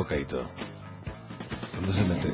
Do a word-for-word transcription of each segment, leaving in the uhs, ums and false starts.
bocaíto. ¿Dónde se mete?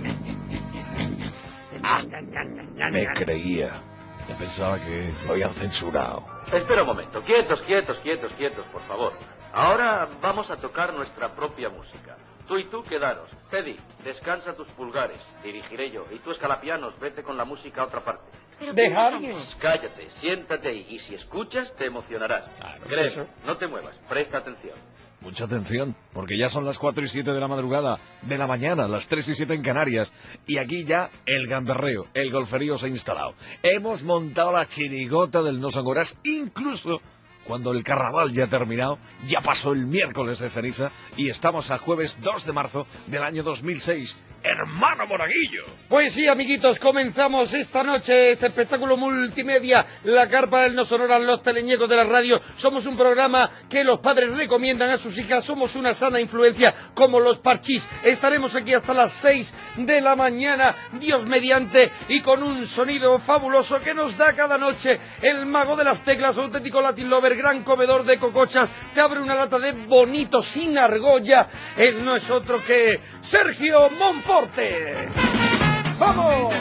Ah, me creía. Ya pensaba que lo habían censurado. Espera un momento. Quietos, quietos, quietos, quietos, por favor. Ahora vamos a tocar nuestra propia música. Tú y tú quedaros. Teddy, descansa tus pulgares. Dirigiré yo. Y tú, Escalapianos, vete con la música a otra parte. Dejarme. Cállate, siéntate ahí. Y si escuchas, te emocionarás. Claro, Créeme, eso. no te muevas. Presta atención. Mucha atención, porque ya son las cuatro y siete de la madrugada, de la mañana, las tres y siete en Canarias. Y aquí ya el gamberreo, el golferío se ha instalado. Hemos montado la chirigota del No Son Horas, incluso cuando el carnaval ya ha terminado, ya pasó el miércoles de ceniza y estamos a jueves dos de marzo del año dos mil seis. ¡Hermano Monaguillo! Pues sí, amiguitos, comenzamos esta noche este espectáculo multimedia, La Carpa del No Sonoran, los teleñecos de la radio. Somos un programa que los padres recomiendan a sus hijas, somos una sana influencia como los Parchís. Estaremos aquí hasta las seis de la mañana, Dios mediante, y con un sonido fabuloso que nos da cada noche el mago de las teclas, auténtico Latin Lover, gran comedor de cocochas, te abre una lata de bonito sin argolla. Él no es otro que Sergio Monforte. ¡Vamos!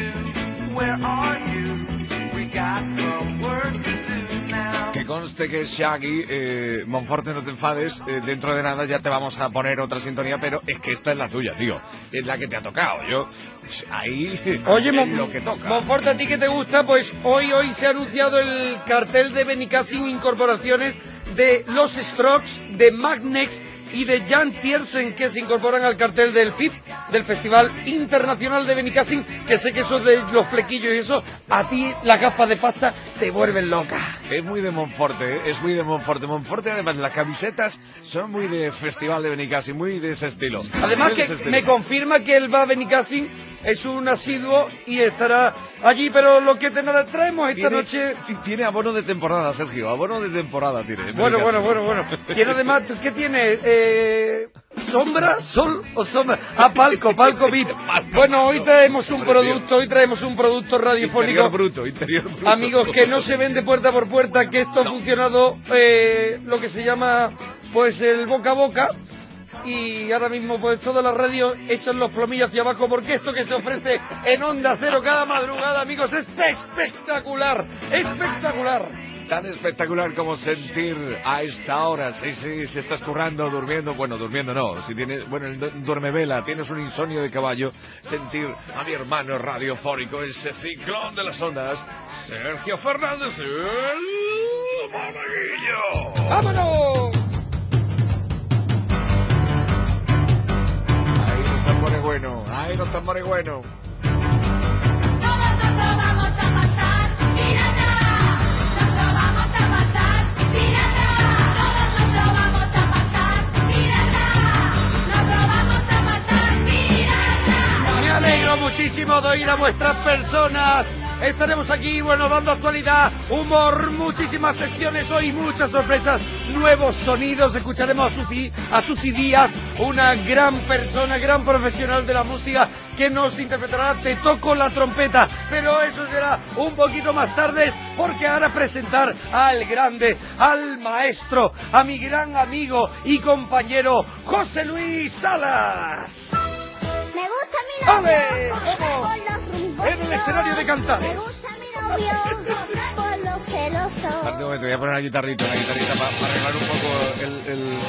Que conste que Shaggy, eh, Monforte, no te enfades, eh, dentro de nada ya te vamos a poner otra sintonía, pero es que esta es la tuya, tío, es la que te ha tocado. Yo, ahí, Oye, es Mon lo que toca. Monforte, ¿a ti que te gusta? Pues hoy, hoy se ha anunciado el cartel de Benicassim, incorporaciones de los Strokes, de Magnex y de Jan Tiersen, que se incorporan al cartel del F I P, del Festival Internacional de Benicassim, que sé que eso de los flequillos y eso, a ti las gafas de pasta te vuelven loca. Es muy de Monforte, ¿eh? Es muy de Monforte. Monforte, además, las camisetas son muy de Festival de Benicassim, muy de ese estilo. Además Muy de que ese estilo. me confirma que él va a Benicassim, es un asiduo y estará allí, pero lo que te traemos esta Tiene, noche... tiene abono de temporada, Sergio, abono de temporada tiene. Bueno, bueno, Benicassim. bueno, bueno. Tiene además, ¿qué tiene? Eh, ¿Sombra? ¿Sol o sombra? Ah, palco, palco V I P. Bueno, hoy traemos un producto, hoy traemos un producto radiofónico. Interior bruto, interior bruto. Amigos, que no se vende puerta por puerta, que esto ha funcionado, eh, lo que se llama, pues, el boca a boca. Y ahora mismo pues todas las radios echan los plomillos hacia abajo, porque esto que se ofrece en Onda Cero cada madrugada, amigos, es espectacular, espectacular. Tan espectacular como sentir a esta hora, si, si, si estás currando, durmiendo, bueno, durmiendo no, si tienes, bueno, el du- duerme vela, tienes un insomnio de caballo, sentir a mi hermano radiofónico, ese ciclón de las ondas, Sergio Fernández, el Monaguillo. ¡Vámonos! Ahí los tambores bueno, ahí los tambores bueno. Todos nos lo vamos a pasar, pirata. Nos lo vamos a pasar, pirata. Todos nos lo vamos a pasar, pirata. Nos lo vamos a pasar, pirata. Me alegro muchísimo de oír a vuestras personas. Estaremos aquí, bueno, dando actualidad, humor, muchísimas secciones hoy, muchas sorpresas, nuevos sonidos. Escucharemos a Susi, a Susi Díaz, una gran persona, gran profesional de la música, que nos interpretará Te toco la trompeta. Pero eso será un poquito más tarde, porque ahora presentar al grande, al maestro, a mi gran amigo y compañero José Luis Salas. Me gusta mi novio. ¡Ale! ¡Vamos! Por los rumbosos. En el escenario de Cantares. Me gusta mi novio. Por los celosos. Espérate un momento, voy a poner una guitarrita, una guitarrita para arreglar un poco el, el,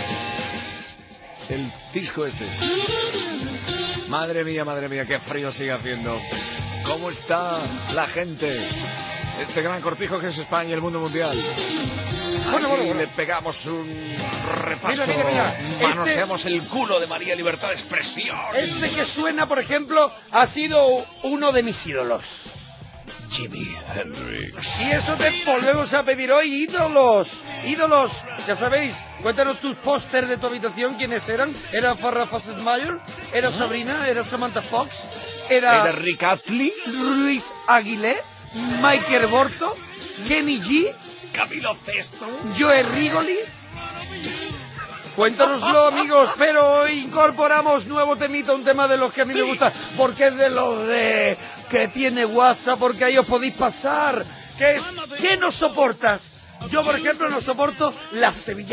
el disco este. Madre mía, madre mía, qué frío sigue haciendo. ¿Cómo está la gente? Este gran cortijo que es España y el mundo mundial. Bueno, Aquí bueno, bueno. le pegamos un repaso. Mira, mira, mira. Este- Manoseamos el culo de María Libertad de Expresión. Este que suena, por ejemplo, ha sido uno de mis ídolos. Jimi Hendrix. Y eso te volvemos a pedir hoy, ídolos. Ídolos, ya sabéis, cuéntanos tus pósters de tu habitación, ¿quiénes eran? ¿Era Farrah Fawcett Mayer? ¿Era Sabrina? ¿Era Samantha Fox? ¿Era, ¿Era Rick Astley? Luis Aguilé? ¿Michael Borto? ¿Kenny G? ¿Camilo Sesto? ¿Joe Rigoli? Cuéntanoslo, amigos, pero hoy incorporamos nuevo temita, un tema de los que a mí me gusta, porque es de los de que tiene WhatsApp, porque ahí os podéis pasar. ¿Qué es? ¿Qué no soportas? Yo, por ejemplo, no soporto las sevillanas.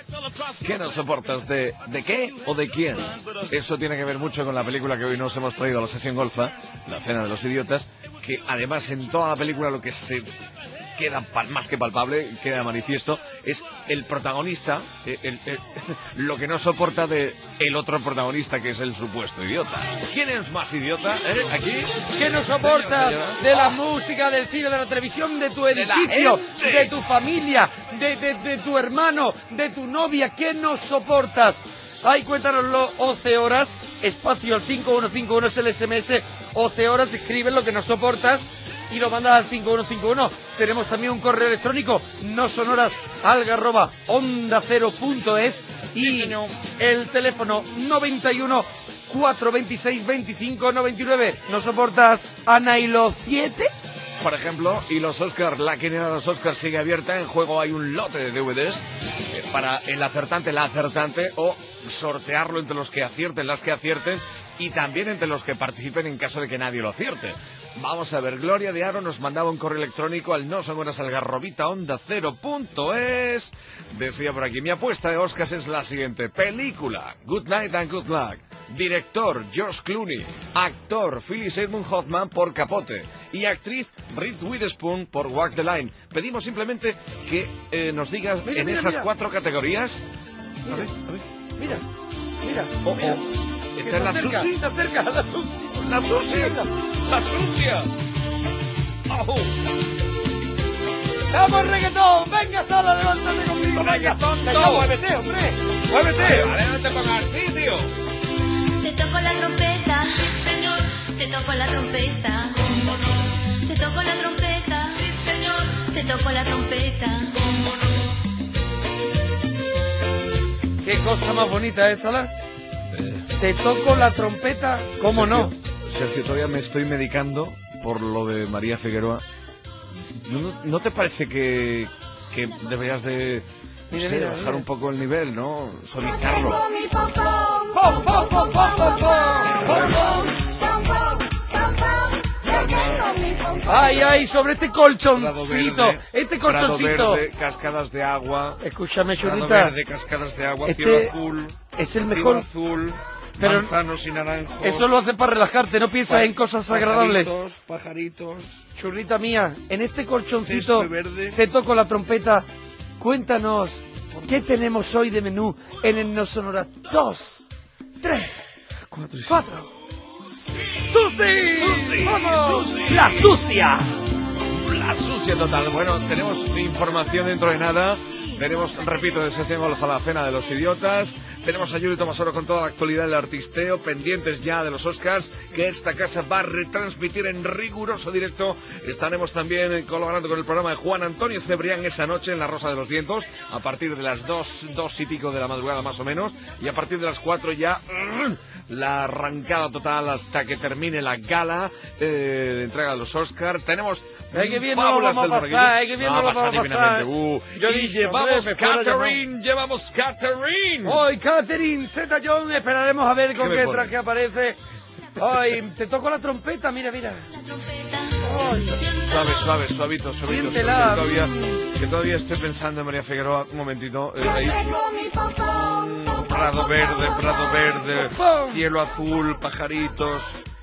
¿Qué no soportas? ¿De, ¿De qué o de quién? Eso tiene que ver mucho con la película que hoy nos hemos traído a la sesión golfa, La Cena de los Idiotas, que además en toda la película lo que se queda pal- más que palpable, queda manifiesto, es el protagonista, el, el- el- lo que no soporta de el otro protagonista, que es el supuesto idiota. ¿Quién es más idiota? ¿Eh? Aquí. ¿Qué no soportas Señora, señora. de la música, del cine, de la televisión, de tu la edificio, gente. de tu familia, de, de, de tu hermano, de tu novia? ¿Qué no soportas? Ay, cuéntanoslo, once horas, espacio al cinco uno cinco uno es el S M S, once horas, escribes lo que no soportas y lo mandas al cinco uno cinco uno. Tenemos también un correo electrónico, no sonoras, alga arroba onda cero punto es, y el teléfono noventa y uno, cuatrocientos veintiséis, veinticinco noventa y nueve. ¿No soportas Ana y los siete? Por ejemplo, y los Oscars, la quiniela de los Oscars sigue abierta. En juego hay un lote de D V Ds eh, para el acertante, la acertante, o sortearlo entre los que acierten, las que acierten, y también entre los que participen en caso de que nadie lo acierte. Vamos a ver, Gloria de Aro nos mandaba un correo electrónico al no son horas algarrobita onda cero punto es. Decía por aquí, mi apuesta de Oscars es la siguiente: película, Good Night and Good Luck. Director, George Clooney. Actor, Philip Seymour Hoffman por Capote. Y actriz, Reese Witherspoon por Walk the Line. Pedimos simplemente que eh, nos digas Mira, en mira, esas mira. cuatro categorías. Mira, A ver, a ver. mira, mira. Oh, mira. oh. Que Esta se es la acerca, Susi. se acerca, la Susi. La sucia. La sucia. Oh. ¡Vamos, reggaetón! ¡Venga, Sala, levántate conmigo! ¡Venga, Reggaetón, venga, todo. muévete, hombre! ¡Muévete! Vale, vale, no te pongas así, tío. Te toco la trompeta, sí señor. Te toco la trompeta, cómo no. Te toco la trompeta, sí señor. Te toco la trompeta, cómo no. ¡Qué cosa más bonita, eh, Sala! Eh, Te toco la trompeta, ¿cómo Sergio, no? Sergio, todavía me estoy medicando por lo de María Figueroa. ¿No, no te parece que, que deberías de no Mira, sé, mira, bajar mira. un poco el nivel, ¿no? Suavizarlo. ¡Pom, pom, pom, pom, pom, pom! ¡Ay, ay! Sobre este Prado colchoncito, verde, este Prado colchoncito. verde, cascadas de agua. Escúchame, Prado churrita. verde, cascadas de agua, Este cielo azul. es el cielo mejor, azul, pero manzanos y naranjos. eso lo hace para relajarte, no piensas en cosas agradables. Pajaritos, pajaritos. Churrita mía, en este colchoncito Césped verde. te toco la trompeta. Cuéntanos, ¿qué tenemos hoy de menú en el No Sonora? Dos, tres, Cuatro y cuatro. ¡Susi! Susi, ¡Vamos! Susi. ¡La sucia! La sucia total. Bueno, tenemos información dentro de nada. Tenemos, repito, de sesión golfa la cena de los idiotas. Tenemos a Yuri Tomasoro con toda la actualidad del artisteo, pendientes ya de los Oscars, que esta casa va a retransmitir en riguroso directo. Estaremos también colaborando con el programa de Juan Antonio Cebrián esa noche en La Rosa de los Vientos, a partir de las dos, dos y pico de la madrugada más o menos, y a partir de las cuatro ya la arrancada total hasta que termine la gala eh, de entrega de los Oscars. Tenemos Ay, qué bien nos lo fábulas vamos a del pasar, monaguillo. ay, qué bien No, nos lo pasar vamos a pasar. divinamente. Uh, Yo he y dicho, llevamos hombre, me fuera Catherine, llevamos Catherine. Hoy, Catherine Zeta-Jones, esperaremos a ver con ¿Qué me qué pone? traje aparece. Ay, te toco la trompeta, mira, mira. La trompeta. Ay, Suave, suave, suavito, suavito. Siéntela. suavito, Que todavía, que todavía estoy pensando en María Figueroa. Un momentito. eh, ahí. Mm, Prado verde, prado verde, Pom. cielo azul, pajaritos,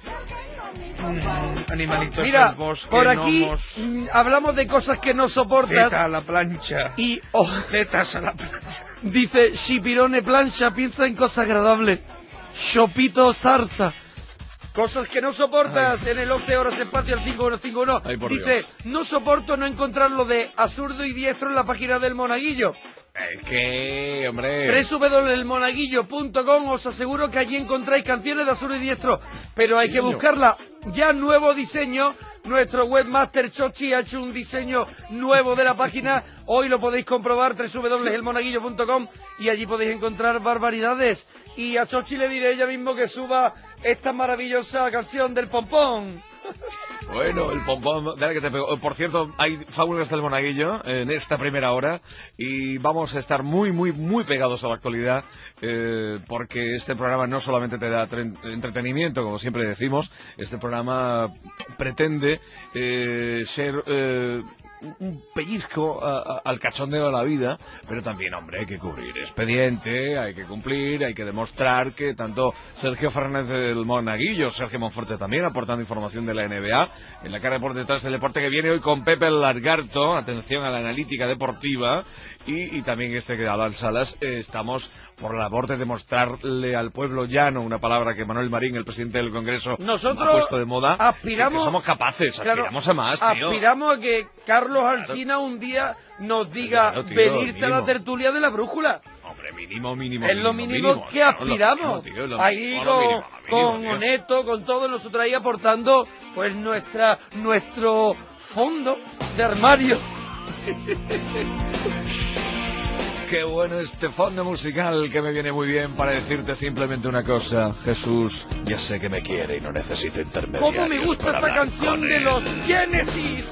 mm, animalitos mira, del bosque, por aquí gnomos, mm, hablamos de cosas que no soportas. zeta a la plancha, Y oh, zetas a la plancha. dice Chipirone plancha, piensa en cosas agradables. Chopito zarza. Cosas que no soportas en el once horas espacio al cinco uno cinco uno. Ay, por Dice, no soporto no encontrar lo de absurdo y diestro en la página del Monaguillo. Es que, hombre. doble u doble u doble u punto el monaguillo punto com. Os aseguro que allí encontráis canciones de absurdo y diestro, pero hay que Niño. buscarla. Ya nuevo diseño, nuestro webmaster Chochi ha hecho un diseño nuevo de la página. Hoy lo podéis comprobar, doble u doble u doble u punto el monaguillo punto com, y allí podéis encontrar barbaridades. Y a Chochi le diré ella mismo que suba esta maravillosa canción del pompón. Bueno, el pompón, dale que te pego. Por cierto, hay fábulas del monaguillo en esta primera hora y vamos a estar muy, muy, muy pegados a la actualidad eh, porque este programa no solamente te da tre- entretenimiento, como siempre decimos, este programa pretende eh, ser... Eh, un pellizco a, a, al cachondeo de la vida, pero también, hombre, hay que cubrir expediente, hay que cumplir, hay que demostrar que tanto Sergio Fernández del Monaguillo, Sergio Monforte también aportando información de la N B A, en la cara por detrás del deporte, que viene hoy con Pepe Largarto, atención a la analítica deportiva, y, y también este que Alan Salas, eh, estamos por la labor de demostrarle al pueblo llano, una palabra que Manuel Marín, el presidente del Congreso, Nosotros ha puesto de moda, aspiramos, que, que somos capaces, claro, aspiramos a más, tío. Aspiramos a que Carlos Alsina un día nos diga Claro, tío, venirte a la mínimo. tertulia de la brújula. Hombre, mínimo, mínimo, Es lo mínimo, mínimo, que tío, aspiramos. lo mínimo, tío, lo- ahí lo con, mínimo, lo mínimo, con tío. Honesto, con todo, nosotros ahí aportando pues nuestra nuestro fondo de armario. Qué bueno este fondo musical que me viene muy bien para decirte simplemente una cosa. Jesús, ya sé que me quiere y no necesito intermediarios. ¿Cómo me gusta para esta hablar canción con de él. los Genesis?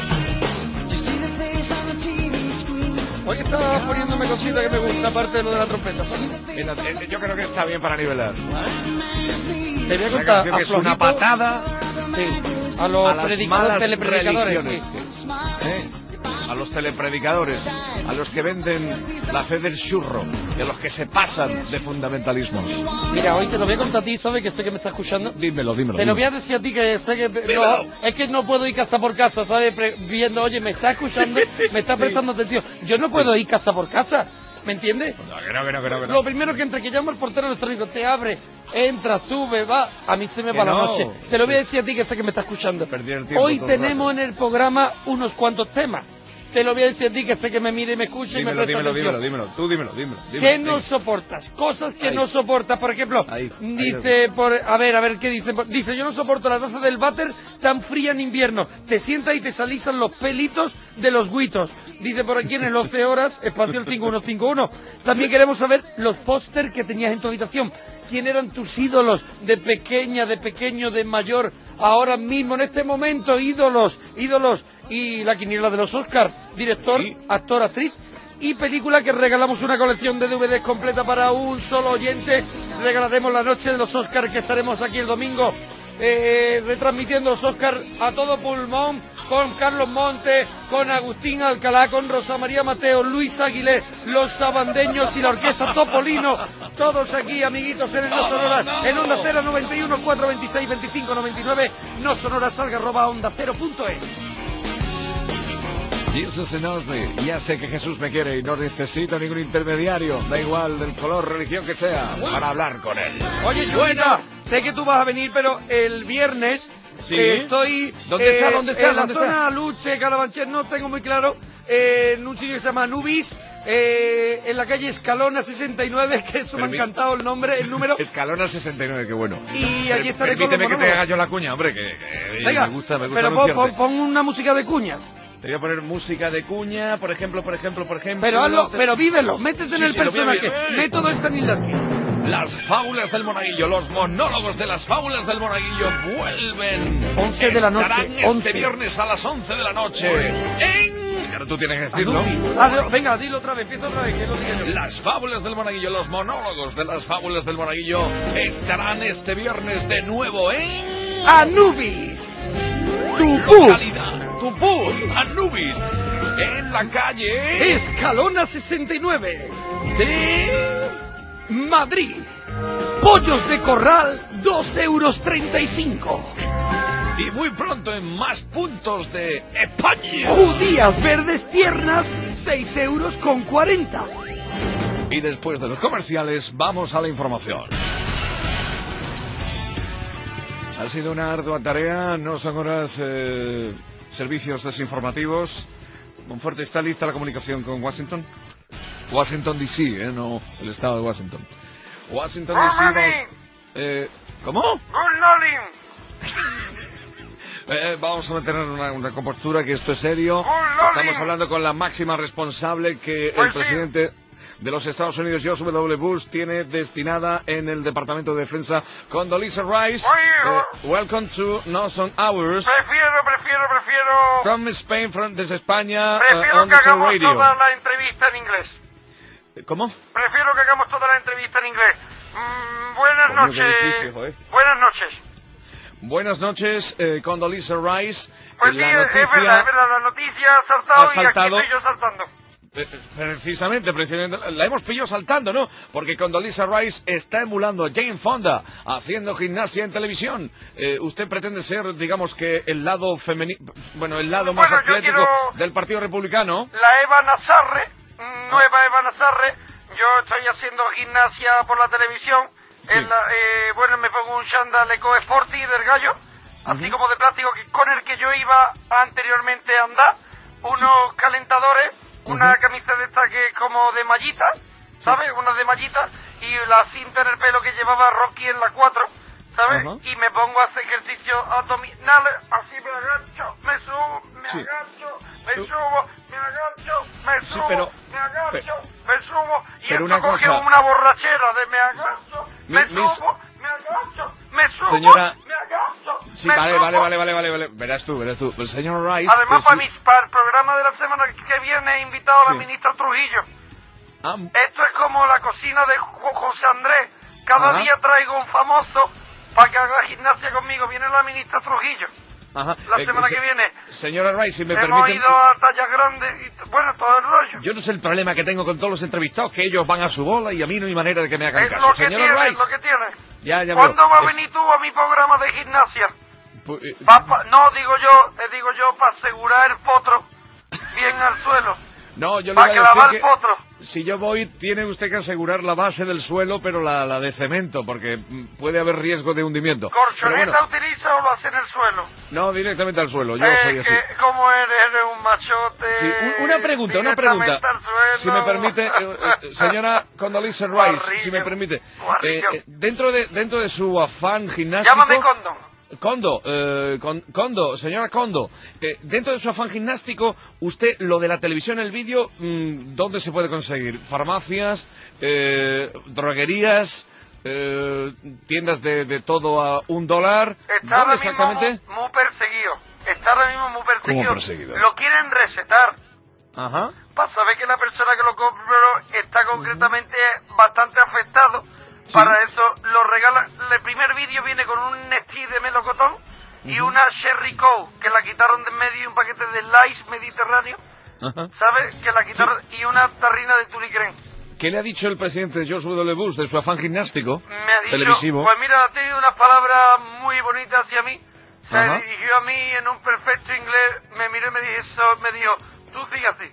Hoy estaba poniéndome cosita que me gusta, aparte de lo de la trompeta. En la- en- Yo creo que está bien para nivelar. Te voy a Una contar, canción a que es una flojito, patada sí, a los a las predicadores, malas telepredicadores. religiones. Sí. ¿Eh? A los telepredicadores, a los que venden la fe del churro y a los que se pasan de fundamentalismos. Mira, hoy te lo voy a contar a ti, ¿sabes? Que sé que me está escuchando. Dímelo, dímelo. Te lo voy dímelo. a decir a ti, que sé que... Dímelo. No, es que no puedo ir casa por casa, ¿sabes? Pre- viendo, oye, me está escuchando, me está prestando atención. Yo no puedo ir casa por casa, ¿me entiendes? No, que no, que no, que no, que no. Lo primero que entre que llamo al portero electrónico, te abre, entra, sube, va. A mí se me Que va la no. noche. Te lo voy a decir a ti, que sé que me está escuchando. Perdí el tiempo Hoy todo el tenemos rato. en el programa unos cuantos temas. Te lo voy a decir a ti, que sé que me mire y me escucha y me Dímelo, presta dímelo, atención. dímelo, dímelo. Tú dímelo, dímelo. dímelo. ¿Qué no Venga. soportas? Cosas que Ahí. no soportas. Por ejemplo, Ahí, ahí dice, por, a ver, a ver, ¿qué dice? Dice, yo no soporto la taza del váter tan fría en invierno. Te sientas y te salisan los pelitos de los guitos. Dice por aquí en el once horas, espacio el cinco uno cinco uno. También queremos saber los póster que tenías en tu habitación. ¿Quién eran tus ídolos de pequeña, de pequeño, de mayor? Ahora mismo, en este momento, ídolos, ídolos. Y la quiniela de los Oscars, director, Sí. actor, actriz y película, que regalamos una colección de D V Ds completa para un solo oyente. Regalaremos la noche de los Oscars, que estaremos aquí el domingo eh, retransmitiendo los Oscars a todo pulmón, con Carlos Montes, con Agustín Alcalá, con Rosa María Mateo, Luis Aguilé, los sabandeños y la orquesta Topolino, todos aquí, amiguitos, en el No Sonoras, en Onda Cero noventa y uno, cuatro veintiséis, veinticinco noventa y nueve, no sonoras salga arroba onda cero punto es. Jesus knows me. Ya sé que Jesús me quiere y no necesito ningún intermediario, da igual del color, religión que sea, para hablar con él. Oye, Chuena, sé que tú vas a venir, pero el viernes Sí. eh, estoy ¿Dónde está? eh, ¿Dónde está? en la ¿Dónde zona Luche, Calabanchel, no tengo muy claro, eh, en un sitio que se llama Nubis, eh, en la calle Escalona sesenta y nueve, que eso me ha Permi- encantado el nombre, el número. Escalona sesenta y nueve, qué bueno. Y Per- allí estaré con los Permíteme que te monólogos. haga yo la cuña, hombre, que, que Venga, me gusta, me gusta pero pon, anunciarte. pon- pon una música de cuñas. Te voy a poner música de cuña, por ejemplo, por ejemplo, por ejemplo. Pero hazlo, te- pero vívelo, métete en Sí, el sí, lo voy a personaje. vivir. Método Stanislavski. Las fábulas del monaguillo, los monólogos de las fábulas del monaguillo vuelven. once de la noche, Estarán este once. viernes a las once de la noche en... Pero tú tienes que decirlo. Ah, no, venga, dilo otra vez, empieza otra vez, que lo diga yo. Las fábulas del monaguillo, los monólogos de las fábulas del monaguillo estarán este viernes de nuevo en... Anubis. Tu pub. Localidad Tupú, Anubis, en la calle Escalona sesenta y nueve. de... Madrid. Pollos de corral, dos euros treinta y cinco. Y muy pronto en más puntos de España. Judías verdes tiernas, seis euros con cuarenta. Y después de los comerciales, vamos a la información. Ha sido una ardua tarea, no son horas, eh, servicios desinformativos. Monforte, ¿está lista la comunicación con Washington? Washington D C, ¿eh? No el estado de Washington. Washington D C, vamos... Eh, ¿Cómo? Good morning. Eh, vamos a mantener una, una compostura, que esto es serio. Good Estamos hablando con la máxima responsable que el Pues sí. presidente de los Estados Unidos, George W. Bush, tiene destinada en el Departamento de Defensa, Condoleezza Rice. Oye, Eh, welcome to Noson Hours Prefiero, prefiero, prefiero... from Spain, from, desde España, Prefiero uh, on que the Soul hagamos Radio. toda la entrevista en inglés. ¿Cómo? Prefiero que hagamos toda la entrevista en inglés. Mm, buenas Coño, qué noches. difícil, joder. Buenas noches. Buenas noches, eh, Condoleezza Rice. Pues la sí, noticia es verdad, es verdad, la noticia ha saltado, ha saltado. y aquí estoy yo saltando. Eh, Precisamente, precisamente, la hemos pillado saltando, ¿no? Porque Condoleezza Rice está emulando a Jane Fonda haciendo gimnasia en televisión. Eh, usted pretende ser, digamos que el lado femenino, bueno, el lado más Bueno, yo atlético quiero- del Partido Republicano. La Eva Nazarre, nueva Eva Nazarre, yo estoy haciendo gimnasia por la televisión, Sí. en la- eh, bueno, me pongo un chándal Eco Sporty del gallo, así como de plástico, que, con el que yo iba anteriormente a andar, unos calentadores, una Ujú. camisa de esta que es como de mallita, ¿sabes? Una de mallita, y la cinta en el pelo que llevaba Rocky en la cuatro, ¿sabes? Ajá. Y me pongo a hacer ejercicio abdominales, así me agacho, me subo, me Sí. agacho, me Tú- subo, me agacho, me subo, pero- me agacho, pe- me subo, y pero esto una coge cosa- una borrachera de me agacho, me Mi- mis- subo, me agacho, me subo, Señora- me agacho, Sí, me vale, subo. vale, vale, vale, vale, vale. Verás tú, verás tú. El señor Rice. Además, es- para, mis, para el programa de la semana que viene he invitado a Sí. la ministra Trujillo. Ah, Esto es como la cocina de Jo- José Andrés. Cada Ajá. día traigo un famoso para que haga gimnasia conmigo. Viene la ministra Trujillo. ajá. La Eh, semana se- que viene Señora Rice, si me hemos permiten. ido a Talla Grande y t- bueno, todo el rollo. Yo no sé el problema que tengo con todos los entrevistados, que ellos van a su bola y a mí no hay manera de que me hagan Es caso. lo que Señora tiene, es Rice. lo que tiene. Ya, ya ¿Cuándo veo. va a Es- venir tú a mi programa de gimnasia? pu- eh, Va pa- no, digo yo, te digo yo, para asegurar el potro bien al suelo. No, yo le Para iba a clavar decir el que potro. si yo voy, tiene usted que asegurar la base del suelo, pero la, la de cemento, porque mm, puede haber riesgo de hundimiento. Pero ¿Corchoneta bueno, utiliza o lo hace en el suelo? no, directamente al suelo, yo Eh, soy así. que, ¿Cómo eres? Eres un machote. Sí, un- una pregunta, una pregunta. Directamente al suelo. Si me permite, eh, eh, señora Condoleezza Rice, si me Guarrillo, permite, guarrillo. eh, eh, dentro de dentro de su afán gimnástico. Llámame Condón. Condo, eh, Con- Condo, señora Condo, eh, dentro de su afán gimnástico, usted, lo de la televisión, el vídeo, mm, ¿dónde se puede conseguir? ¿Farmacias, eh, droguerías, eh, tiendas de, de todo a un dólar? Está ahora ¿Dónde mismo exactamente? muy, muy perseguido. Está ahora mismo muy perseguido. ¿Cómo perseguido? Lo quieren recetar. Ajá. Para saber que la persona que lo compró está concretamente bastante afectado. Sí. Para eso lo regalan. El primer vídeo viene con un Nestí de melocotón y una Sherry Coke, que la quitaron de en medio, y un paquete de Lice Mediterráneo, Ajá. ¿sabes? Que la quitaron, y una tarrina de Tulicrén. ¿Qué le ha dicho el presidente George W. Bush de su afán gimnástico Me ha dicho, televisivo? pues mira, ha tenido unas palabras muy bonitas hacia mí. Se Ajá. dirigió a mí en un perfecto inglés, me miró y me dijo, me dijo, tú sigue así.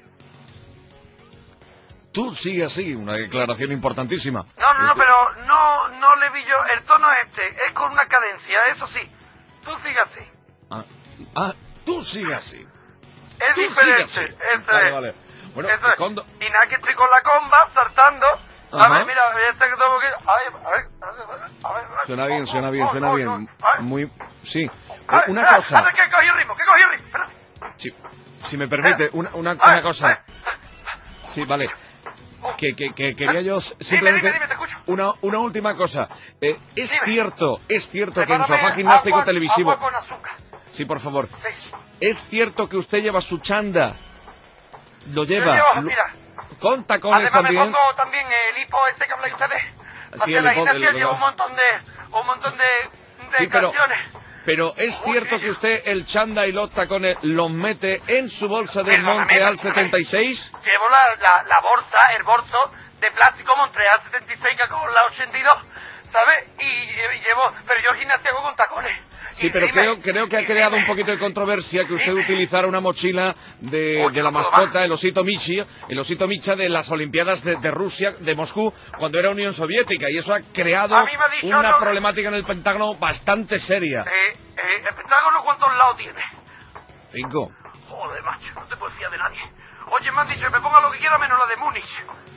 Tú sigue así, una declaración importantísima. No, no, no, Este- pero no, no le vi yo, el tono es este, es con una cadencia, eso sí, tú sigue así. Ah, ah, tú sigue así. Es Tú diferente, sigue así. eso Vale, es. vale. Bueno, Eso es. Condo- Y nada, que estoy con la comba saltando. A Ajá. ver, mira, este que tengo que... A ver, a ver, a ver, a ver, a ver. Suena bien, suena bien, Oh, suena oh, bien. oh, ay. Muy, sí. Eh, Ay, Una espera, cosa, espera, que cogí el ritmo, que cogí el ritmo, espera. si, si me permite, una, una, Ay, una cosa. ay. Sí, vale. Oh. Que, que, que quería yo Dime, simplemente dime, dime, te escucho. una, una última cosa. Eh, es Dime. cierto, es cierto que en su Prepárame afán gimnástico agua- televisivo. Agua con azúcar. Sí, por favor. Sí. Es cierto que usted lleva su chanda. Lo Yo lleva. llevo, lo- mira, con tacones además también. me pongo también el hipo este que habláis ustedes. Sí, Hacia el la hipo- gimnasia el- llevo un montón de, un montón de, de Sí, pero- canciones. Pero es cierto que usted el chanda y los tacones los mete en su bolsa del Perdóname, Montreal perdóname. setenta y seis. Llevo la, la, la bolsa, el bolso de plástico Montreal setenta y seis que con la ochenta y dos, ¿sabes? Y, lle- llevo, pero yo gimnasia hago con tacones. Sí, Y pero dime, creo, creo que ha y creado dime. un poquito de controversia que usted Dime. utilizara una mochila de, Oye, de la no puedo mascota, más. el osito Michi, el osito Micha de las Olimpiadas de, de Rusia, de Moscú, cuando era Unión Soviética, y eso ha creado A mí me ha dicho una no- problemática en el Pentágono bastante seria. Eh, eh, el Pentágono, ¿cuántos lados tiene? Cinco. Joder, macho, no te puedes fiar de nadie. Oye, me han dicho que me ponga lo que quiera menos la de Múnich.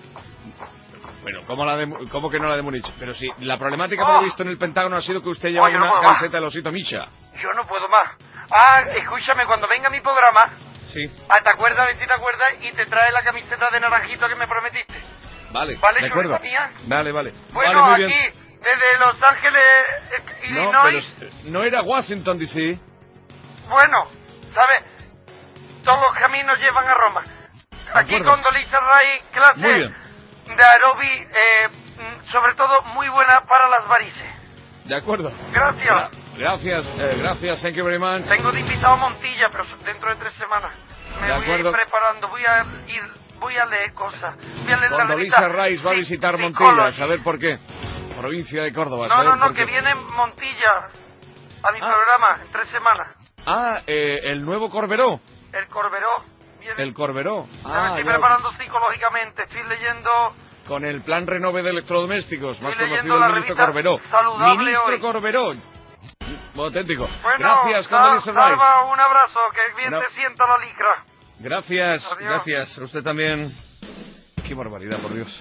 Bueno, ¿cómo, la de, Mu- ¿cómo que no la de Múnich? Pero sí, la problemática Oh. por lo visto en el Pentágono ha sido que usted lleva Oye, no una puedo más. camiseta del osito Micha. Yo no puedo más. Ah, escúchame, cuando venga mi programa, Sí. ah, ¿te acuerdas, a ver si te acuerdas? Y te trae la camiseta de naranjito que me prometiste. Vale, Vale, de acuerdo. chuleta mía. Vale, vale. Bueno, vale, muy aquí, bien. desde Los Ángeles, eh, No, Illinois, pero es- no era Washington D C. bueno, ¿sabes? Todos los caminos llevan a Roma. Aquí acuerdo. con Condoleezza Rice, clase Muy bien. de aerobi, eh, mm, sobre todo muy buena para las varices. De acuerdo. Gracias. Gra- Gracias, eh, gracias, thank you very much. Tengo de invitado a Montilla, pero dentro de tres semanas. Me De voy a ir acuerdo. preparando, voy a ir, voy a leer cosas. Voy a leer la Condoleezza revista Rice va a Psy- visitar Montilla, Psychology. a saber por qué. Provincia de Córdoba, a No, saber no, no, por que qué. viene Montilla a mi Ah. programa en tres semanas. Ah, eh, el nuevo Corberó. El Corberó. Viene. El Corberó. Ya me Ah, estoy ya. preparando psicológicamente, estoy leyendo... Con el plan renove de electrodomésticos, más Estoy conocido leyendo el la ministro revista Corberó. Saludable Ministro Hoy. Corberó. Muy auténtico. Bueno, Gracias, Sal- Condoleezza Rice. Salva, un abrazo, que bien Una- te sienta la licra. Gracias, Adiós. gracias. Usted también. Qué barbaridad, por Dios.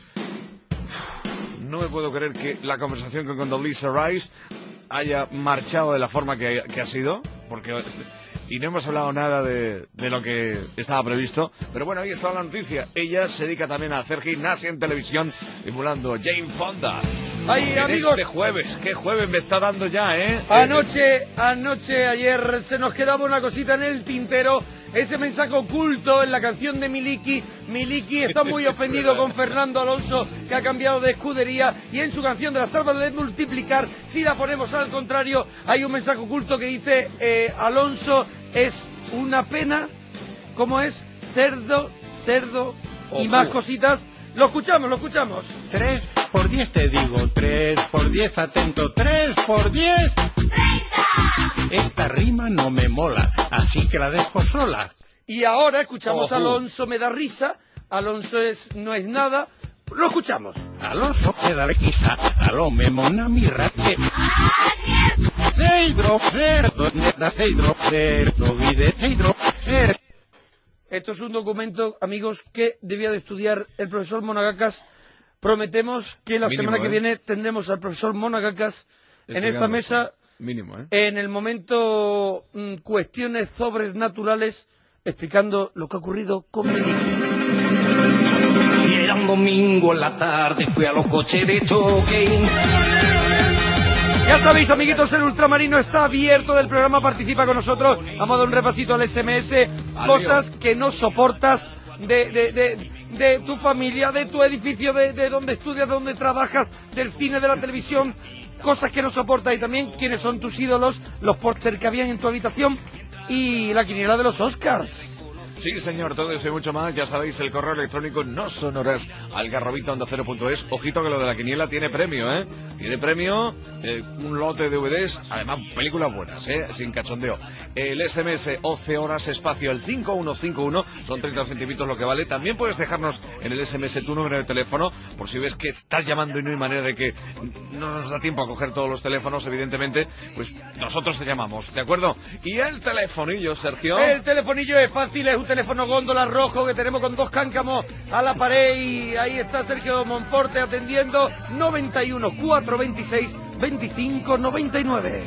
No me puedo creer que la conversación con Condoleezza Rice haya marchado de la forma que, que ha sido, porque y no hemos hablado nada de, de lo que estaba previsto, pero bueno, ahí está la noticia. Ella se dedica también a hacer gimnasia en televisión, emulando Jane Fonda. Ay, En amigos, este jueves, qué jueves me está dando ya, ¿eh? anoche, anoche, ayer se nos quedaba una cosita en el tintero. Ese mensaje oculto en la canción de Miliki. Miliki está muy ofendido con Fernando Alonso, que ha cambiado de escudería, y en su canción de las tablas de multiplicar, si la ponemos al contrario, hay un mensaje oculto que dice eh, Alonso es una pena. ¿Cómo es? Cerdo, cerdo y Ojo. más cositas. Lo escuchamos, lo escuchamos. Tres por diez te digo, tres por diez, atento, tres por diez. Esta rima no me mola, así que la dejo sola. Y ahora escuchamos Ojo. a Alonso, me da risa. Alonso es no es nada. Lo escuchamos. Alonso me da quizá, aló me mona mi rate. Seidro, cerdo, neta, seidro, cerdo, vide, seidro, cerdo. Esto es un documento, amigos, que debía de estudiar el profesor Monagacas. Prometemos que la Mínimo, semana que ¿eh? viene tendremos al profesor Monagacas en esta Estudiando. mesa, Mínimo, ¿eh? en el momento mm, cuestiones sobrenaturales, explicando lo que ha ocurrido con Miliki. Y era un domingo en la tarde, fui a los coches de choque. Ya sabéis, amiguitos, el ultramarino está abierto del programa, participa con nosotros. Vamos a dar un repasito al S M S, cosas que no soportas de, de, de, de tu familia, de tu edificio, de, de donde estudias, de donde trabajas, del cine, de la televisión, cosas que no soportas, y también quiénes son tus ídolos, los póster que habían en tu habitación y la quiniela de los Oscars. Sí, señor, todo eso y mucho más. Ya sabéis, el correo electrónico no sonoras al garrobito onda cero punto es. Ojito que lo de la quiniela tiene premio, ¿eh? Tiene premio, eh, un lote de D V Ds, además películas buenas, ¿eh? Sin cachondeo. El S M S once horas espacio el cinco uno cinco uno, son treinta centipitos lo que vale. También puedes dejarnos en el S M S tu número de teléfono, por si ves que estás llamando y no hay manera de que no nos da tiempo a coger todos los teléfonos, evidentemente, pues nosotros te llamamos, ¿de acuerdo? Y el telefonillo, Sergio. El telefonillo es fácil, es un teléfono góndola rojo que tenemos con dos cáncamos a la pared, y ahí está Sergio Monforte atendiendo. Noventa y uno, cuatrocientos veintiséis, veinticinco noventa y nueve.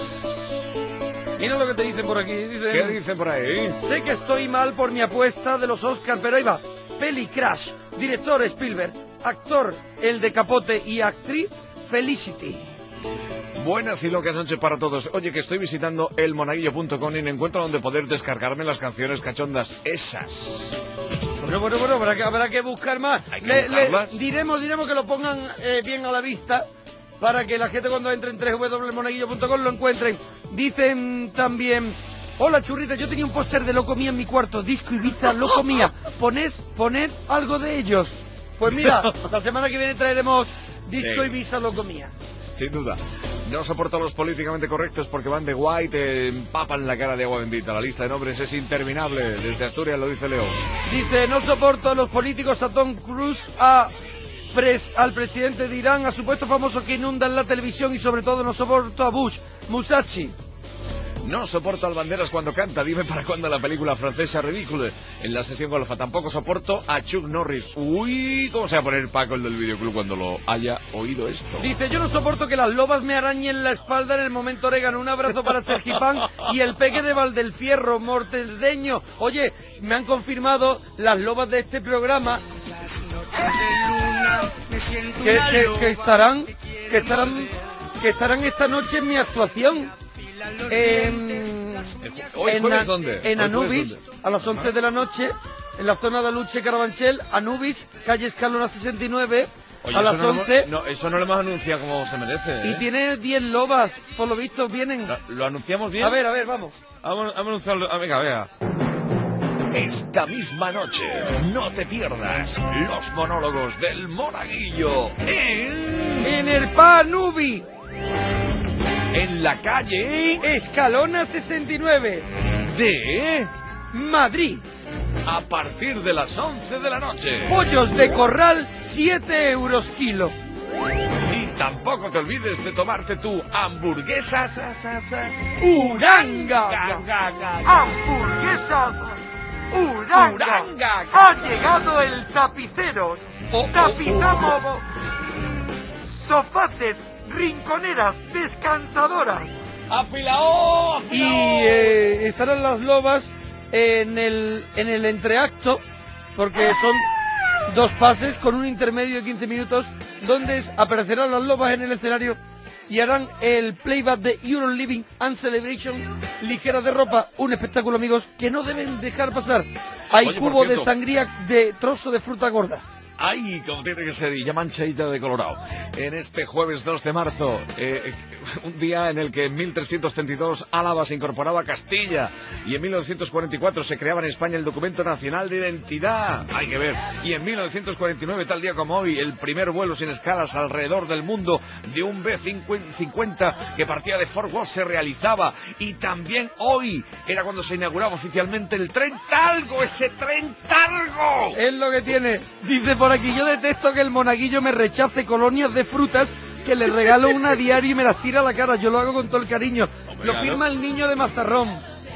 Mira lo que te dicen por aquí, dicen, ¿Qué dice por ahí? sé que estoy mal por mi apuesta de los Oscars, pero ahí va. Peli Crash, director Spielberg, actor el de Capote y actriz Felicity. Buenas y locas noches para todos. Oye, que estoy visitando el monaguillo punto com y no encuentro donde poder descargarme las canciones cachondas esas. Bueno, bueno, bueno, habrá que, habrá que buscar más. Hay que Le- le- buscarlas. diremos, diremos que lo pongan eh, bien a la vista, para que la gente cuando entre en doble u doble u doble u punto monaguillo punto com lo encuentren. Dicen también, hola churrita, yo tenía un póster de Loco Mía en mi cuarto, disco Ibiza, Loco Mía. Poned, poned algo de ellos. Pues mira, la semana que viene traeremos disco Sí. Ibiza, Loco Mía. Sin duda. No soporto a los políticamente correctos porque van de guay, te empapan la cara de agua bendita. La lista de nombres es interminable. Desde Asturias lo dice Leo. Dice, no soporto a los políticos, a Tom Cruise, a pres, al presidente de Irán, a supuesto famoso que inundan la televisión, y sobre todo no soporto a Bush. Musashi. No soporto al Banderas cuando canta. Dime para cuándo la película francesa Ridícule en la sesión golfa. Tampoco soporto a Chuck Norris. Uy, ¿cómo se va a poner Paco, el del videoclub, cuando lo haya oído esto? Dice, yo no soporto que las lobas me arañen la espalda en el momento orégano. Un abrazo para Sergipán y el peque de Valdelfierro, morteldeño. Oye, me han confirmado las lobas de este programa que, que, que estarán, que estarán, que estarán esta noche en mi actuación. En, ¿Hoy en, jueves A- dónde? en ¿Hoy Anubis, jueves dónde? a las once de la noche, en la zona de Aluche Carabanchel, Anubis, calle Escalona sesenta y nueve, Oye, a eso las no lo hemos- once. no, eso no lo hemos anunciado como se merece, Y ¿eh? tiene diez lobas, por lo visto vienen. ¿Lo, lo anunciamos bien? A ver, a ver, vamos. Vamos, vamos a anunciarlo. Ah, venga, venga. Esta misma noche, no te pierdas los monólogos del Monaguillo en, En el Panubi, en la calle Escalona sesenta y nueve, de... Madrid. a partir de las once de la noche. Pollos de corral, siete euros kilo. Y tampoco te olvides de tomarte tu hamburguesa sa, sa, sa, ¡Uranga! ga, ga, ga. ¡Hamburguesas! ¡Uranga! Uranga. ¡Ha llegado el tapicero! Oh, oh, ¡Tapizamos sofaset, rinconeras, descansadoras! ¡Afilao! Y ¡Afilao! eh, estarán las lobas en el, en el entreacto, porque son dos pases con un intermedio de quince minutos, donde aparecerán las lobas en el escenario y harán el playback de Euro Living and Celebration, ligera de ropa, un espectáculo, amigos, que no deben dejar pasar. Hay Oye, por cubo de cierto. sangría de trozo de fruta gorda. ¡Ay, como tiene que ser! Y ya manchadita de colorado. En este jueves dos de marzo, eh, un día en el que en mil trescientos treinta y dos Álava se incorporaba a Castilla y en mil novecientos cuarenta y cuatro se creaba en España el Documento Nacional de Identidad. Hay que ver. Y en mil novecientos cuarenta y nueve, tal día como hoy, el primer vuelo sin escalas alrededor del mundo de un B cincuenta que partía de Fort Worth se realizaba. Y también hoy era cuando se inauguraba oficialmente el tren Talgo, ese tren Talgo. Es lo que tiene. Dice por aquí, yo detesto que el monaguillo me rechace colonias de frutas que le regalo una a diario y me las tira a la cara. Yo lo hago con todo el cariño. Hombre, Lo claro. firma el niño de Mazarrón.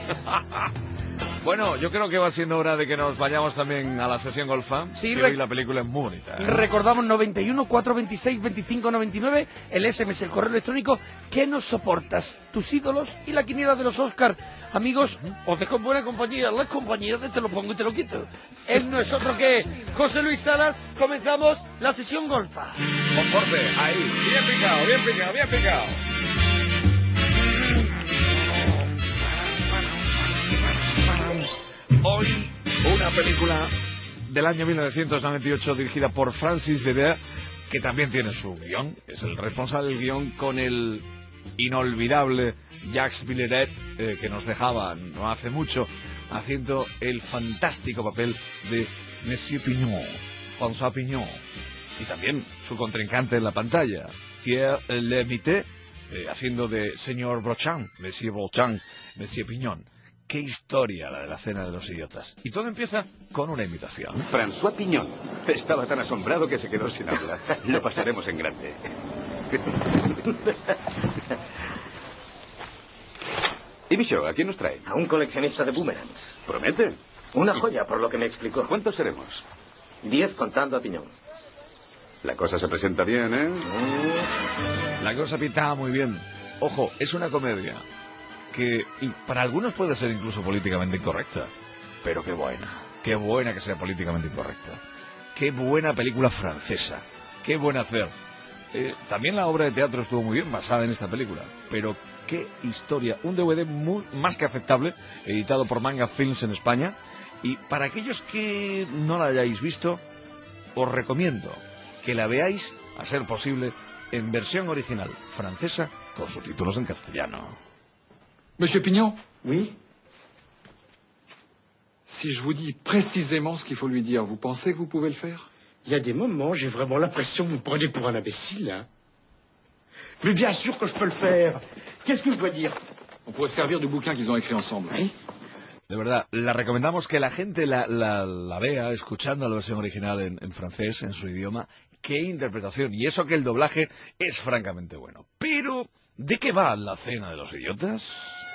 Bueno, yo creo que va siendo hora de que nos vayamos también a la sesión Golfam. Sí, que re- hoy la película es muy bonita, ¿eh? Recordamos noventa y uno, cuatrocientos veintiséis, veinticinco noventa y nueve, el S M S, el correo electrónico. ¿Qué nos soportas? Tus ídolos y la quiniela de los Oscar. Amigos, os dejo en buena compañía. Las compañías de te lo pongo y te lo quito. Él no es otro que José Luis Salas. Comenzamos la sesión golfa. Con fuerte, ahí. Bien picado, bien picado, bien picado. Hoy, una película del año mil novecientos noventa y ocho dirigida por Francis Bebert, que también tiene su guión. Es el responsable del guión con el inolvidable Jacques Villeret, eh, que nos dejaba no hace mucho, haciendo el fantástico papel de Monsieur Pignon, François Pignon. Y también su contrincante en la pantalla, Pierre Lemité, eh, haciendo de señor Brochan, Monsieur Brochan, Monsieur Pignon. Qué historia la de la cena de los idiotas. Y todo empieza con una imitación. François Pignon. Estaba tan asombrado que se quedó sin habla. Lo pasaremos en grande. ¿Y Michaud, a quién nos trae? A un coleccionista de boomerangs. ¿Promete? Una joya, por lo que me explicó. ¿Cuántos seremos? Diez contando a Piñón. La cosa se presenta bien, ¿eh? La cosa pintaba muy bien. Ojo, es una comedia que y para algunos puede ser incluso políticamente incorrecta. Pero qué buena. Qué buena que sea políticamente incorrecta. Qué buena película francesa. Qué buen hacer. Eh, también la obra de teatro estuvo muy bien basada en esta película. Pero qué historia. Un D V D muy, más que aceptable, editado por Manga Films en España. Y para aquellos que no la hayáis visto, os recomiendo que la veáis, a ser posible, en versión original francesa con subtítulos en castellano. Monsieur Pignon, Oui. si je vous dis précisément ce qu'il faut lui dire, vous pensez que vous pouvez le faire? Il y a des moments, j'ai vraiment l'impression que vous me prenez pour un imbécile, hein. Mais bien sûr que je peux le faire. Qu'est-ce que je dois dire? On pourrait se servir du bouquin qu'ils ont écrit ensemble. Oui. De verdad, la recomendamos que la gente la, la, la vea escuchando la versión original en, en francés, en su idioma. Qué interpretación. Y eso que el doblaje es francamente bueno. Pero, ¿de qué va la cena de los idiotas?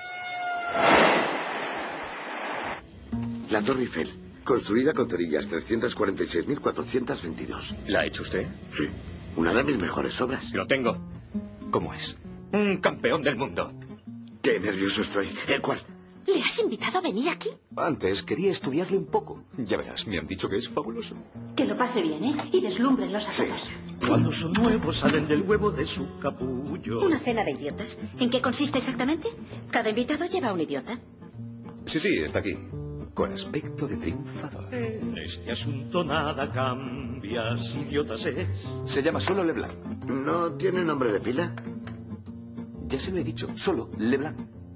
La Torre Eiffel, construida con cerillas trescientos cuarenta y seis mil cuatrocientos veintidós. ¿La ha hecho usted? Sí, una de mis mejores obras. Lo tengo. ¿Cómo es? Un campeón del mundo. Qué nervioso estoy. ¿Eh, cuál? ¿Le has invitado a venir aquí? Antes quería estudiarle un poco. Ya verás, me han dicho que es fabuloso. Que lo pase bien, ¿eh? Y deslumbre-los a todos. Cuando son nuevos salen del huevo de su capullo. Una cena de idiotas. ¿En qué consiste exactamente? Cada invitado lleva un idiota. Sí, sí, está aquí. con aspecto de triunfador. En este asunto nada cambias, idiotas es. Se llama solo Leblanc. ¿No tiene nombre de pila? Ya se lo he dicho, solo Leblanc.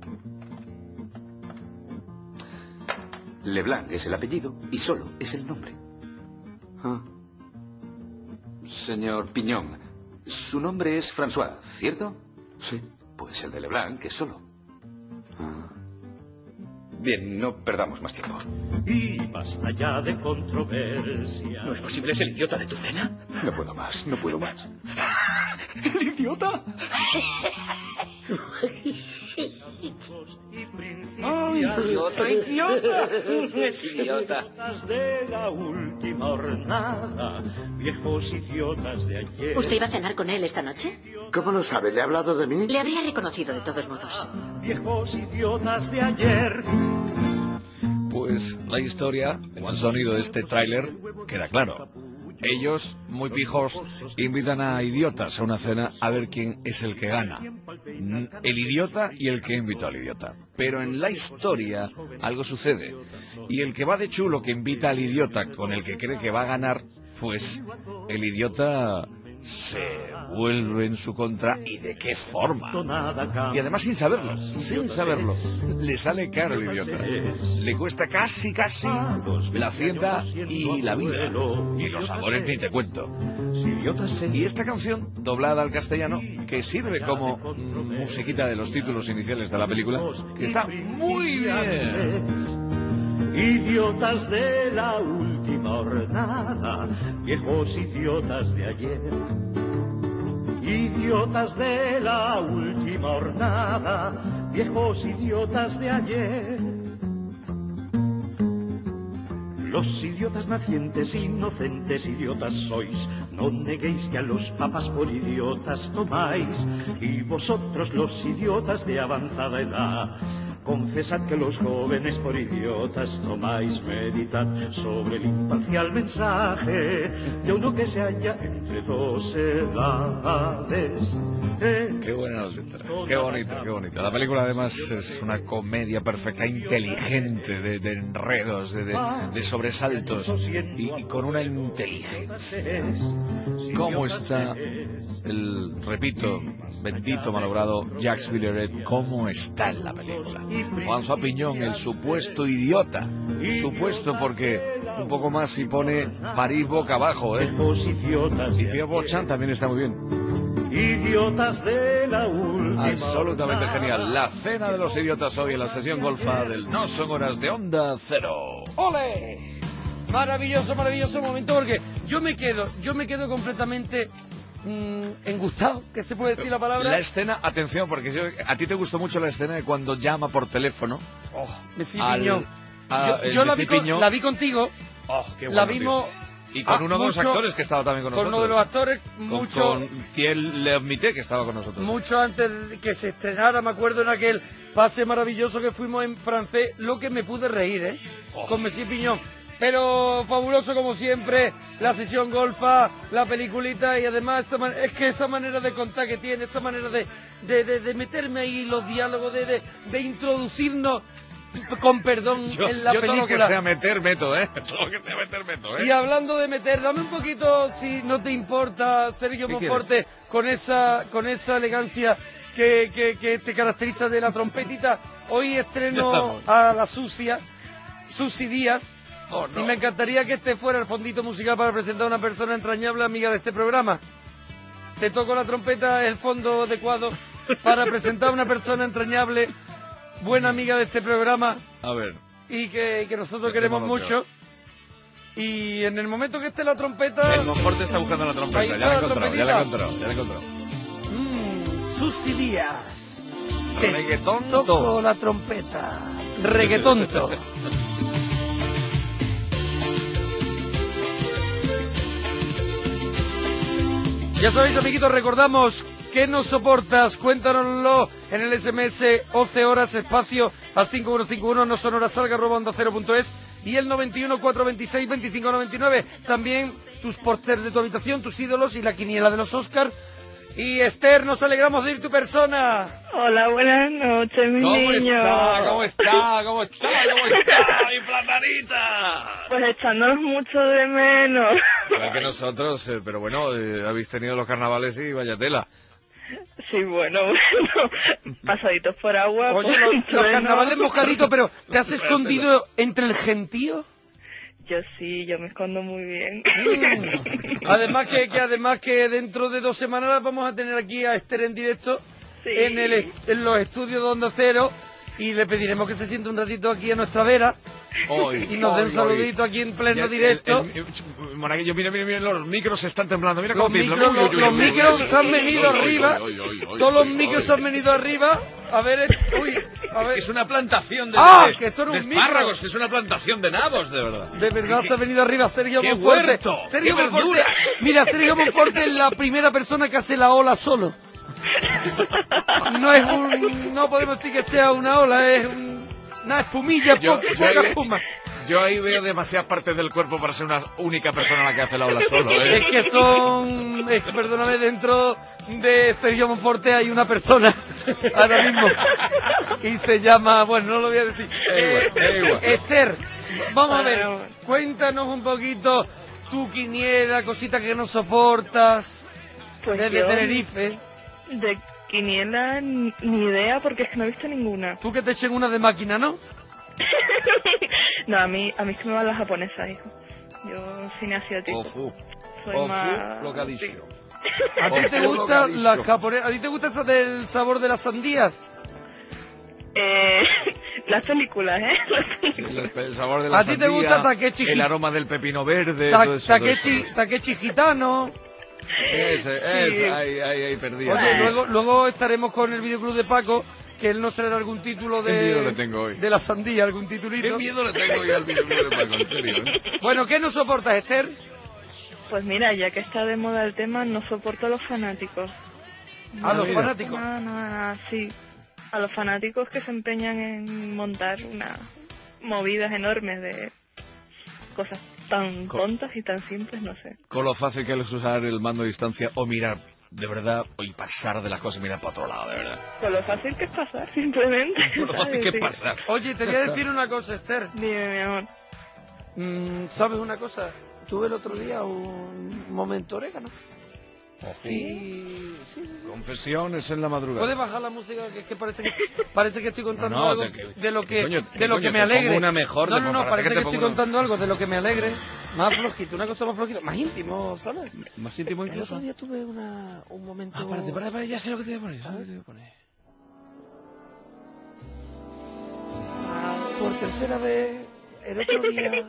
Leblanc es el apellido y solo es el nombre. Ah. Señor Piñón, su nombre es François, ¿cierto? Sí. Pues el de Leblanc es solo. Ah. Bien, no perdamos más tiempo. Y basta ya de controversia. ¿No es posible? ¿Es el idiota de tu cena? No puedo más, no puedo más. ¿El idiota? ¡Ay, idiota, idiota! Es idiota. Idiotas de la última jornada, viejos idiotas de ayer. ¿Usted iba a cenar con él esta noche? ¿Cómo lo sabe? ¿Le ha hablado de mí? Le habría reconocido de todos modos. Viejos idiotas de ayer. Pues la historia, con el sonido de este tráiler, queda claro. Ellos, muy pijos, invitan a idiotas a una cena a ver quién es el que gana. El idiota y el que invitó al idiota. Pero en la historia algo sucede. Y el que va de chulo que invita al idiota con el que cree que va a ganar, pues el idiota se vuelve en su contra. ¿Y de qué forma? Y además sin saberlo, sin saberlo, le sale caro el idiota. Le cuesta casi, casi la hacienda y la vida. Y los amores ni te cuento. Y esta canción, doblada al castellano, que sirve como mm, musiquita de los títulos iniciales de la película, que está muy bien. Idiotas de la última jornada, viejos idiotas de ayer. Idiotas de la última jornada, viejos idiotas de ayer. Los idiotas nacientes, inocentes, idiotas sois. No neguéis que a los papas por idiotas tomáis. Y vosotros los idiotas de avanzada edad, confesad que los jóvenes por idiotas tomáis. Meditad sobre el imparcial mensaje de uno que se halla entre dos edades. Qué buena letra, qué bonita, qué bonita. La película además es una comedia perfecta, inteligente, de, de enredos, de, de, de sobresaltos y, y con una inteligencia. ¿Cómo está el, repito, bendito malogrado Jacques Villeret? ¿Cómo está en la película? François Piñón, el supuesto idiota, supuesto porque un poco más si pone París boca abajo, ¿eh? Y Pierre Bochan también está muy bien. Idiotas de la última. Absolutamente genial. La cena de los idiotas hoy en la sesión golfa del No Son Horas de Onda Cero. ¡Ole! Maravilloso, maravilloso momento, porque yo me quedo, yo me quedo completamente mmm, engustado, que se puede decir la palabra. La escena, atención, porque yo, a ti te gustó mucho la escena de cuando llama por teléfono. Oh, Messi al, Piñón. a, Yo, yo la, vi con, la vi contigo. Oh, qué bueno, la vimos. Tío. Y con ah, uno de los mucho, actores que estaba también con nosotros. Con uno de los actores, mucho. Con, con Ciel Leomité, que estaba con nosotros. Mucho antes de que se estrenara, me acuerdo en aquel pase maravilloso que fuimos en francés, lo que me pude reír, ¿eh? Oh. Con Messi Piñón. Pero fabuloso como siempre, la sesión golfa, la peliculita y además esa man- es que esa manera de contar que tiene, esa manera de, de, de, de meterme ahí los diálogos, de, de, de introducirnos con perdón yo, en la yo película. Todo lo que sea meter, meto, ¿eh? Todo lo que sea meter, meto, ¿eh? Y hablando de meter, dame un poquito, si no te importa, Sergio Monforte, con esa, con esa elegancia que, que, que te caracteriza de la trompetita. Hoy estreno a la Sucia, Susi Díaz. Oh, no. Y me encantaría que este fuera el fondito musical para presentar a una persona entrañable amiga de este programa. Te toco la trompeta, el fondo adecuado para presentar a una persona entrañable, buena amiga de este programa. A ver. Y que, que nosotros queremos mucho. Y en el momento que esté la trompeta... El Monforte está buscando la trompeta, ya la he encontrado, ya la he encontrado, ya la he encontrado. Mmm, Susi Díaz. Reggaetonto. Toco la trompeta. Reggaetonto. Ya sabéis, amiguitos, recordamos que nos soportas, cuéntanoslo en el S M S once horas espacio al cinco uno cinco uno, no son horas salga arroba onda cero punto es y el noventa y uno, cuatrocientos veintiséis, veinticinco noventa y nueve. También tus pósters de tu habitación, tus ídolos y la quiniela de los Oscars. Y Esther, nos alegramos de ir tu persona. Hola, buenas noches, mi ¿Cómo niño. está? ¿Cómo está? ¿Cómo está? ¿Cómo está? ¡Mi platanita! Pues echándonos mucho de menos. Igual que nosotros, eh, pero bueno, eh, habéis tenido los carnavales y vaya tela. Sí, bueno, bueno, pasaditos por agua. Oye, por los, los trueno. carnavales mojaditos, pero ¿te has escondido entre el gentío? Yo sí, yo me escondo muy bien. Mm. Además que, que además que dentro de dos semanas las vamos a tener aquí a Esther en directo Sí. en, el, est- en los estudios de Onda Cero y le pediremos que se siente un ratito aquí a nuestra vera Hoy, y nos dé un hoy, saludito hoy. aquí en pleno Ya, el- directo. el- el- Monaguillo, mira, mira, mira, los micros están temblando, mira Los cómo tiemblan. micros, Uy, uy, los, uy, los uy, uy, micros uy, se han uy, venido uy, uy, arriba. uy, uy, uy, uy, Todos los uy, micros uy. se han venido arriba. A ver, eh, uy, a ver. Es una plantación de, ¡Ah! de- Que esto no de es un micro. espárragos, es una plantación de nabos, de verdad. De verdad se ha venido arriba Sergio ¡Qué Monforte. huerto! Sergio ¡Qué Monforte. verduras! Mira, Sergio Monforte es la primera persona que hace la ola solo. No es un, no podemos decir que sea una ola, es un- una espumilla, Yo- poca, yo poca ahí- espuma. Yo ahí veo demasiadas partes del cuerpo para ser una única persona la que hace la ola solo, ¿eh? Es que son, es que, perdóname, dentro de Sergio Monforte hay una persona ahora mismo y se llama, bueno, no lo voy a decir. Da igual, da igual. Esther, vamos a ver, Bueno. cuéntanos un poquito tu quiniela, cositas que no soportas Pues desde yo, Tenerife. de quiniela ni, ni idea porque es que no he visto ninguna. Tú que te echen una de máquina, ¿no? No, a mí, a mí es que me van las japonesas, hijo. Yo cine asiático. Ofu, Soy ofu, más... lo que ha dicho. ¿A ti te Ofu, lo gustan que ha las dicho. japonesas? ¿A ti te gusta esa del sabor de las sandías? Eh, las películas, ¿eh? Las Sí, películas. el, el sabor de la ¿A ti te sandía, gusta Takechi el Hit- aroma del pepino verde, Ta- todo eso, todo eso. Takechi, Takechi Gitano. Ese, ese, Sí. ahí, ahí, ahí perdía. Oye, luego, luego estaremos con el videoclub de Paco, que él nos traerá algún título Qué miedo le de, tengo hoy. de la sandía, algún titulito. Qué miedo le tengo hoy al videoclub de Paco, en serio, ¿eh? Bueno, ¿qué no soportas, Esther? Pues mira, ya que está de moda el tema, no soporto a los fanáticos. A los mira. fanáticos. Nada, nada, nada, sí. A los fanáticos que se empeñan en montar unas movidas enormes de cosas tan Co- tontas y tan simples, no sé. Con lo fácil que es usar el mando a distancia o mirar, de verdad, y pasar de las cosas y mirar para otro lado, de verdad. Con lo fácil que es pasar, simplemente. Con lo fácil ¿sabes? que es Sí. pasar. Oye, te voy a decir una cosa, Esther. Dime, mi amor. Mm, ¿Sabes una cosa? Tuve el otro día un momento orégano. Y... Sí, sí, sí. Confesiones en la madrugada. ¿Puedes bajar la música? Que es que parece que, parece que estoy contando No, no, algo te- que- de lo que que, coño, de que lo coño, que me te pongo alegre. una mejor, no, te no, pongo- no, para que parece te que pongo estoy una- contando algo de lo que me alegre. Más flojito, una cosa más flojita, más íntimo, ¿sabes? Más íntimo El incluso. otro día tuve una, un momento... Ah, párate, párate, párate, ya sé lo que te voy a poner, ya sé lo que te voy a poner. Por tercera vez, el otro día,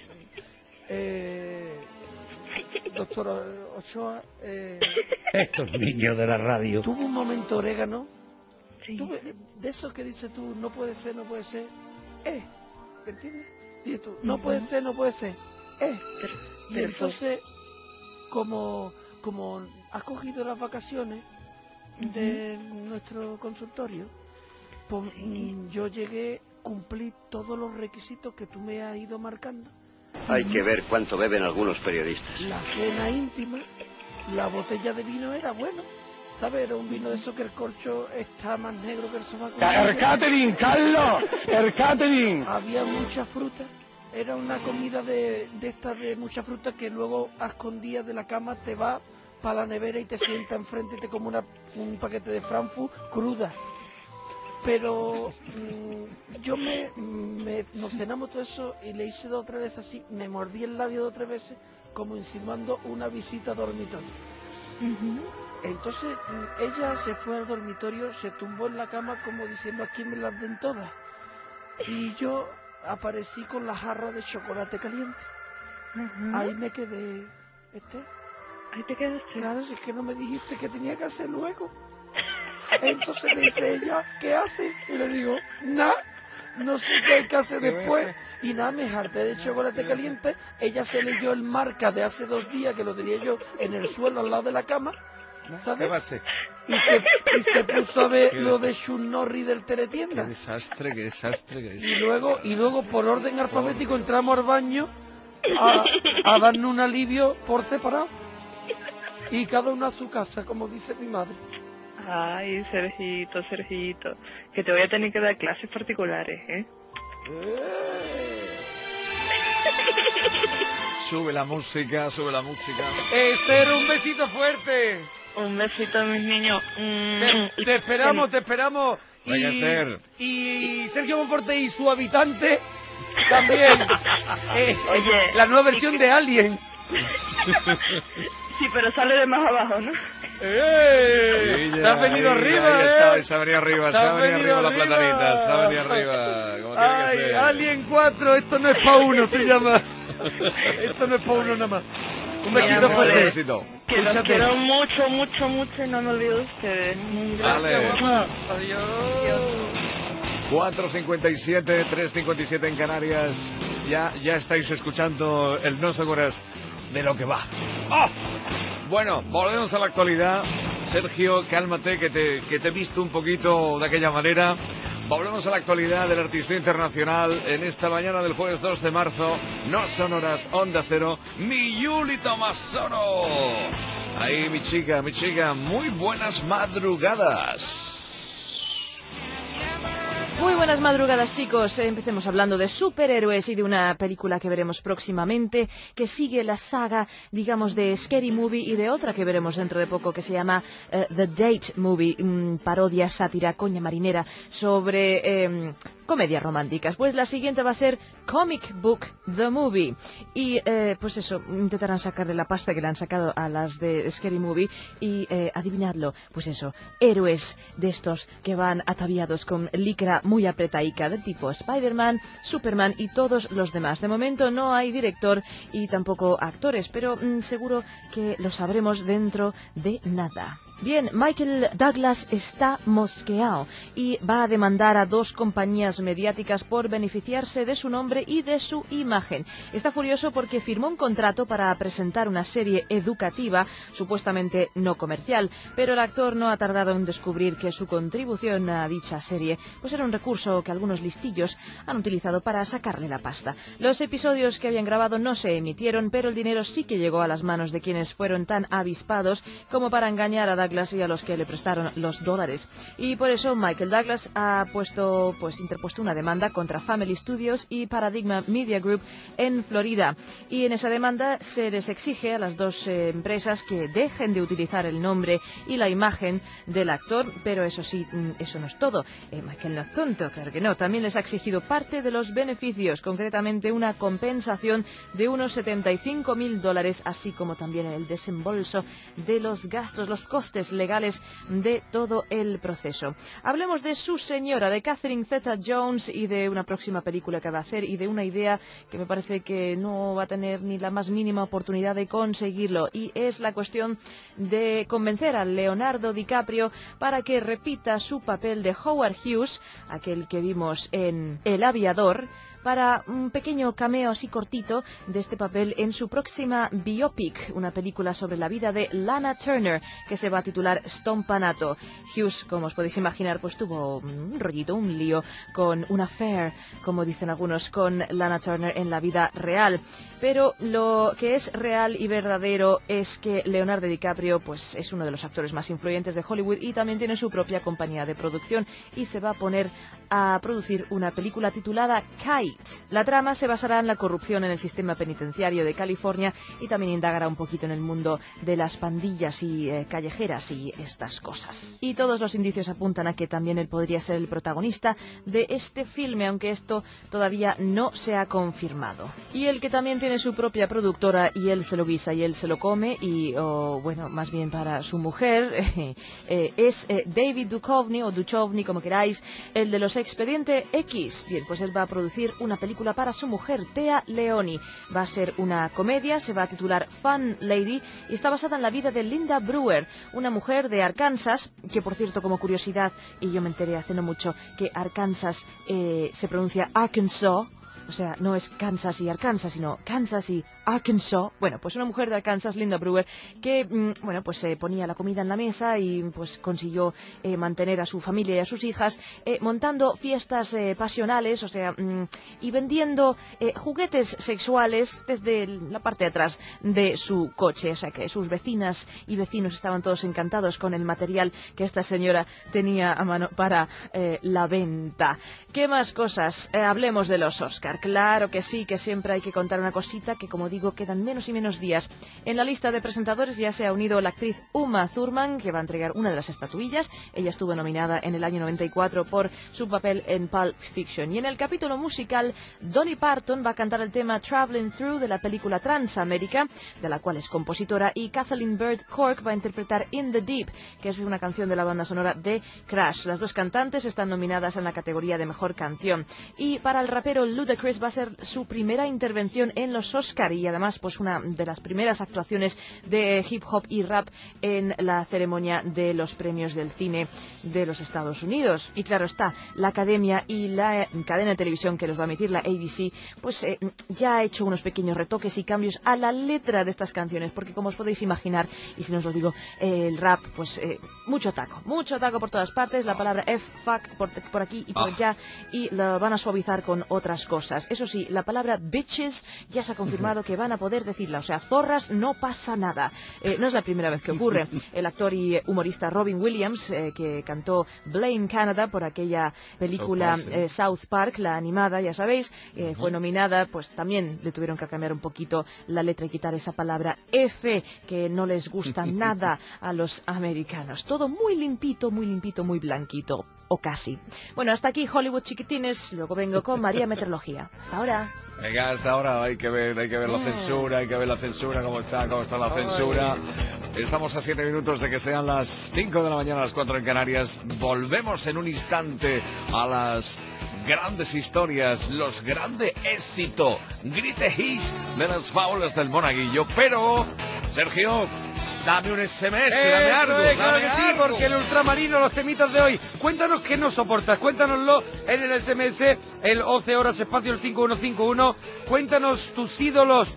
eh, doctor Ochoa, eh, Estos niños de la radio. tuvo un momento orégano. Sí. Tuve- de eso que dices tú, no puede ser, no puede ser, eh, ¿me entiendes? Dices tú, no puede ser, no puede ser, eh. Pero, Y pero entonces, como, como has cogido las vacaciones de nuestro consultorio, pues, mm, yo llegué, cumplí todos los requisitos que tú me has ido marcando. Hay que ver cuánto beben algunos periodistas. La cena íntima, la botella de vino era bueno, ¿sabes? Era un vino de eso que el corcho está más negro que el sobaco. El catering, Carlos, el catering. Había mucha fruta. Era una comida de, de estas de mucha fruta que luego a escondidas de la cama te va para la nevera y te sienta enfrente y te come una, un paquete de Frankfurt cruda. Pero mm, yo me, me nos cenamos todo eso y le hice dos o tres veces así, me mordí el labio dos o tres veces como insinuando una visita a dormitorio. Ujú. Entonces mm, ella se fue al dormitorio, se tumbó en la cama como diciendo aquí me las den todas. Y yo aparecí con la jarra de chocolate caliente. Ajá. Ahí me quedé, este, Ahí te quedaste. claro, si es que no me dijiste que tenía que hacer luego. Entonces me dice ella, ¿qué hace? Y le digo, nada, no sé qué hay que hacer después. Y nada, me harté de chocolate caliente. Ella se leyó el marca de hace dos días que lo tenía yo en el suelo al lado de la cama. ¿Sabes? ¿Qué va a ser? Y se, y se puso a ver Qué lo de Sean Norris del Qué teletienda. desastre, qué desastre, qué Y desastre. luego, y luego por orden alfabético entramos al baño a, a darnos un alivio por separado. y cada uno a su casa, como dice mi madre. Ay, Sergito, Sergito, que te voy a tener que dar clases particulares, ¿eh? Sube la música, sube la música. Esther, un besito fuerte. Un besito, mis niños. Te, te esperamos, te esperamos. Venga, y, Esther. y Sergio Monforte y su habitante también. Es Oye, la nueva versión de Alien. Sí, pero sale de más abajo, ¿no? ¡Eh! Sí, ¡Te has venido ahí, arriba, ahí eh! está, se ha venido arriba, se Te ha has venido venido arriba la arriba. platanita, se ha venido arriba, como tiene que Ay, ser. Alien cuatro, esto no es pa' uno, se llama. Esto no es pa' uno nada más. Un besito amores, fuerte. Un besito. Que los Escúchate. quiero mucho, mucho, mucho y no me olvido de ustedes. Vale. Guapa. Adiós. cuatro cincuenta y siete, tres cincuenta y siete en Canarias. Ya, ya estáis escuchando el No Son Horas de lo que va. ¡Oh! Bueno, volvemos a la actualidad. Sergio, cálmate, que te, que te he visto un poquito de aquella manera. Volvemos a la actualidad del artista internacional en esta mañana del jueves dos de marzo. No Son Horas, Onda Cero, mi Yuli Tomasoro. Ahí, mi chica, mi chica, muy buenas madrugadas. Muy buenas madrugadas, chicos. Empecemos hablando de superhéroes y de una película que veremos próximamente que sigue la saga, digamos, de Scary Movie y de otra que veremos dentro de poco que se llama uh, The Date Movie, um, parodia, sátira, coña marinera sobre um, comedias románticas. Pues la siguiente va a ser Comic Book The Movie y eh, pues eso, intentarán sacarle la pasta que le han sacado a las de Scary Movie y eh, adivinadlo, pues eso, héroes de estos que van ataviados con licra muy apretaica del tipo Spider-Man, Superman y todos los demás. De momento no hay director y tampoco actores, pero mmm, seguro que lo sabremos dentro de nada. Bien, Michael Douglas está mosqueado y va a demandar a dos compañías mediáticas por beneficiarse de su nombre y de su imagen. Está furioso porque firmó un contrato para presentar una serie educativa, supuestamente no comercial, pero el actor no ha tardado en descubrir que su contribución a dicha serie pues era un recurso que algunos listillos han utilizado para sacarle la pasta. Los episodios que habían grabado no se emitieron, pero el dinero sí que llegó a las manos de quienes fueron tan avispados como para engañar a Douglas y a los que le prestaron los dólares. Y por eso Michael Douglas ha puesto, pues interpuesto una demanda contra Family Studios y Paradigma Media Group en Florida. Y en esa demanda se les exige a las dos eh, empresas que dejen de utilizar el nombre y la imagen del actor, pero eso sí, eso no es todo. Eh, Michael no es tonto, claro que no. También les ha exigido parte de los beneficios, concretamente una compensación de unos setenta y cinco mil dólares, así como también el desembolso de los gastos, los costes legales de todo el proceso. Hablemos de su señora, de Catherine Zeta-Jones y de una próxima película que va a hacer y de una idea que me parece que no va a tener ni la más mínima oportunidad de conseguirlo, y es la cuestión de convencer a Leonardo DiCaprio para que repita su papel de Howard Hughes, aquel que vimos en El Aviador, para un pequeño cameo así cortito de este papel en su próxima biopic, una película sobre la vida de Lana Turner, que se va a titular Stompanato. Hughes, como os podéis imaginar, pues tuvo un rollito, un lío con una affair, como dicen algunos, con Lana Turner en la vida real. Pero lo que es real y verdadero es que Leonardo DiCaprio pues es uno de los actores más influyentes de Hollywood y también tiene su propia compañía de producción y se va a poner a producir una película titulada Kite. La trama se basará en la corrupción en el sistema penitenciario de California y también indagará un poquito en el mundo de las pandillas y eh, callejeras y estas cosas. Y todos los indicios apuntan a que también él podría ser el protagonista de este filme, aunque esto todavía no se ha confirmado. Y el que también tiene su propia productora y él se lo guisa y él se lo come y, oh, bueno, más bien para su mujer, eh, eh, es eh, David Duchovny o Duchovny, como queráis, el de los Expediente X. Bien, pues él va a producir una película para su mujer, Téa Leoni. Va a ser una comedia, se va a titular Fun Lady y está basada en la vida de Linda Brewer, una mujer de Arkansas, que por cierto, como curiosidad, y yo me enteré hace no mucho, que Arkansas eh, se pronuncia Arkansas, o sea, no es Kansas y Arkansas, sino Kansas y Arkansas. Bueno, pues una mujer de Arkansas, Linda Brewer, que, mm, bueno, pues eh, ponía la comida en la mesa y pues consiguió eh, mantener a su familia y a sus hijas eh, montando fiestas eh, pasionales, o sea, mm, y vendiendo eh, juguetes sexuales desde el- la parte de atrás de su coche. O sea, que sus vecinas y vecinos estaban todos encantados con el material que esta señora tenía a mano para eh, la venta. ¿Qué más cosas? Eh, hablemos de los Oscar. Claro que sí, que siempre hay que contar una cosita, que como digo, quedan menos y menos días. En la lista de presentadores ya se ha unido la actriz Uma Thurman, que va a entregar una de las estatuillas. Ella estuvo nominada en el año noventa y cuatro por su papel en Pulp Fiction. Y en el capítulo musical, Dolly Parton va a cantar el tema Traveling Through de la película Transamérica, de la cual es compositora, y Kathleen Bird Cork va a interpretar In the Deep, que es una canción de la banda sonora de Crash. Las dos cantantes están nominadas en la categoría de mejor canción. Y para el rapero Ludacris va a ser su primera intervención en los Oscar y además pues una de las primeras actuaciones de hip hop y rap en la ceremonia de los premios del cine de los Estados Unidos. Y claro está, la academia y la cadena de televisión que los va a emitir, la A B C, pues eh, ya ha hecho unos pequeños retoques y cambios a la letra de estas canciones, porque como os podéis imaginar, y si no os lo digo, eh, el rap, pues eh, mucho taco, mucho taco por todas partes, la palabra F, fuck, por, por aquí y por Ah. allá, y la van a suavizar con otras cosas. Eso sí, la palabra bitches ya se ha confirmado que van a poder decirla, o sea, zorras no pasa nada. Eh, no es la primera vez que ocurre. El actor y humorista Robin Williams, eh, que cantó Blame Canada por aquella película South Park, sí. eh, South Park, la animada, ya sabéis, eh, fue nominada, pues también le tuvieron que cambiar un poquito la letra y quitar esa palabra F, que no les gusta nada a los americanos. Todo muy limpito, muy limpito, muy blanquito, o casi. Bueno, hasta aquí Hollywood chiquitines, luego vengo con María Meteorología. Hasta ahora. Venga, hasta ahora hay que ver, hay que ver la Mm. censura, hay que ver la censura, cómo está, cómo está la censura. Estamos a siete minutos de que sean las cinco de la mañana, las cuatro en Canarias. Volvemos en un instante a las grandes historias, los grandes éxitos, grite hits de las fábulas del Monaguillo. Pero, Sergio, dame un S M S, dame Eso algo, es, claro dame que sí, algo. porque el ultramarino, los temitas de hoy. Cuéntanos qué nos soportas, cuéntanoslo en el S M S, el once horas espacio el cinco uno cinco uno. Cuéntanos tus ídolos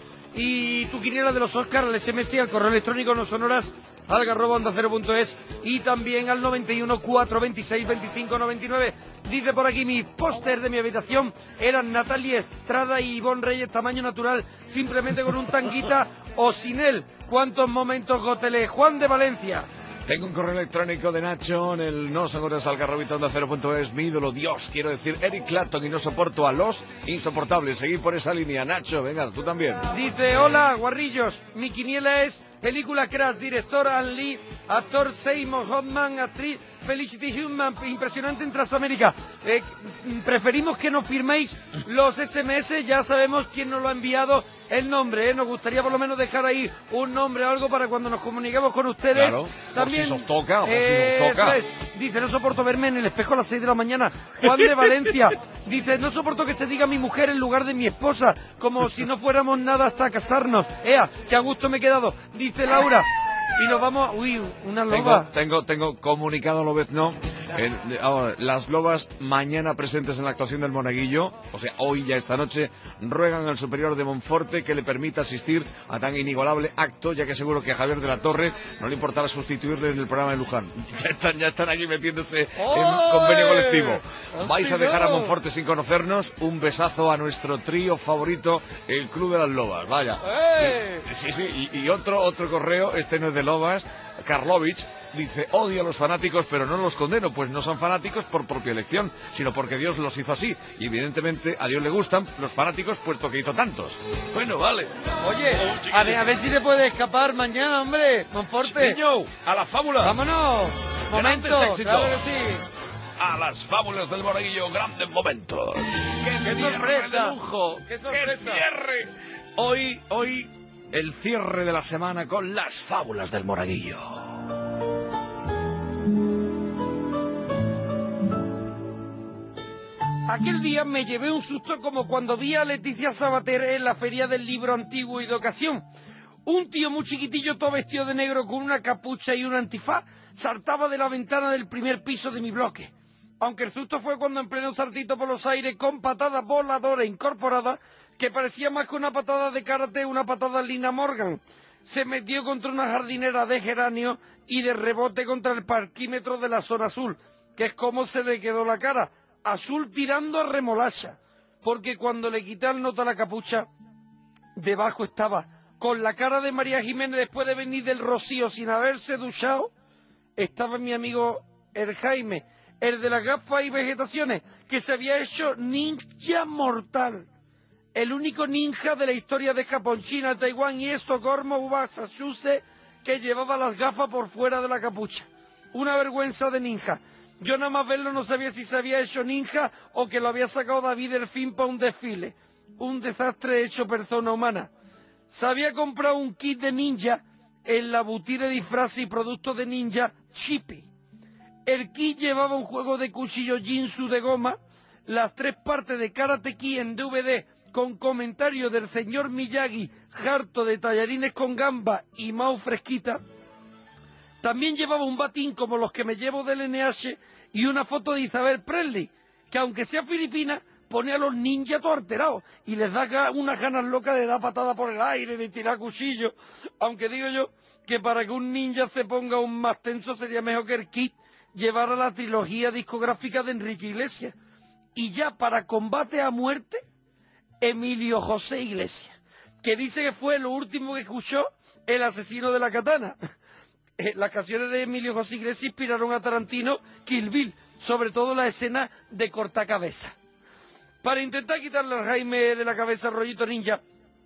y tu quiniela de los Oscars al S M S y al correo electrónico no sonoras alga arroba onda cero punto es y también al noventa y uno, cuatro veintiséis, veinticinco noventa y nueve. Dice por aquí, mi póster de mi habitación eran Natalia Estrada y Ivonne Reyes, tamaño natural, simplemente con un tanguita o sin él. ¿Cuántos momentos gotelé? Juan de Valencia. Tengo un correo electrónico de Nacho en el no sonoras algarrobita onda cero punto es. Mi ídolo, Dios, quiero decir Eric Clapton, y no soporto a los insoportables. Seguir por esa línea, Nacho, venga, tú también. Dice, hola, guarrillos, mi quiniela es película Crash, director Ann Lee, actor Seymour Hoffman, actriz Felicity Human, impresionante en Transamérica. Eh, preferimos que nos firméis los S M S, ya sabemos quién nos lo ha enviado, el nombre, ¿eh? Nos gustaría por lo menos dejar ahí un nombre o algo para cuando nos comuniquemos con ustedes. Claro, También, por si os toca, por si eh, os toca. eso es. Dice, no soporto verme en el espejo a las seis de la mañana. Juan de Valencia. Dice, no soporto que se diga mi mujer en lugar de mi esposa, como si no fuéramos nada hasta casarnos. Ea, que a gusto me he quedado. Dice Laura. Y nos vamos a... Uy, una loba. Tengo, tengo, tengo comunicado lobezno. Eh, ahora, las lobas mañana presentes en la actuación del Monaguillo, o sea, hoy ya esta noche, ruegan al superior de Monforte que le permita asistir a tan inigualable acto, ya que seguro que a Javier de la Torre no le importará sustituirle en el programa de Luján. Ya están, ya están aquí metiéndose en convenio colectivo. ¿Vais a dejar a Monforte sin conocernos? Un besazo a nuestro trío favorito, el Club de las Lobas. Vaya. ¡Eh! Y, sí, sí, y, y otro, otro correo, este no es de Lobas, Karlovich. Dice, odio a los fanáticos, pero no los condeno, pues no son fanáticos por propia elección, sino porque Dios los hizo así. Y evidentemente a Dios le gustan los fanáticos, puesto que hizo tantos. Bueno, vale. Oye, a ver, a ver si te puede escapar mañana, hombre, Monforte. Niño, a la fábula. Vámonos. Grandes Momento, éxitos. claro que sí. A las fábulas del Monaguillo, grandes momentos. ¡Qué cierre sorpresa! de lujo! ¡Qué sorpresa! cierre! Hoy, hoy, el cierre de la semana con las fábulas del Monaguillo. Aquel día me llevé un susto como cuando vi a Leticia Sabater en la feria del libro antiguo y de ocasión. Un tío muy chiquitillo, todo vestido de negro con una capucha y un antifaz, saltaba de la ventana del primer piso de mi bloque. aunque el susto fue cuando en pleno saltito por los aires, con patada voladora incorporada, que parecía más que una patada de karate, una patada Lina Morgan. Se metió contra una jardinera de geranio y de rebote contra el parquímetro de la zona azul, que es como se le quedó la cara, azul tirando a remolacha, porque cuando le quité al nota la capucha, debajo estaba, con la cara de María Jiménez después de venir del Rocío sin haberse duchado, estaba mi amigo el Jaime, el de las gafas y vegetaciones, que se había hecho ninja mortal. El único ninja de la historia de Japón, China, Taiwán y Estocolmo, Massachusetts, que llevaba las gafas por fuera de la capucha. Una vergüenza de ninja. Yo nada más verlo no sabía si se había hecho ninja o que lo había sacado David Delfín para un desfile. Un desastre hecho persona humana. Se había comprado un kit de ninja en la boutique de disfraces y productos de ninja Chippy. El kit llevaba un juego de cuchillo Jinsu de goma, las tres partes de Karate Kid en D V D con comentarios del señor Miyagi, harto de tallarines con gamba y Mao fresquita. También llevaba un batín como los que me llevo del N H y una foto de Isabel Presley, que aunque sea filipina, pone a los ninjas todo alterados y les da unas ganas locas de dar patada por el aire, de tirar cuchillos. Aunque digo yo que para que un ninja se ponga aún más tenso sería mejor que el kit llevara la trilogía discográfica de Enrique Iglesias. Y ya para combate a muerte, Emilio José Iglesias, que dice que fue lo último que escuchó el asesino de la katana. Las canciones de Emilio José Iglesias inspiraron a Tarantino, Kill Bill, sobre todo la escena de cortacabezas. Para intentar quitarle al Jaime de la cabeza rollito ninja,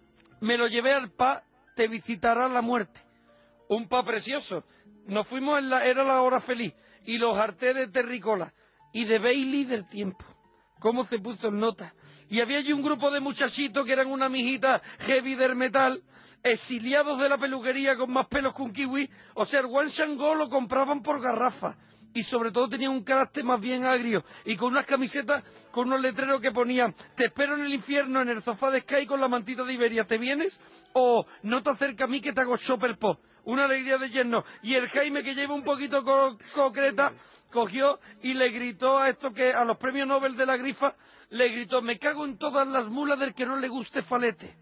me lo llevé al pa Te visitará la muerte. Un pa precioso. Nos fuimos, en la, era la hora feliz, y los harté de Terricola y de Bailey del tiempo. ¿Cómo se puso en nota? Y había allí un grupo de muchachitos que eran una mijita heavy del metal, exiliados de la peluquería con más pelos que un kiwi. O sea, el One Shango lo compraban por garrafa. Y sobre todo tenía un carácter más bien agrio. Y con unas camisetas, con unos letreros que ponían: te espero en el infierno, en el sofá de Sky con la mantita de Iberia, ¿te vienes? O no te acerques a mí que te hago chopper pop. Una alegría de yerno. Y el Jaime, que lleva un poquito co concreta, cogió y le gritó a esto que a los premios Nobel de la grifa, le gritó: me cago en todas las mulas del que no le guste falete.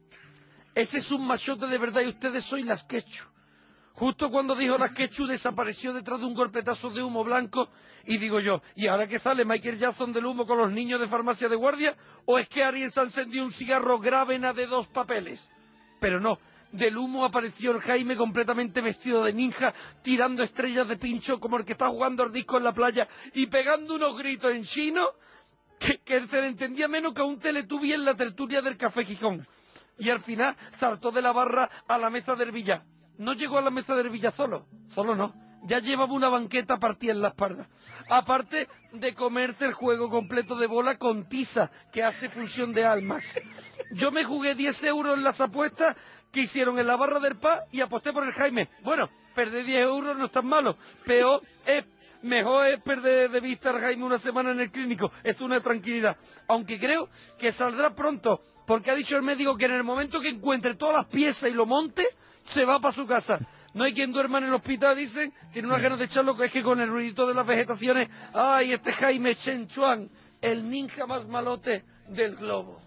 Ese es un machote de verdad y ustedes sois las quechu. Justo cuando dijo las quechu desapareció detrás de un golpetazo de humo blanco y digo yo, ¿y ahora qué sale Michael Jackson del humo con los niños de farmacia de guardia? ¿O es que alguien se encendió un cigarro Gravena de dos papeles? Pero no, del humo apareció el Jaime completamente vestido de ninja, tirando estrellas de pincho como el que está jugando al disco en la playa y pegando unos gritos en chino que, que se le entendía menos que a un Teletubby en la tertulia del Café Gijón. Y al final saltó de la barra a la mesa del billar. No llegó a la mesa del billar solo, solo no. Ya llevaba una banqueta partida en la espalda. Aparte de comerte el juego completo de bola con tiza, que hace función de almas. Yo me jugué diez euros en las apuestas que hicieron en la barra del P A y aposté por el Jaime. Bueno, perder diez euros no es tan malo. Peor es, mejor es perder de vista al Jaime una semana en el clínico. Es una tranquilidad. Aunque creo que saldrá pronto, porque ha dicho el médico que en el momento que encuentre todas las piezas y lo monte, se va para su casa. No hay quien duerma en el hospital, dicen. Tiene unas ganas de echarlo, que es que con el ruidito de las vegetaciones. ¡Ay, este Jaime Chen Chuan, el ninja más malote del globo!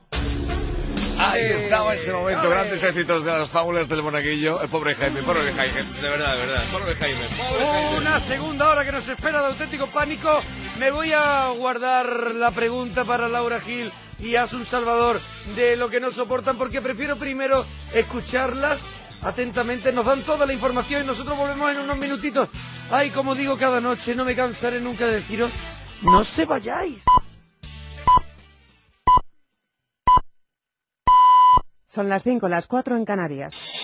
Ahí Eh, estaba ese momento, ¡ole! grandes éxitos de las fábulas del monaguillo. El pobre Jaime, pobre Jaime, de verdad, de verdad, pobre Jaime, pobre Jaime. Una segunda hora que nos espera de auténtico pánico. Me voy a guardar la pregunta para Laura Gil y Asun Salvador de lo que nos soportan, porque prefiero primero escucharlas atentamente. Nos dan toda la información y nosotros volvemos en unos minutitos. Ay, como digo cada noche, no me cansaré nunca de deciros, no se vayáis. Son las cinco, las cuatro en Canarias.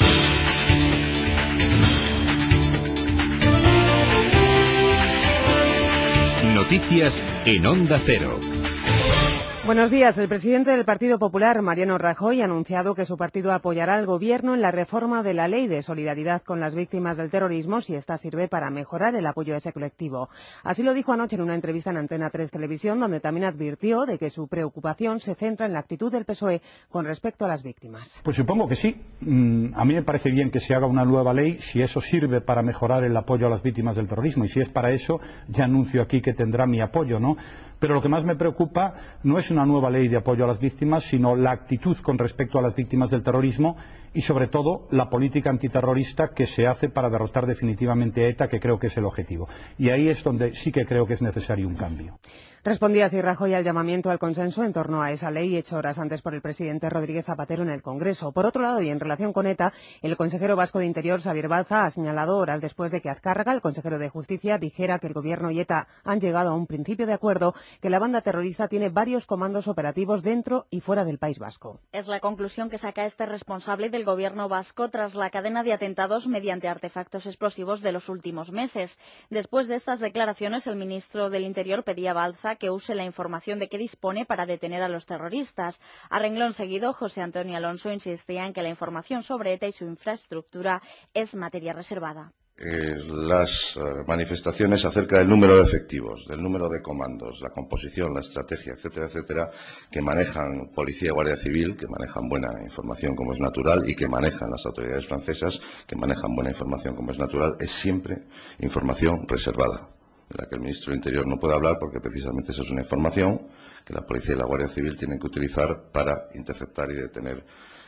Noticias en Onda Cero. Buenos días. El presidente del Partido Popular, Mariano Rajoy, ha anunciado que su partido apoyará al Gobierno en la reforma de la Ley de Solidaridad con las Víctimas del Terrorismo si esta sirve para mejorar el apoyo a ese colectivo. Así lo dijo anoche en una entrevista en Antena tres Televisión, donde también advirtió de que su preocupación se centra en la actitud del P S O E con respecto a las víctimas. Pues supongo que sí. A mí me parece bien que se haga una nueva ley si eso sirve para mejorar el apoyo a las víctimas del terrorismo. Y si es para eso, ya anuncio aquí que tendrá mi apoyo, ¿no? Pero lo que más me preocupa no es una nueva ley de apoyo a las víctimas, sino la actitud con respecto a las víctimas del terrorismo y, sobre todo, la política antiterrorista que se hace para derrotar definitivamente a ETA, que creo que es el objetivo. Y ahí es donde sí que creo que es necesario un cambio. Respondía así Rajoy al llamamiento al consenso en torno a esa ley hecho horas antes por el presidente Rodríguez Zapatero en el Congreso. Por otro lado, y en relación con ETA, el consejero vasco de Interior, Xabier Balza, ha señalado horas después de que Azcárraga, el consejero de Justicia, dijera que el Gobierno y ETA han llegado a un principio de acuerdo, que la banda terrorista tiene varios comandos operativos dentro y fuera del País Vasco. Es la conclusión que saca este responsable del Gobierno vasco tras la cadena de atentados mediante artefactos explosivos de los últimos meses. Después de estas declaraciones, el ministro del Interior pedía a Balza que use la información de que dispone para detener a los terroristas. A renglón seguido, José Antonio Alonso insistía en que la información sobre ETA y su infraestructura es materia reservada. Eh, las uh, manifestaciones acerca del número de efectivos, del número de comandos, la composición, la estrategia, etcétera, etcétera, que manejan Policía y Guardia Civil, que manejan buena información como es natural, y que manejan las autoridades francesas, que manejan buena información como es natural, es siempre información reservada, de la que el ministro del Interior no puede hablar porque precisamente esa es una información que la Policía y la Guardia Civil tienen que utilizar para interceptar y detener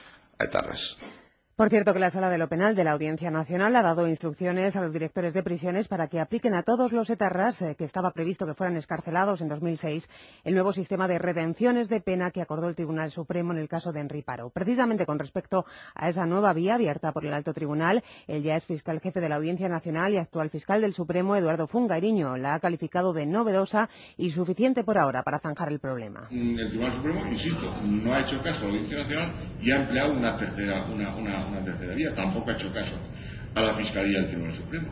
a etarras. Por cierto, que la Sala de lo Penal de la Audiencia Nacional ha dado instrucciones a los directores de prisiones para que apliquen a todos los etarras eh, que estaba previsto que fueran excarcelados en dos mil seis el nuevo sistema de redenciones de pena que acordó el Tribunal Supremo en el caso de Henri Parot. Precisamente con respecto a esa nueva vía abierta por el Alto Tribunal, el ya ex fiscal jefe de la Audiencia Nacional y actual fiscal del Supremo, Eduardo Fungairiño, la ha calificado de novedosa y suficiente por ahora para zanjar el problema. El Tribunal Supremo, insisto, no ha hecho caso a la Audiencia Nacional y ha empleado una tercera, una, una, una tercera vía. Tampoco ha hecho caso a la Fiscalía del Tribunal Supremo.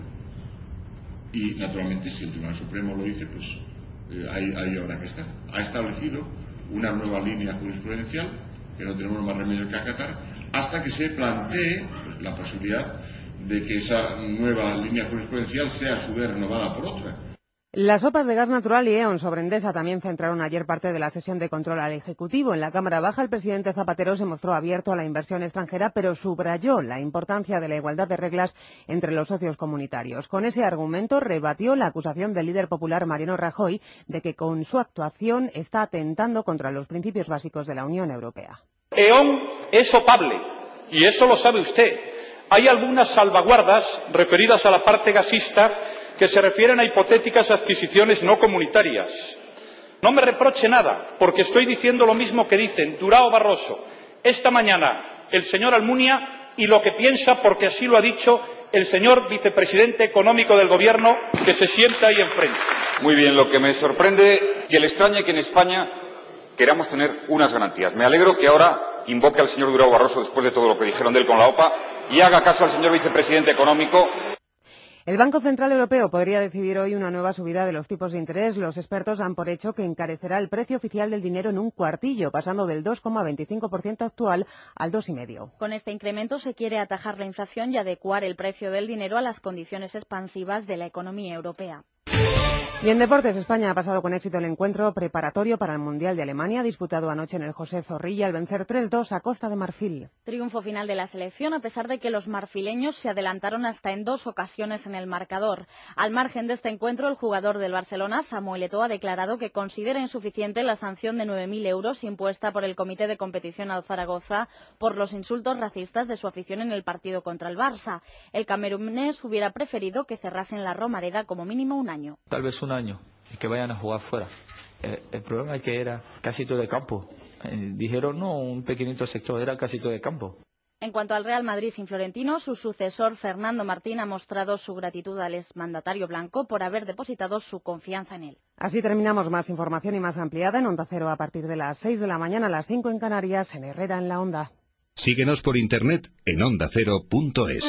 Y, naturalmente, si el Tribunal Supremo lo dice, pues eh, ahí, ahí habrá que estar. Ha establecido una nueva línea jurisprudencial que no tenemos más remedio que acatar hasta que se plantee pues, la posibilidad de que esa nueva línea jurisprudencial sea a su vez renovada por otra. Las OPAs de gas natural y E O N sobre Endesa también centraron ayer parte de la sesión de control al Ejecutivo. En la Cámara Baja, el presidente Zapatero se mostró abierto a la inversión extranjera, pero subrayó la importancia de la igualdad de reglas entre los socios comunitarios. Con ese argumento rebatió la acusación del líder popular Mariano Rajoy de que con su actuación está atentando contra los principios básicos de la Unión Europea. E O N es opable, y eso lo sabe usted. Hay algunas salvaguardas referidas a la parte gasista que se refieren a hipotéticas adquisiciones no comunitarias. No me reproche nada, porque estoy diciendo lo mismo que dicen Durão Barroso, esta mañana el señor Almunia y lo que piensa, porque así lo ha dicho el señor vicepresidente económico del Gobierno, que se sienta ahí enfrente. Muy bien, lo que me sorprende que le extrañe que en España queramos tener unas garantías. Me alegro que ahora invoque al señor Durão Barroso después de todo lo que dijeron de él con la OPA y haga caso al señor vicepresidente económico. El Banco Central Europeo podría decidir hoy una nueva subida de los tipos de interés. Los expertos dan por hecho que encarecerá el precio oficial del dinero en un cuartillo, pasando del dos coma veinticinco por ciento actual al dos coma cinco por ciento. Con este incremento se quiere atajar la inflación y adecuar el precio del dinero a las condiciones expansivas de la economía europea. Y en deportes, España ha pasado con éxito el encuentro preparatorio para el Mundial de Alemania, disputado anoche en el José Zorrilla, al vencer tres dos a Costa de Marfil. Triunfo final de la selección, a pesar de que los marfileños se adelantaron hasta en dos ocasiones en el marcador. Al margen de este encuentro, el jugador del Barcelona, Samuel Eto'o, ha declarado que considera insuficiente la sanción de nueve mil euros impuesta por el Comité de Competición al Zaragoza por los insultos racistas de su afición en el partido contra el Barça. El camerunés hubiera preferido que cerrasen la Romareda como mínimo un año. Tal vez un año y que vayan a jugar fuera. Eh, el problema es que era casi todo de campo. Eh, dijeron no, un pequeñito sector, era casi todo de campo. En cuanto al Real Madrid sin Florentino, su sucesor Fernando Martín ha mostrado su gratitud al exmandatario blanco por haber depositado su confianza en él. Así terminamos. Más información y más ampliada en Onda Cero a partir de las seis de la mañana, a las cinco en Canarias, en Herrera en la Onda. Síguenos por internet en onda cero punto es.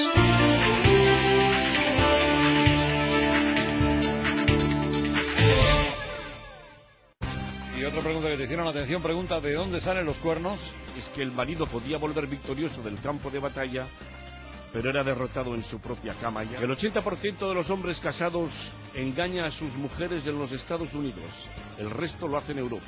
Y otra pregunta que te hicieron, atención, pregunta, ¿de dónde salen los cuernos? Es que el marido podía volver victorioso del campo de batalla, pero era derrotado en su propia cama ya. El ochenta por ciento de los hombres casados engaña a sus mujeres en los Estados Unidos. El resto lo hace en Europa.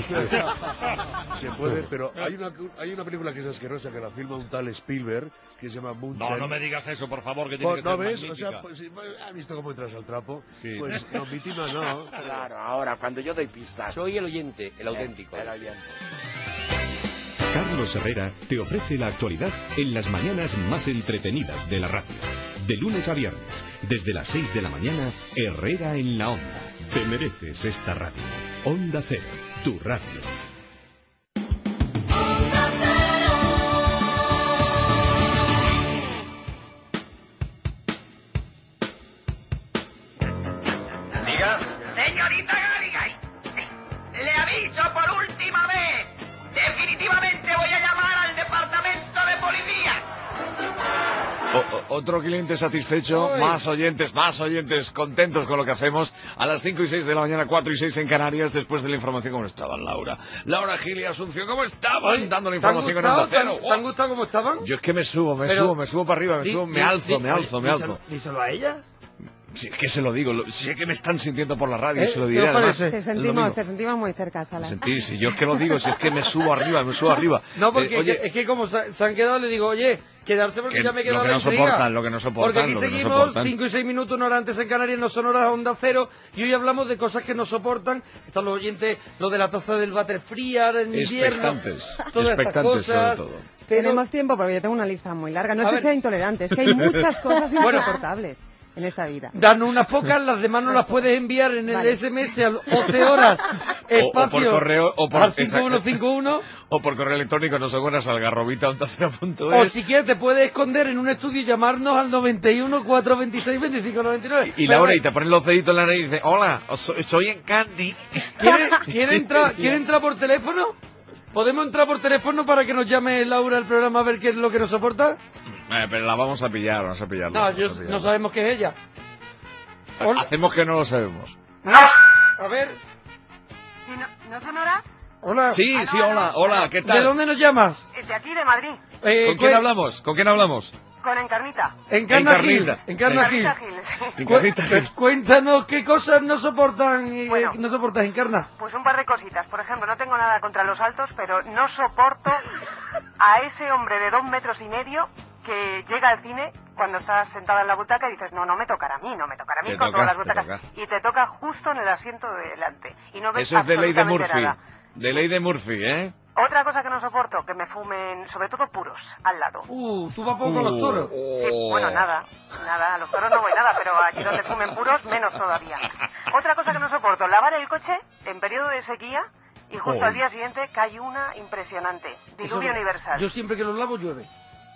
Se puede, pero hay una, hay una película que es asquerosa, que la filma un tal Spielberg, que se llama Moonshine. No, no me digas eso, por favor, que tiene Pues, que ¿no ser ves? magnífica. O sea, pues, sí, ¿has visto cómo entras al trapo? Sí. Pues no, mi tima no. Claro, ahora, cuando yo doy pistas. Soy el oyente, el auténtico. El oyente. Carlos Herrera te ofrece la actualidad en las mañanas más entretenidas de la radio. De lunes a viernes, desde las seis de la mañana, Herrera en la Onda. Te mereces esta radio. Onda Cero, tu radio. Diga. Señorita Garrigay, le aviso por última vez. Definitivamente voy a llamar al departamento de policía. O- o- otro cliente satisfecho, Uy. más oyentes, más oyentes contentos con lo que hacemos. A las cinco y seis de la mañana, cuatro y seis en Canarias, después de la información. ¿Cómo estaban, Laura? Laura Gil y Asunción, ¿cómo estaban? Dando la ¿Te han información en gustado? Onda ¿Te han- Cero. ¿Te han gustado cómo estaban? Yo es que me subo, me Pero- subo, me subo para arriba, me Di- subo, me di- alzo, di- me alzo, me díselo- alzo. Díselo a ella. Sí, es que se lo digo, lo- sé que me están sintiendo por la radio, ¿Eh? se lo ¿Qué diré os además. parece? Te el sentimos, domingo. te sentimos muy cerca, Sala. Sentir, si yo es que lo digo, si es que me subo arriba, me subo arriba. No, porque Eh, oye, es, que, es que como se, se han quedado, le digo, oye, quedarse porque que ya me he lo quedado que la no intriga. soportan, lo que no soportan, Porque aquí lo que no seguimos soportan. cinco y seis minutos, una hora antes en Canarias, no son horas Onda Cero, y hoy hablamos de cosas que no soportan. Están los oyentes, lo de la taza del váter fría en invierno. Expectantes, todas estas expectantes sobre cosas. todo. Pero... Tenemos tiempo porque yo tengo una lista muy larga. No es A que ver. sea intolerante, es que hay muchas cosas Bueno. insoportables en esta vida. Danos unas pocas, las demás no las puedes enviar en el Vale. S M S al once horas, O, o por espacio, correo, o por, al cinco uno cinco uno. o por correo electrónico, no se buenas al garrobita onda cero punto O es. si quieres te puedes esconder en un estudio y llamarnos al noventa y uno, cuatrocientos veintiséis, veinticinco noventa y nueve. Y Laura, y te ponen los deditos en la nariz y dice, hola, soy, soy en Candy. ¿Quiere, quiere entrar, ¿Quiere entrar por teléfono? ¿Podemos entrar por teléfono para que nos llame Laura al programa a ver qué es lo que nos soporta? Eh, pero la vamos a pillar, vamos a pillarla. No, vamos yo, a pillarla. no sabemos qué es ella. Hacemos que no lo sabemos. A ver. ¿No, ¿no sonora? Hola. Sí, sí, hola, hola, ¿qué tal? ¿De dónde nos llamas? De aquí, de Madrid. Eh, ¿Con quién cuen- hablamos? ¿Con quién hablamos? Con Encarnita. Encarna Gil. Encarnita. Encarna Gil. Encarnita Gil, sí. Encarnita Cu- Gil. Cuéntanos qué cosas no soportan, eh, Bueno. no soportas, Encarna. Pues un par de cositas. Por ejemplo, no tengo nada contra los altos, pero no soporto a ese hombre de dos metros y medio que llega al cine cuando estás sentada en la butaca y dices, no, no me tocará a mí, no me tocará a mí Te con toca, todas las te butacas. toca. Y te toca justo en el asiento de delante. Y no ves Eso es de ley de absolutamente Murphy. nada. De ley de Murphy, ¿eh? Otra cosa que no soporto, que me fumen, sobre todo puros, al lado. Uh, tú vas poco con los toros. Sí, bueno, nada, nada, a los toros no voy nada, pero aquí donde fumen puros, menos todavía. Otra cosa que no soporto, lavar el coche en periodo de sequía y justo Oh. al día siguiente cae una impresionante, diluvio Eso- universal. Yo siempre que los lavo llueve.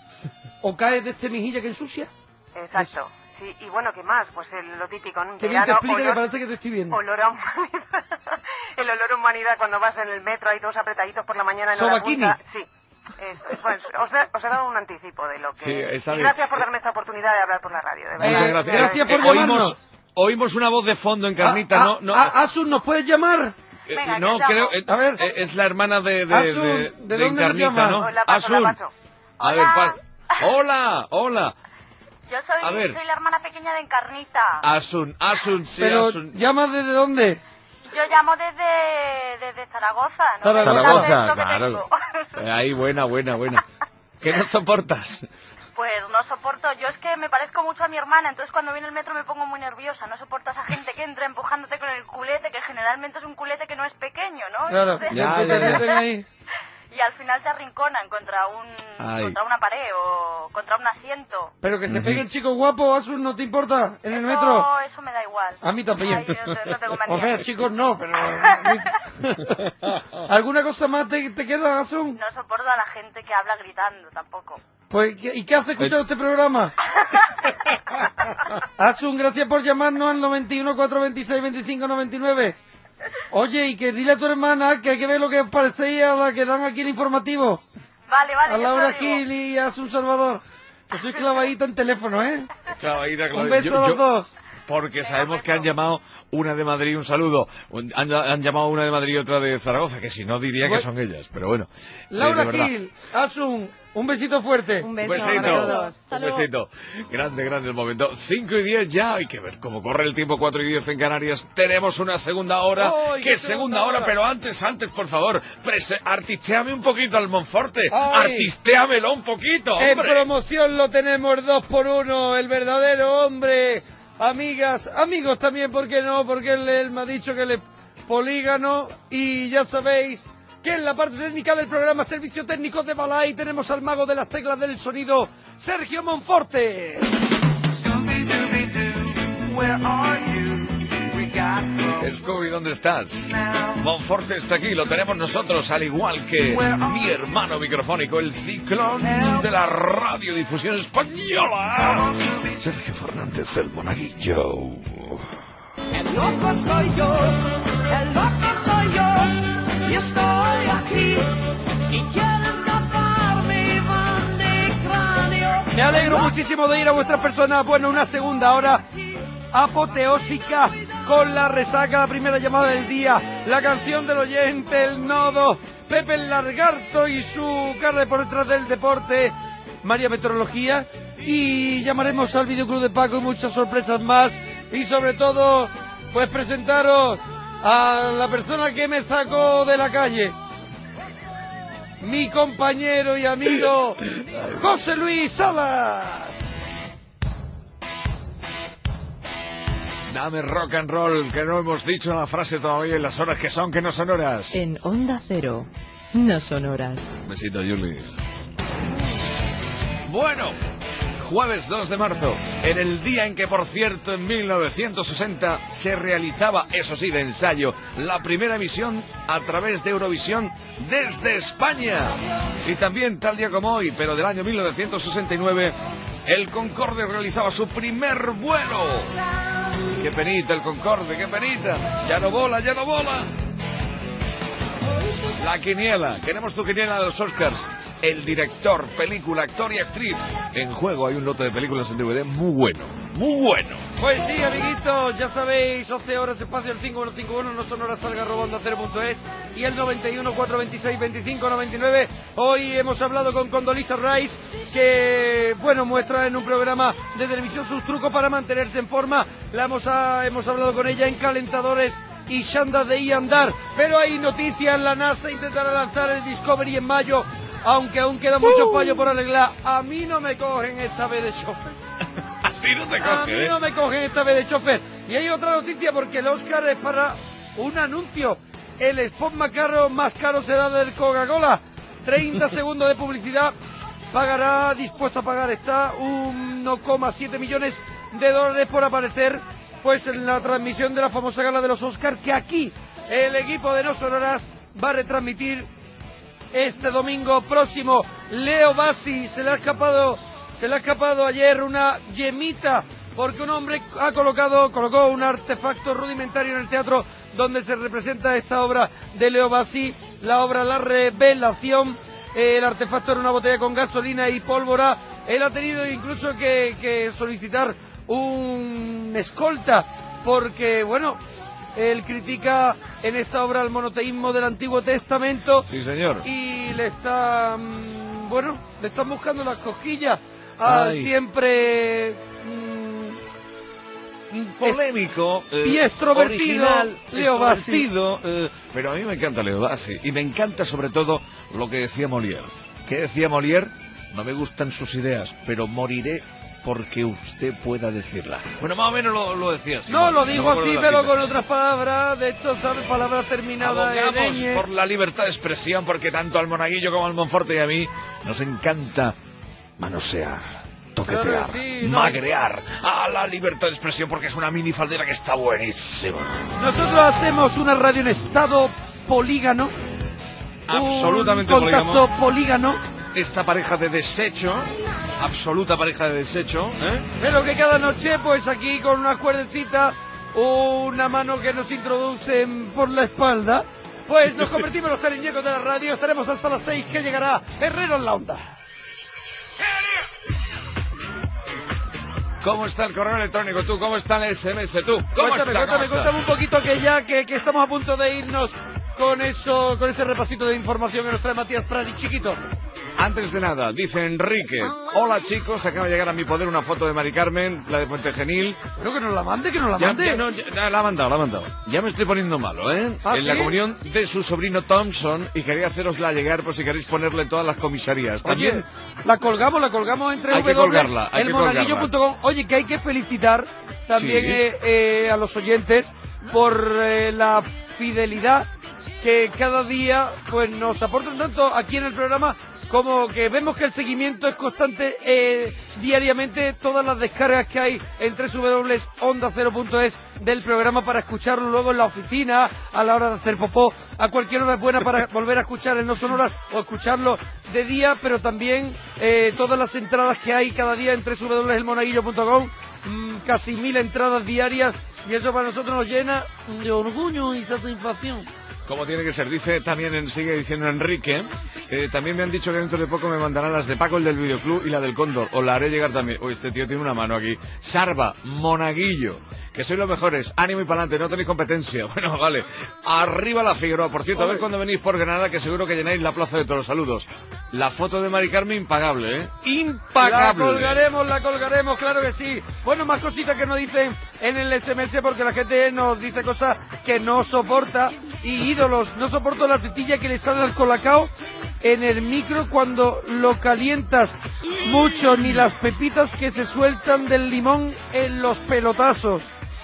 O cae de este mejilla que ensucia. Exacto. Sí, y bueno, ¿qué más? Pues el- lo típico, ¿no? Que bien te Verano, explica que olor- parece que te estoy viendo. olor a humanidad. El olor a humanidad cuando vas en el metro, ahí todos apretaditos por la mañana en hora Sobaquini. punta. Sí. Eso, pues os he, os he dado un anticipo de lo que... Sí, está y bien. gracias por darme esta oportunidad de hablar por la radio, de verdad. Muchas gracias. Gracias por Eh, llamarnos. oímos, oímos una voz de fondo, Encarnita, Ah, ¿no? no ah, Asun, ¿nos puedes llamar? eh, venga, no, que llamo. creo... eh, A ver. eh, es la hermana de, de, Asun, de, ¿de de dónde nos Encarnita, llamas? ¿no? Hola, paso, la Asun. paso. A ver, pa- hola, hola. Yo soy, A ver. soy la hermana pequeña de Encarnita. Asun, Asun, sí, Pero, Asun. ¿llamas desde dónde? Yo llamo desde, desde Zaragoza, ¿no? Zaragoza. Desde el Zaragoza, acento que claro. tengo. Eh, Ahí, buena, buena, buena. ¿Qué no soportas? Pues no soporto, yo es que me parezco mucho a mi hermana, entonces cuando viene el metro me pongo muy nerviosa, no soporto a esa gente que entra empujándote con el culete, que generalmente es un culete que no es pequeño, ¿no? Claro, Entonces- Ya, ya, ya, ya. meten ahí. Y al final te arrinconan contra un Ay. contra una pared o contra un asiento. Pero que se Ujú. peguen chicos guapos, Asun, ¿no te importa? ¿En el Eso- metro? Eso me da igual. A mí también. Ay, yo no tengo O manía. sea, chicos no, pero... ¿Alguna cosa más te, te queda, Asun? No soporto a la gente que habla gritando tampoco. Pues, ¿qué- ¿y qué hace escuchando este programa? Asun, gracias por llamarnos al noventa y uno, cuatrocientos veintiséis, veinticinco noventa y nueve. Oye, y que dile a tu hermana que hay que ver lo que os parecéis a la que dan aquí el informativo. Vale, vale, A yo Laura te lo digo. Gil y a Asun Salvador. Que soy clavadita en teléfono, ¿eh? Clavadita, Un clavadita. beso Yo- a los yo- dos. porque sabemos que han llamado una de Madrid, un saludo, un- han, han llamado una de Madrid y otra de Zaragoza, que si no diría que Bueno. son ellas, pero bueno. eh, Laura de verdad. Gil, Asun, un besito fuerte. Un besito, un besito. Grande, grande el momento. cinco y diez ya, hay que ver cómo corre el tiempo. Cuatro y diez en Canarias. Tenemos una segunda hora. ¡Ay, ¿Qué qué segunda segunda hora? hora! Pero antes, antes, por favor, prese- artisteame un poquito al Monforte. ¡Ay! Artistéamelo un poquito, En hombre. promoción lo tenemos dos por uno, el verdadero hombre. Amigas, amigos también, ¿por qué no? Porque él, él me ha dicho que él es polígano y ya sabéis que en la parte técnica del programa Servicio Técnico de Balay tenemos al mago de las teclas del sonido, Sergio Monforte. Scooby, ¿dónde estás? Monforte está aquí, lo tenemos nosotros, al igual que mi hermano microfónico, el ciclón de la radiodifusión española. Sergio Fernández, el monaguillo. El loco soy yo, el loco soy yo, y estoy aquí. Si quieren raparme, van de cráneo. Me alegro muchísimo de ir a vuestras personas. Bueno, una segunda hora apoteósica con la resaca, la primera llamada del día, la canción del oyente, el nodo, Pepe el Largarto y su carne por detrás del deporte, María Meteorología, y llamaremos al videoclub de Paco y muchas sorpresas más, y sobre todo, pues presentaros a la persona que me sacó de la calle, mi compañero y amigo José Luis Salas. Dame rock and roll, que no hemos dicho la frase todavía en las horas que son, que no son horas. En Onda Cero, no son horas. Besito, Juli. Bueno, jueves dos de marzo, en el día en que, por cierto, en mil novecientos sesenta se realizaba, eso sí, de ensayo, la primera emisión a través de Eurovisión desde España. Y también, tal día como hoy, pero del año mil novecientos sesenta y nueve, el Concorde realizaba su primer vuelo. ¡Qué penita el Concorde, qué penita! ¡Ya no vola, ya no vola! La quiniela, queremos tu quiniela de los Oscars. El director, película, actor y actriz. En juego hay un lote de películas en D V D muy bueno, muy bueno. Pues sí, amiguitos, ya sabéis, once horas, espacio el cinco uno cinco uno, no son horas, salga robando a cero punto es y el noventa y uno, cuatrocientos veintiséis, veinticinco noventa y nueve. Hoy hemos hablado con Condoleezza Rice, que, bueno, muestra en un programa de televisión sus trucos para mantenerse en forma. La hemos, a, hemos hablado con ella en calentadores y chandas de ir a andar. Pero hay noticias, la NASA intentará lanzar el Discovery en mayo, aunque aún queda mucho Uh. fallo por arreglar. A mí no me cogen esta vez de chofer. A ti no te A coge, mí ¿eh? no me cogen esta vez de chofer. Y hay otra noticia porque el Oscar es para un anuncio. El spot más caro, más caro será del Coca-Cola. treinta segundos de publicidad. Pagará, dispuesto a pagar, está uno coma siete millones de dólares por aparecer pues en la transmisión de la famosa gala de los Oscars, que aquí el equipo de No Sonoras va a retransmitir este domingo próximo. Leo Bassi, se le ha escapado, se le ha escapado ayer una yemita, porque un hombre ha colocado, colocó un artefacto rudimentario en el teatro donde se representa esta obra de Leo Bassi, la obra La Revelación. El artefacto era una botella con gasolina y pólvora. Él ha tenido incluso que, que solicitar un escolta, porque, bueno, él critica en esta obra el monoteísmo del Antiguo Testamento. Sí, señor. Y le están, bueno, le están buscando las cosquillas al Ay. siempre mm, Polémico, eh, y extrovertido original, Leo Bassi. extrovertido, eh, pero a mí me encanta Leo Bassi y me encanta sobre todo lo que decía Molière. ¿Qué decía Molière? No me gustan sus ideas, pero moriré porque usted pueda decirla. Bueno, más o menos lo, lo decía así. No, lo me digo acuerdo así, de la pero cita. con otras palabras, de esto, ¿sabes? Palabras terminadas en Abogamos ñ. por la libertad de expresión, porque tanto al Monaguillo como al Monforte y a mí nos encanta manosear, toquetear, Claro que sí, no. magrear a la libertad de expresión, porque es una minifaldera que está buenísima. Nosotros hacemos una radio en estado polígano. Absolutamente un contacto polígamo. polígano. Esta pareja de desecho, absoluta pareja de desecho, ¿eh? Pero que cada noche, pues aquí con una cuerdecita, una mano que nos introduce por la espalda, pues nos convertimos en los teleñecos de la radio. Estaremos hasta las seis, que llegará Herrero en la Onda. ¿Cómo está el correo electrónico? ¿Tú? ¿Cómo está el S M S? ¿Tú? ¿Cómo Cuéntame, está? cuéntame, ¿Cómo está? cuéntame un poquito que ya que, que estamos a punto de irnos con eso, con ese repasito de información que nos trae Matías Pradi, chiquito. Antes de nada, dice Enrique, hola chicos, acaba de llegar a mi poder una foto de Mari Carmen, la de Puente Genil. Pero que nos la mande, que nos la Ya- mande. ya no, ya- la ha mandado, la ha mandado. Ya me estoy poniendo malo, ¿eh? ¿Ah, en la sí? comunión de su sobrino Thompson y quería hacerosla llegar por si queréis ponerle en todas las comisarías. También Oye, la colgamos, la colgamos entre Hay que colgarla, hay el que monaguillo punto com. Oye, que hay que felicitar también Sí. eh, eh, a los oyentes por eh, la fidelidad que cada día pues nos aportan tanto aquí en el programa como que vemos que el seguimiento es constante eh, diariamente, todas las descargas que hay en doble u doble u doble u punto onda cero punto es del programa para escucharlo luego en la oficina, a la hora de hacer popó, a cualquier hora es buena para volver a escuchar en No Sonoras o escucharlo de día, pero también eh, todas las entradas que hay cada día en doble u doble u doble u punto el monaguillo punto com, mmm, casi mil entradas diarias, y eso para nosotros nos llena de orgullo y satisfacción. como tiene que ser. Dice también, en- sigue diciendo Enrique, eh, también me han dicho que dentro de poco me mandarán las de Paco, el del videoclub, y la del Cóndor. O la haré llegar también. Uy, este tío tiene una mano aquí. Sarva, Monaguillo, que sois los mejores. Ánimo y pa'lante, no tenéis competencia. Bueno, vale. Arriba la Figueroa. Por cierto, a ver cuando venís por Granada, que seguro que llenáis la Plaza de Toros. Saludos. La foto de Mari Carmen, impagable, ¿eh? Impagable. La colgaremos, la colgaremos, claro que sí. Bueno, más cositas que nos dicen en el S M S, porque la gente nos dice cosas que no soporta. Y ídolos, no soporto la tetilla que le sale al colacao en el micro cuando lo calientas mucho, ni las pepitas que se sueltan del limón en los pelotazos.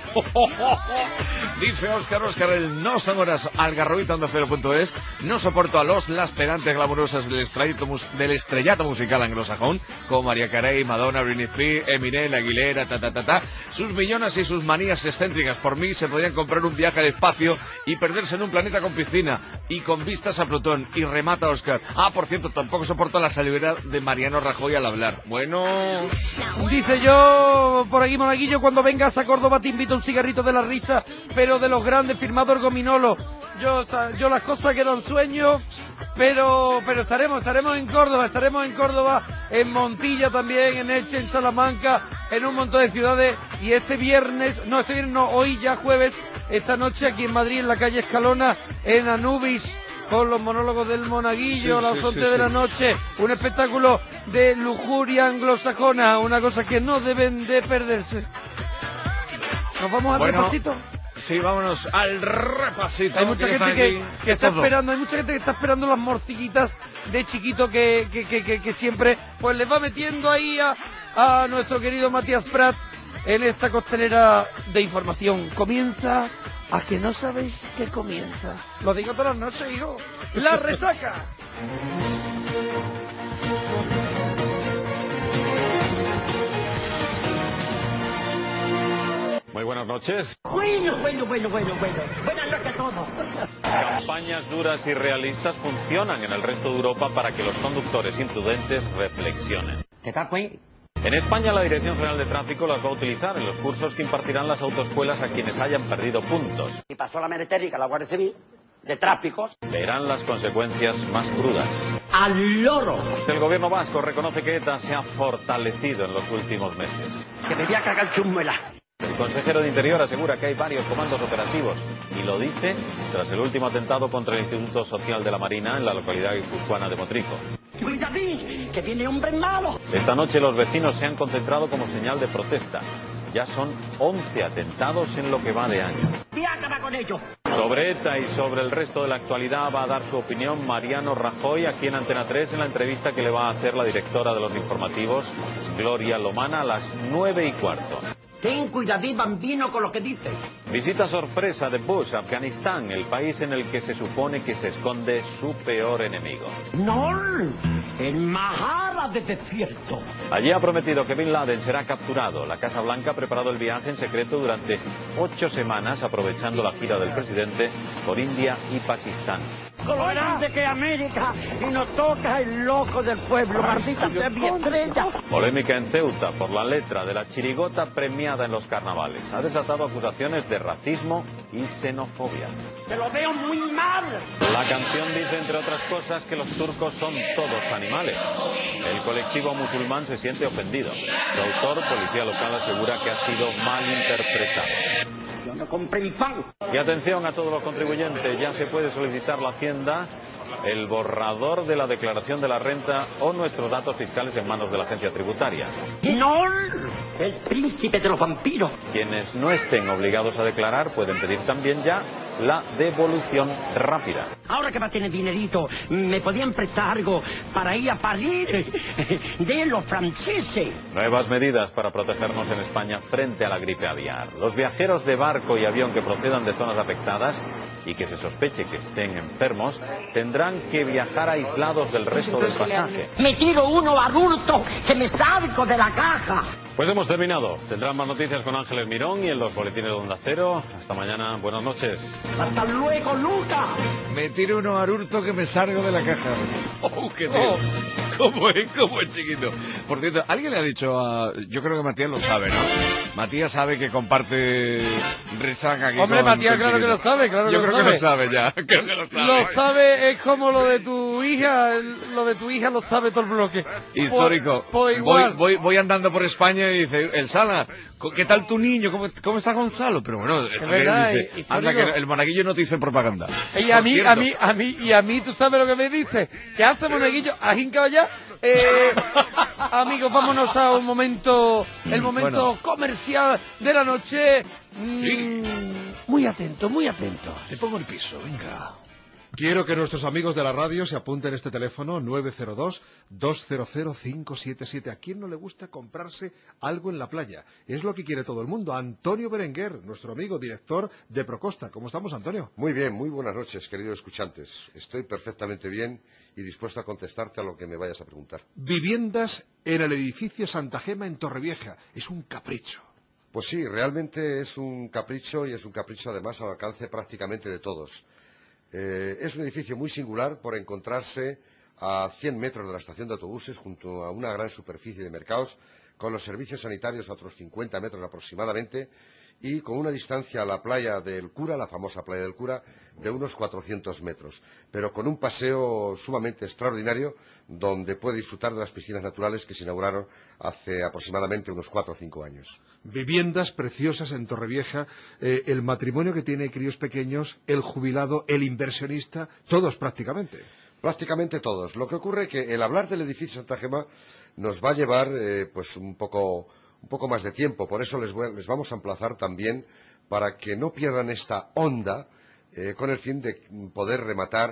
Dice Óscar, Óscar, el no son horas algarrobita onda cero punto es. No soporto a los las pedantes glamurosas del estrellato, mus- del estrellato musical anglosajón, como María Carey, Madonna, Britney Spears, Eminem, Aguilera, ta ta ta ta. Sus millones y sus manías excéntricas. Por mí se podrían comprar un viaje al espacio y perderse en un planeta con piscina y con vistas a Plutón. Y remata Óscar. Ah, por cierto, tampoco soporto la salivera de Mariano Rajoy al hablar. Bueno... Dice yo, por aquí Monaguillo, cuando vengas a Córdoba te invito a un cigarrito de la risa, pero de los grandes, firmado el Gominolo. Yo, sa- yo las cosas que dan sueño, pero, pero estaremos, estaremos en Córdoba, estaremos en Córdoba, en Montilla también, en Elche, en Salamanca, en un montón de ciudades. Y este viernes, no, este viernes no, hoy ya jueves, esta noche aquí en Madrid, en la calle Escalona, en Anubis, con los monólogos del Monaguillo, Sí, a las sí, once sí, de sí. la noche, un espectáculo de lujuria anglosajona, una cosa que no deben de perderse. Nos vamos al Bueno, repasito. Sí, vámonos al repasito. Hay mucha que gente están que, aquí. que está Estos dos. esperando, hay mucha gente que está esperando las morcillitas de chiquito que, que, que, que, que siempre pues les va metiendo ahí a, a nuestro querido Matías Prat en esta costelera de información. Comienza a que no sabéis que comienza. Lo digo todas las noches, hijo. La resaca. Muy buenas noches. Bueno, bueno, bueno, bueno, bueno. Buenas noches a todos. Campañas duras y realistas funcionan en el resto de Europa para que los conductores imprudentes reflexionen. ¿Qué tal, pues? En España la Dirección General de Tráfico las va a utilizar en los cursos que impartirán las autoescuelas a quienes hayan perdido puntos. Y pasó la meretérica, la Guardia Civil, de tráficos. Verán las consecuencias más crudas. ¡Al loro! El gobierno vasco reconoce que ETA se ha fortalecido en los últimos meses. Que me voy a cagar chumuela. El consejero de Interior asegura que hay varios comandos operativos y lo dice tras el último atentado contra el Instituto Social de la Marina en la localidad guipuzcoana de Motrico. ¡Cuidadín! ¡Que viene hombre malo! Esta noche los vecinos se han concentrado como señal de protesta. Ya son once atentados en lo que va de año. ¡Voy a acabar con ellos! Sobre ETA y sobre el resto de la actualidad va a dar su opinión Mariano Rajoy aquí en Antena tres en la entrevista que le va a hacer la directora de los informativos, Gloria Lomana, a las nueve y cuarto. Ten cuidadín, bambino, con lo que dices. Visita sorpresa de Bush a Afganistán, el país en el que se supone que se esconde su peor enemigo. ¡No! ¡El Mahara de desierto! Allí ha prometido que Bin Laden será capturado. La Casa Blanca ha preparado el viaje en secreto durante ocho semanas, aprovechando la gira del presidente por India y Pakistán. Con lo grande que es América y nos toca el loco del pueblo, maldita sea mi estrella. Polémica en Ceuta por la letra de la chirigota premiada en los carnavales. Ha desatado acusaciones de racismo y xenofobia. Te lo veo muy mal. La canción dice, entre otras cosas, que los turcos son todos animales. El colectivo musulmán se siente ofendido. Su autor, policía local, asegura que ha sido malinterpretado. Yo no compré mi pan. Y atención a todos los contribuyentes, ya se puede solicitar la Hacienda el borrador de la declaración de la renta o nuestros datos fiscales en manos de la agencia tributaria. ¡No! El príncipe de los vampiros. Quienes no estén obligados a declarar pueden pedir también ya la devolución rápida. Ahora que va a tener dinerito, ¿me podían prestar algo para ir a París de los franceses? Nuevas medidas para protegernos en España frente a la gripe aviar. Los viajeros de barco y avión que procedan de zonas afectadas y que se sospeche que estén enfermos, tendrán que viajar aislados del resto del pasaje. Me tiro uno al hurto, que me salgo de la caja. Pues hemos terminado. Tendrán más noticias con Ángeles Mirón y en los boletines de Onda Cero. Hasta mañana. Buenas noches. Hasta luego, Luca. Me tiro uno al hurto que me salgo de la caja. ¡Oh, qué tío! Oh. ¿Cómo es? ¿Cómo es, chiquito? Por cierto, alguien le ha dicho a... Yo creo que Matías lo sabe, ¿no? Matías sabe que comparte resaca aquí. Hombre, con Matías, con claro chiquito. que lo sabe, claro que Yo lo creo sabe. que lo sabe ya. Creo que lo sabe. Lo sabe, es como lo de tu hija, lo de tu hija lo sabe todo el bloque. Histórico. Pues, pues voy, igual. voy, voy andando por España y dice, el Sala, ¿qué tal tu niño? ¿Cómo, cómo está Gonzalo? Pero bueno, es verdad, dice, histórico. anda que el monaguillo no te dice propaganda. Y a Por mí, cierto, a mí, a mí, y a mí, ¿tú sabes lo que me dice? ¿Qué hace, monaguillo? ¿Has hincado ya? Eh, amigos, vámonos a un momento, el momento Bueno. comercial de la noche. Mm, Sí. Muy atento, muy atento. Te pongo el piso, venga. Quiero que nuestros amigos de la radio se apunten este teléfono nueve cero dos, dos cero cero, cinco siete siete. ¿A quién no le gusta comprarse algo en la playa? Es lo que quiere todo el mundo. Antonio Berenguer, nuestro amigo director de Procosta. ¿Cómo estamos, Antonio? Muy bien, muy buenas noches, queridos escuchantes. Estoy perfectamente bien y dispuesto a contestarte a lo que me vayas a preguntar. Viviendas en el edificio Santa Gema en Torrevieja. Es un capricho. Pues sí, realmente es un capricho y es un capricho además al alcance prácticamente de todos. Eh, es un edificio muy singular por encontrarse a cien metros de la estación de autobuses junto a una gran superficie de mercados con los servicios sanitarios a otros cincuenta metros aproximadamente y con una distancia a la playa del Cura, la famosa playa del Cura, de unos cuatrocientos metros, pero con un paseo sumamente extraordinario donde puede disfrutar de las piscinas naturales que se inauguraron hace aproximadamente unos cuatro o cinco años. Viviendas preciosas en Torrevieja, eh, el matrimonio que tiene críos pequeños, el jubilado, el inversionista, todos prácticamente. Prácticamente todos. Lo que ocurre es que el hablar del edificio Santa Gema nos va a llevar eh, pues un poco, un poco más de tiempo. Por eso les, voy, les vamos a emplazar también para que no pierdan esta onda eh, con el fin de poder rematar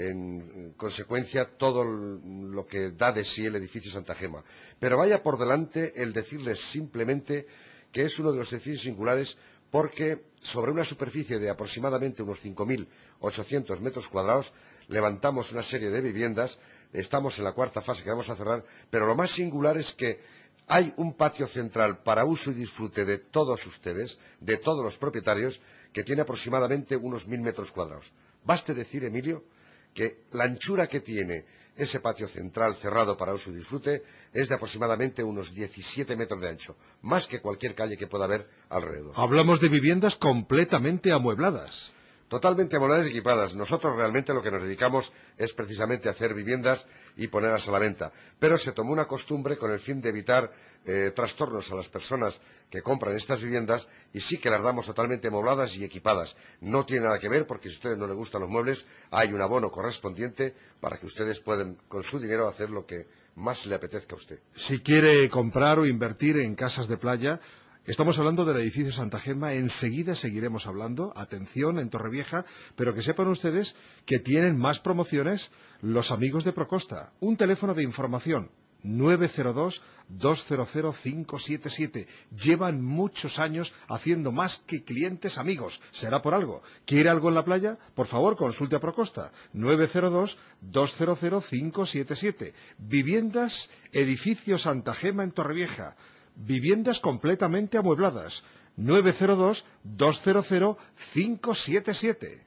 en consecuencia todo lo que da de sí el edificio Santa Gema. Pero vaya por delante el decirles simplemente que es uno de los edificios singulares porque sobre una superficie de aproximadamente unos cinco mil ochocientos metros cuadrados levantamos una serie de viviendas, estamos en la cuarta fase que vamos a cerrar, pero lo más singular es que hay un patio central para uso y disfrute de todos ustedes, de todos los propietarios, que tiene aproximadamente unos mil metros cuadrados. Baste decir, Emilio, que la anchura que tiene ese patio central cerrado para uso y disfrute es de aproximadamente unos diecisiete metros de ancho, más que cualquier calle que pueda haber alrededor. Hablamos de viviendas completamente amuebladas. Totalmente amuebladas y equipadas. Nosotros realmente lo que nos dedicamos es precisamente a hacer viviendas y ponerlas a la venta. Pero se tomó una costumbre con el fin de evitar eh, trastornos a las personas que compran estas viviendas y sí que las damos totalmente amuebladas y equipadas. No tiene nada que ver porque si a ustedes no les gustan los muebles hay un abono correspondiente para que ustedes puedan con su dinero hacer lo que más le apetezca a usted. Si quiere comprar o invertir en casas de playa, estamos hablando del edificio Santa Gema, enseguida seguiremos hablando, atención, en Torrevieja, pero que sepan ustedes que tienen más promociones los amigos de Procosta. Un teléfono de información, nueve cero dos, dos cero cero, cinco siete siete. Llevan muchos años haciendo más que clientes amigos. ¿Será por algo? ¿Quiere algo en la playa? Por favor, consulte a Procosta. nueve cero dos, dos cero cero, cinco siete siete. Viviendas, edificio Santa Gema en Torrevieja. Viviendas completamente amuebladas. nueve cero dos, dos cero cero, cinco siete siete.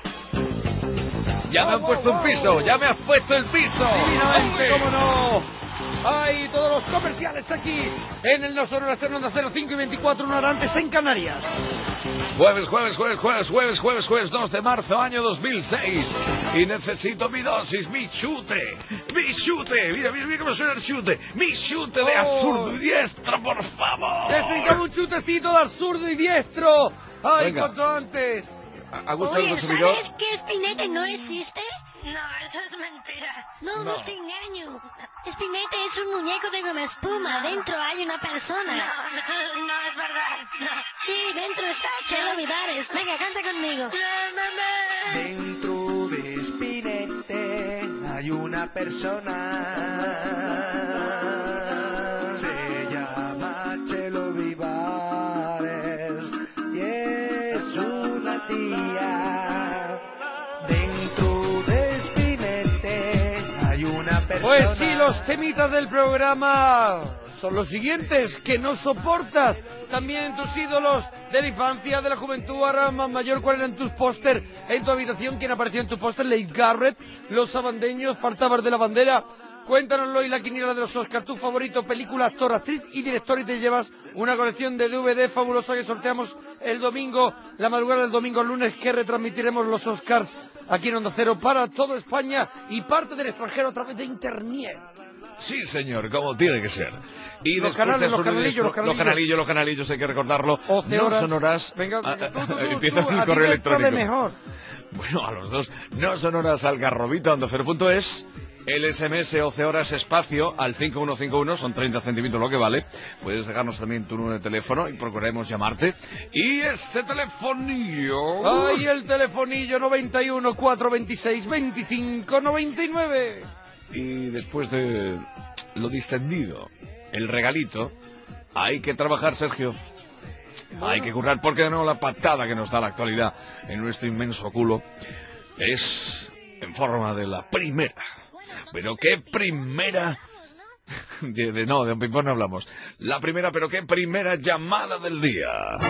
Ya me han puesto un piso, ya me has puesto el piso. Divinamente, cómo no. Hay todos los comerciales aquí en el No Sonora Onda cero cinco y veinticuatro, una hora antes en Canarias. Jueves, jueves, jueves, jueves, jueves, jueves, jueves, dos de marzo, año dos mil seis. Y necesito mi dosis, mi chute, mi chute. Mira, mira, mira cómo suena el chute. Mi chute de Oh. absurdo y diestro, por favor. Necesitamos un chutecito de absurdo y diestro. ¡Ay, Venga. cuanto antes! A gusto del Oye, consumidor. ¿sabes que Spinete no existe? No, eso es mentira. No, no, No. te engaño. Spinete es un muñeco de goma espuma. Dentro hay una persona. No, eso no es verdad. No. Sí, dentro está Chelo Vivares. Venga, canta conmigo. Dentro de Spinete hay una persona. Se llama Chelo Vivares y es una tía. Dentro de Spinete hay una persona. Pues sí, los temitas del programa son los siguientes, que no soportas. También tus ídolos de la infancia, de la juventud, ahora más mayor, ¿cuáles eran tus póster en tu habitación? ¿Quién apareció en tu póster? Leigh Garrett, Los Sabandeños, Faltabas de la Bandera. Cuéntanoslo y la quiniela de los Oscars, tu favorito, película, actor, actriz y director, y te llevas una colección de D V D fabulosa que sorteamos el domingo, la madrugada del domingo al lunes, que retransmitiremos los Oscars aquí en Onda Cero para toda España y parte del extranjero a través de internet. Sí, señor, como tiene que ser. Y Los después canales, de los Absurdo y canalillos, Diestro- los canalillos. los canalillos, los canalillos, hay que recordarlo. once No horas. sonoras. Venga, Ah, venga, tú, tú, tú, empieza tú, el a ti correo te sabe electrónico. mejor. Bueno, a los dos. No sonoras al garrobito onda cero punto es. El S M S once horas espacio al cinco uno cinco uno, son treinta céntimos lo que vale. Puedes dejarnos también tu número de teléfono y procuraremos llamarte. Y este telefonillo. Ay, el telefonillo noventa y uno, cuatrocientos veintiséis, veinticinco, noventa y nueve. Y después de lo distendido, el regalito, hay que trabajar, Sergio. Hay que currar, porque no, la patada que nos da la actualidad en nuestro inmenso culo es en forma de la primera. Pero qué primera... De, de- no, de un ping-pong no hablamos. La primera, pero qué primera llamada del día.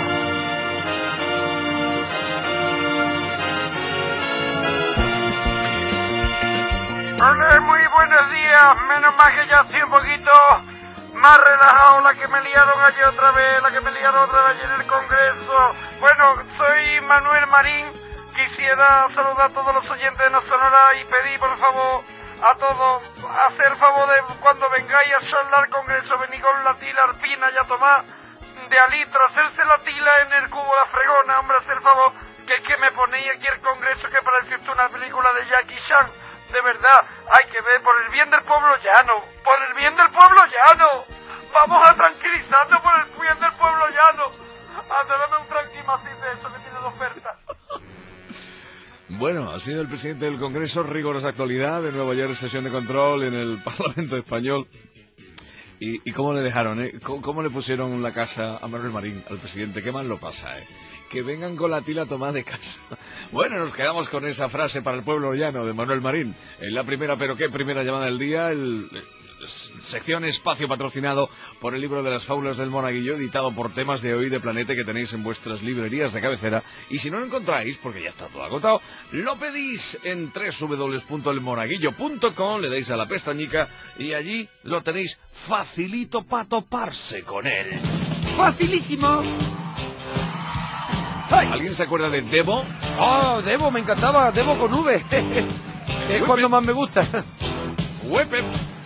Hola, muy buenos días. Menos mal que ya estoy un poquito más relajado. La que me liaron ayer otra vez, la que me liaron otra vez ayer en el Congreso. Bueno, soy Manuel Marín. Quisiera saludar a todos los oyentes de No Sonora y pedir, por favor, a todos, hacer favor de cuando vengáis a charlar al Congreso, venir con la tila arpina y a tomar de a litro, hacerse la tila en el cubo la fregona, hombre, hacer favor, que es que me ponéis aquí el Congreso que parece esto una película de Jackie Chan. De verdad, hay que ver por el bien del pueblo llano, por el bien del pueblo llano. Vamos a tranquilizarnos por el bien del pueblo llano. Anda, dame un tranquimacín de eso que tiene de oferta. Bueno, ha sido el presidente del Congreso, rigurosa actualidad, de nuevo ayer sesión de control en el Parlamento Español. ¿Y, y cómo le dejaron, eh? ¿Cómo, cómo le pusieron la casa a Manuel Marín, al presidente? ¿Qué mal lo pasa, eh? Que vengan con la tila tomada de casa. Bueno, nos quedamos con esa frase para el pueblo llano de Manuel Marín. En la primera, pero qué primera llamada del día, el... sección espacio patrocinado por el libro de las fábulas del Monaguillo, editado por Temas de Hoy de Planete, que tenéis en vuestras librerías de cabecera. Y si no lo encontráis, porque ya está todo agotado, lo pedís en doble u doble u doble u punto el monaguillo punto com, le dais a la pestañica y allí lo tenéis facilito para toparse con él. ¡Facilísimo! ¿Alguien se acuerda de Debo? ¡Oh, Debo! Me encantaba, Debo con V. Es cuando más me gusta. Huepe.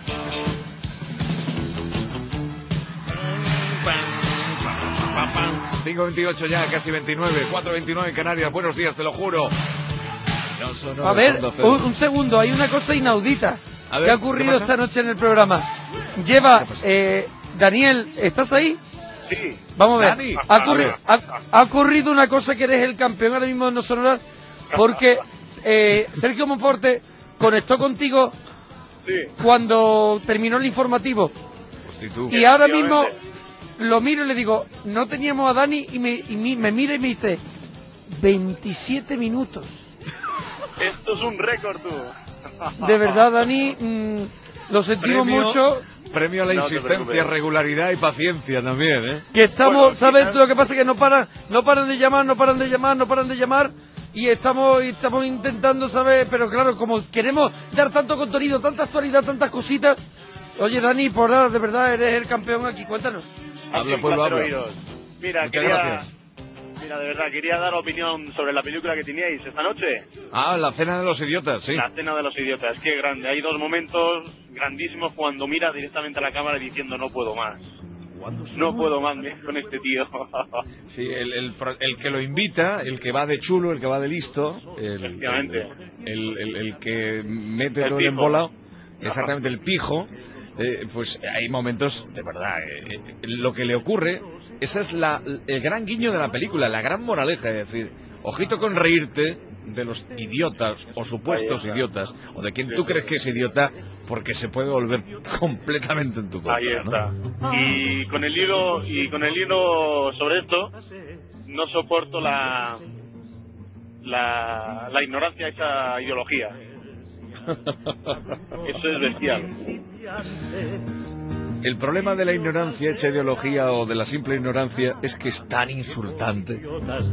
cinco veintiocho ya, casi veintinueve, cuatro veintinueve en Canarias. Buenos días, te lo juro. No sonó A ver, Onda Cero. un, un segundo, hay una cosa inaudita A ver, que ha ¿qué ocurrido pasa? esta noche en el programa. Lleva, eh, Daniel, ¿estás ahí? Sí. Vamos a ver, Dani. ha, A ocurri- ver. ha- ha ocurrido una cosa, que eres el campeón ahora mismo de No Sonoras, porque eh, Sergio Monforte conectó contigo cuando terminó el informativo. Y ahora mismo lo miro y le digo, no teníamos a Dani, y me, y mi- me mira y me dice, veintisiete minutos. Esto es un récord, tú. De verdad, Dani, mm, lo sentimos Premio- mucho. Premio a la No te insistencia, preocupes. regularidad y paciencia también, ¿eh? Que estamos, Bueno, ¿sabes? quizás- Lo que pasa es que no paran, no paran de llamar, no paran de llamar, no paran de llamar. Y estamos, y estamos intentando, ¿sabes? Pero claro, como queremos dar tanto contenido, tanta actualidad, tantas cositas. Oye, Dani, por nada, de verdad, eres el campeón aquí, cuéntanos. Habla, Un pueblo, placer habla. oíros. Mira, Muchas quería, gracias. mira, mira, de verdad, quería dar opinión sobre la película que teníais esta noche. Ah, la cena de los idiotas, sí. La cena de los idiotas, qué grande. Hay dos momentos grandísimos cuando mira directamente a la cámara diciendo no puedo más. No puedo más con este tío. Sí, el, el, el que lo invita, el que va de chulo, el que va de listo, el, Efectivamente. el, el, el que mete El todo el pijo. embolado, exactamente, el pijo, eh, pues hay momentos, de verdad, eh, eh, lo que le ocurre, esa es la, el gran guiño de la película, la gran moraleja, es decir, ojito con reírte de los idiotas o supuestos Ahí está. idiotas, o de quien tú crees que es idiota, porque se puede volver completamente en tu contra. Ahí está. ¿no? Y con el hilo y con el hilo sobre esto, no soporto la la, la ignorancia a esa ideología. Eso es bestial. El problema de la ignorancia hecha ideología o de la simple ignorancia es que es tan insultante.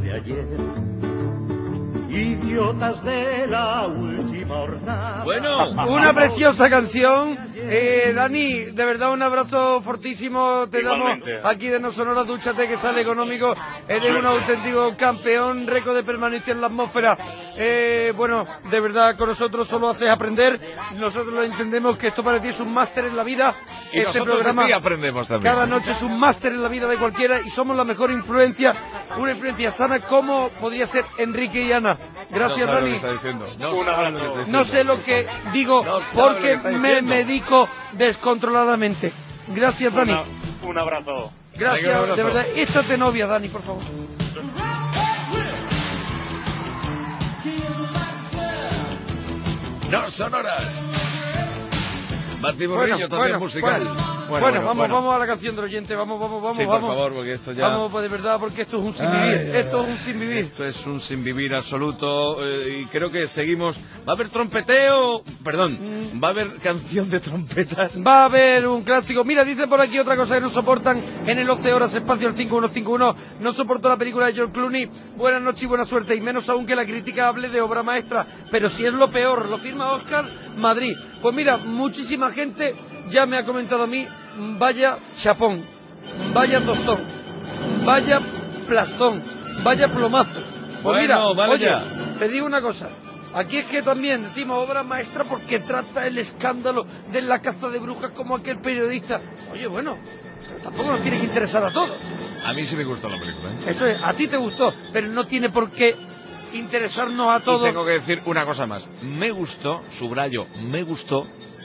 Idiotas de la última jornada. Bueno, una preciosa canción. Eh, Dani, de verdad un abrazo fortísimo. Te Igualmente. damos aquí de No Sonora, dúchate que sale económico. Eres un auténtico campeón, récord de permanencia en la atmósfera. Eh, bueno, de verdad con nosotros solo haces aprender. Nosotros lo entendemos que esto para ti es un máster en la vida. Y este nosotros de programa ti aprendemos también. cada noche es un máster en la vida de cualquiera y somos la mejor influencia, una influencia sana como podría ser Enrique y Ana. Gracias, No sabe lo Dani. que está diciendo. No Un sabe abrazo. lo que está No diciendo. sé lo que digo No sabe porque lo que está me diciendo. medico descontroladamente. Gracias, Dani. Una- un abrazo. Gracias, Venga, un abrazo. de verdad. Échate novia, Dani, por favor. No sonoras. Martín Burrillo, también musical. Bueno, Bueno, bueno, bueno, vamos, bueno. vamos a la canción del oyente, vamos, vamos, vamos, Sí, por vamos. favor, porque esto ya... Vamos, pues de verdad, porque esto es un sin Ay, vivir, ay, esto es ay. un sin vivir. Esto es un sin vivir absoluto eh, y creo que seguimos. ¿Va a haber trompeteo? Perdón, ¿va a haber canción de trompetas? Va a haber un clásico. Mira, dice por aquí otra cosa que no soportan en el once horas espacio el cinco uno cinco uno. No soporto la película de George Clooney. Buenas noches y buena suerte. Y menos aún que la crítica hable de obra maestra. Pero si es lo peor, lo firma Oscar Madrid. Pues mira, muchísima gente ya me ha comentado a mí, vaya chapón, vaya tostón, vaya plastón, vaya plomazo. Pues Bueno, mira, vale oye, ya. te digo una cosa. Aquí es que también decimos obra maestra porque trata el escándalo de la caza de brujas como aquel periodista. Oye, bueno, pero tampoco nos tiene que interesar a todos. A mí sí me gustó la película, ¿eh? Eso es, a ti te gustó, pero no tiene por qué interesarnos a Y todos. tengo que decir una cosa más. Me gustó, subrayo, me gustó.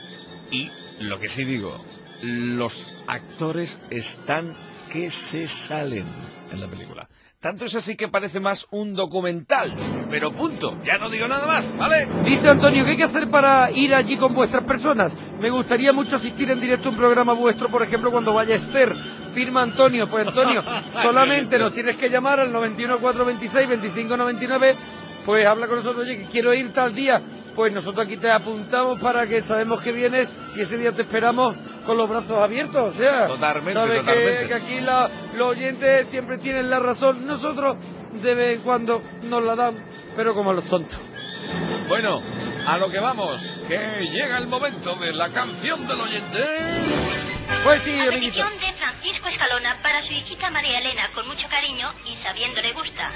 Y lo que sí digo, los actores están que se salen en la película. Tanto es así que parece más un documental. Pero punto, ya no digo nada más, ¿vale? Dice Antonio, ¿qué hay que hacer para ir allí con vuestras personas? Me gustaría mucho asistir en directo a un programa vuestro, por ejemplo, cuando vaya Esther. Firma Antonio. Pues Antonio, solamente nos tienes que llamar al noventa y uno, cuatrocientos veintiséis, veinticinco noventa y nueve. Pues habla con nosotros, oye, que quiero ir tal día. Pues nosotros aquí te apuntamos para que sabemos que vienes y ese día te esperamos con los brazos abiertos. O sea, Totalmente, sabes que- totalmente. Que, aquí la- los oyentes siempre tienen la razón. Nosotros de vez en cuando nos la dan, pero como a los tontos. Bueno, a lo que vamos, que llega el momento de la canción del oyente. Pues sí, A amiguito. petición de Francisco Escalona para su hijita María Elena, con mucho cariño y sabiendo le gusta.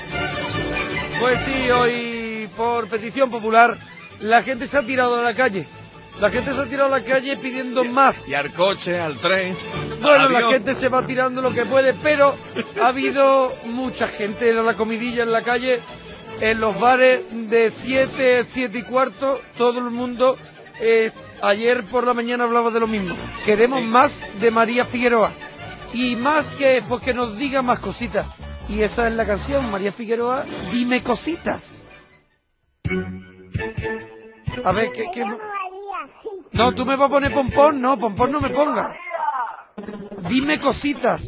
Pues sí, hoy por petición popular la gente se ha tirado a la calle. La gente se ha tirado a la calle pidiendo más. Y al coche, al tren. Bueno, al la avión. gente se va tirando lo que puede, pero ha habido mucha gente en la comidilla en la calle, en los bares de siete, siete y cuarto, todo el mundo. eh, ayer por la mañana hablaba de lo mismo. Queremos más de María Figueroa. Y más que, pues que nos diga más cositas. Y esa es la canción, María Figueroa, dime cositas. A ver, ¿qué, qué... No, tú me vas a poner pompón, no, pompón no me pongas. Dime cositas.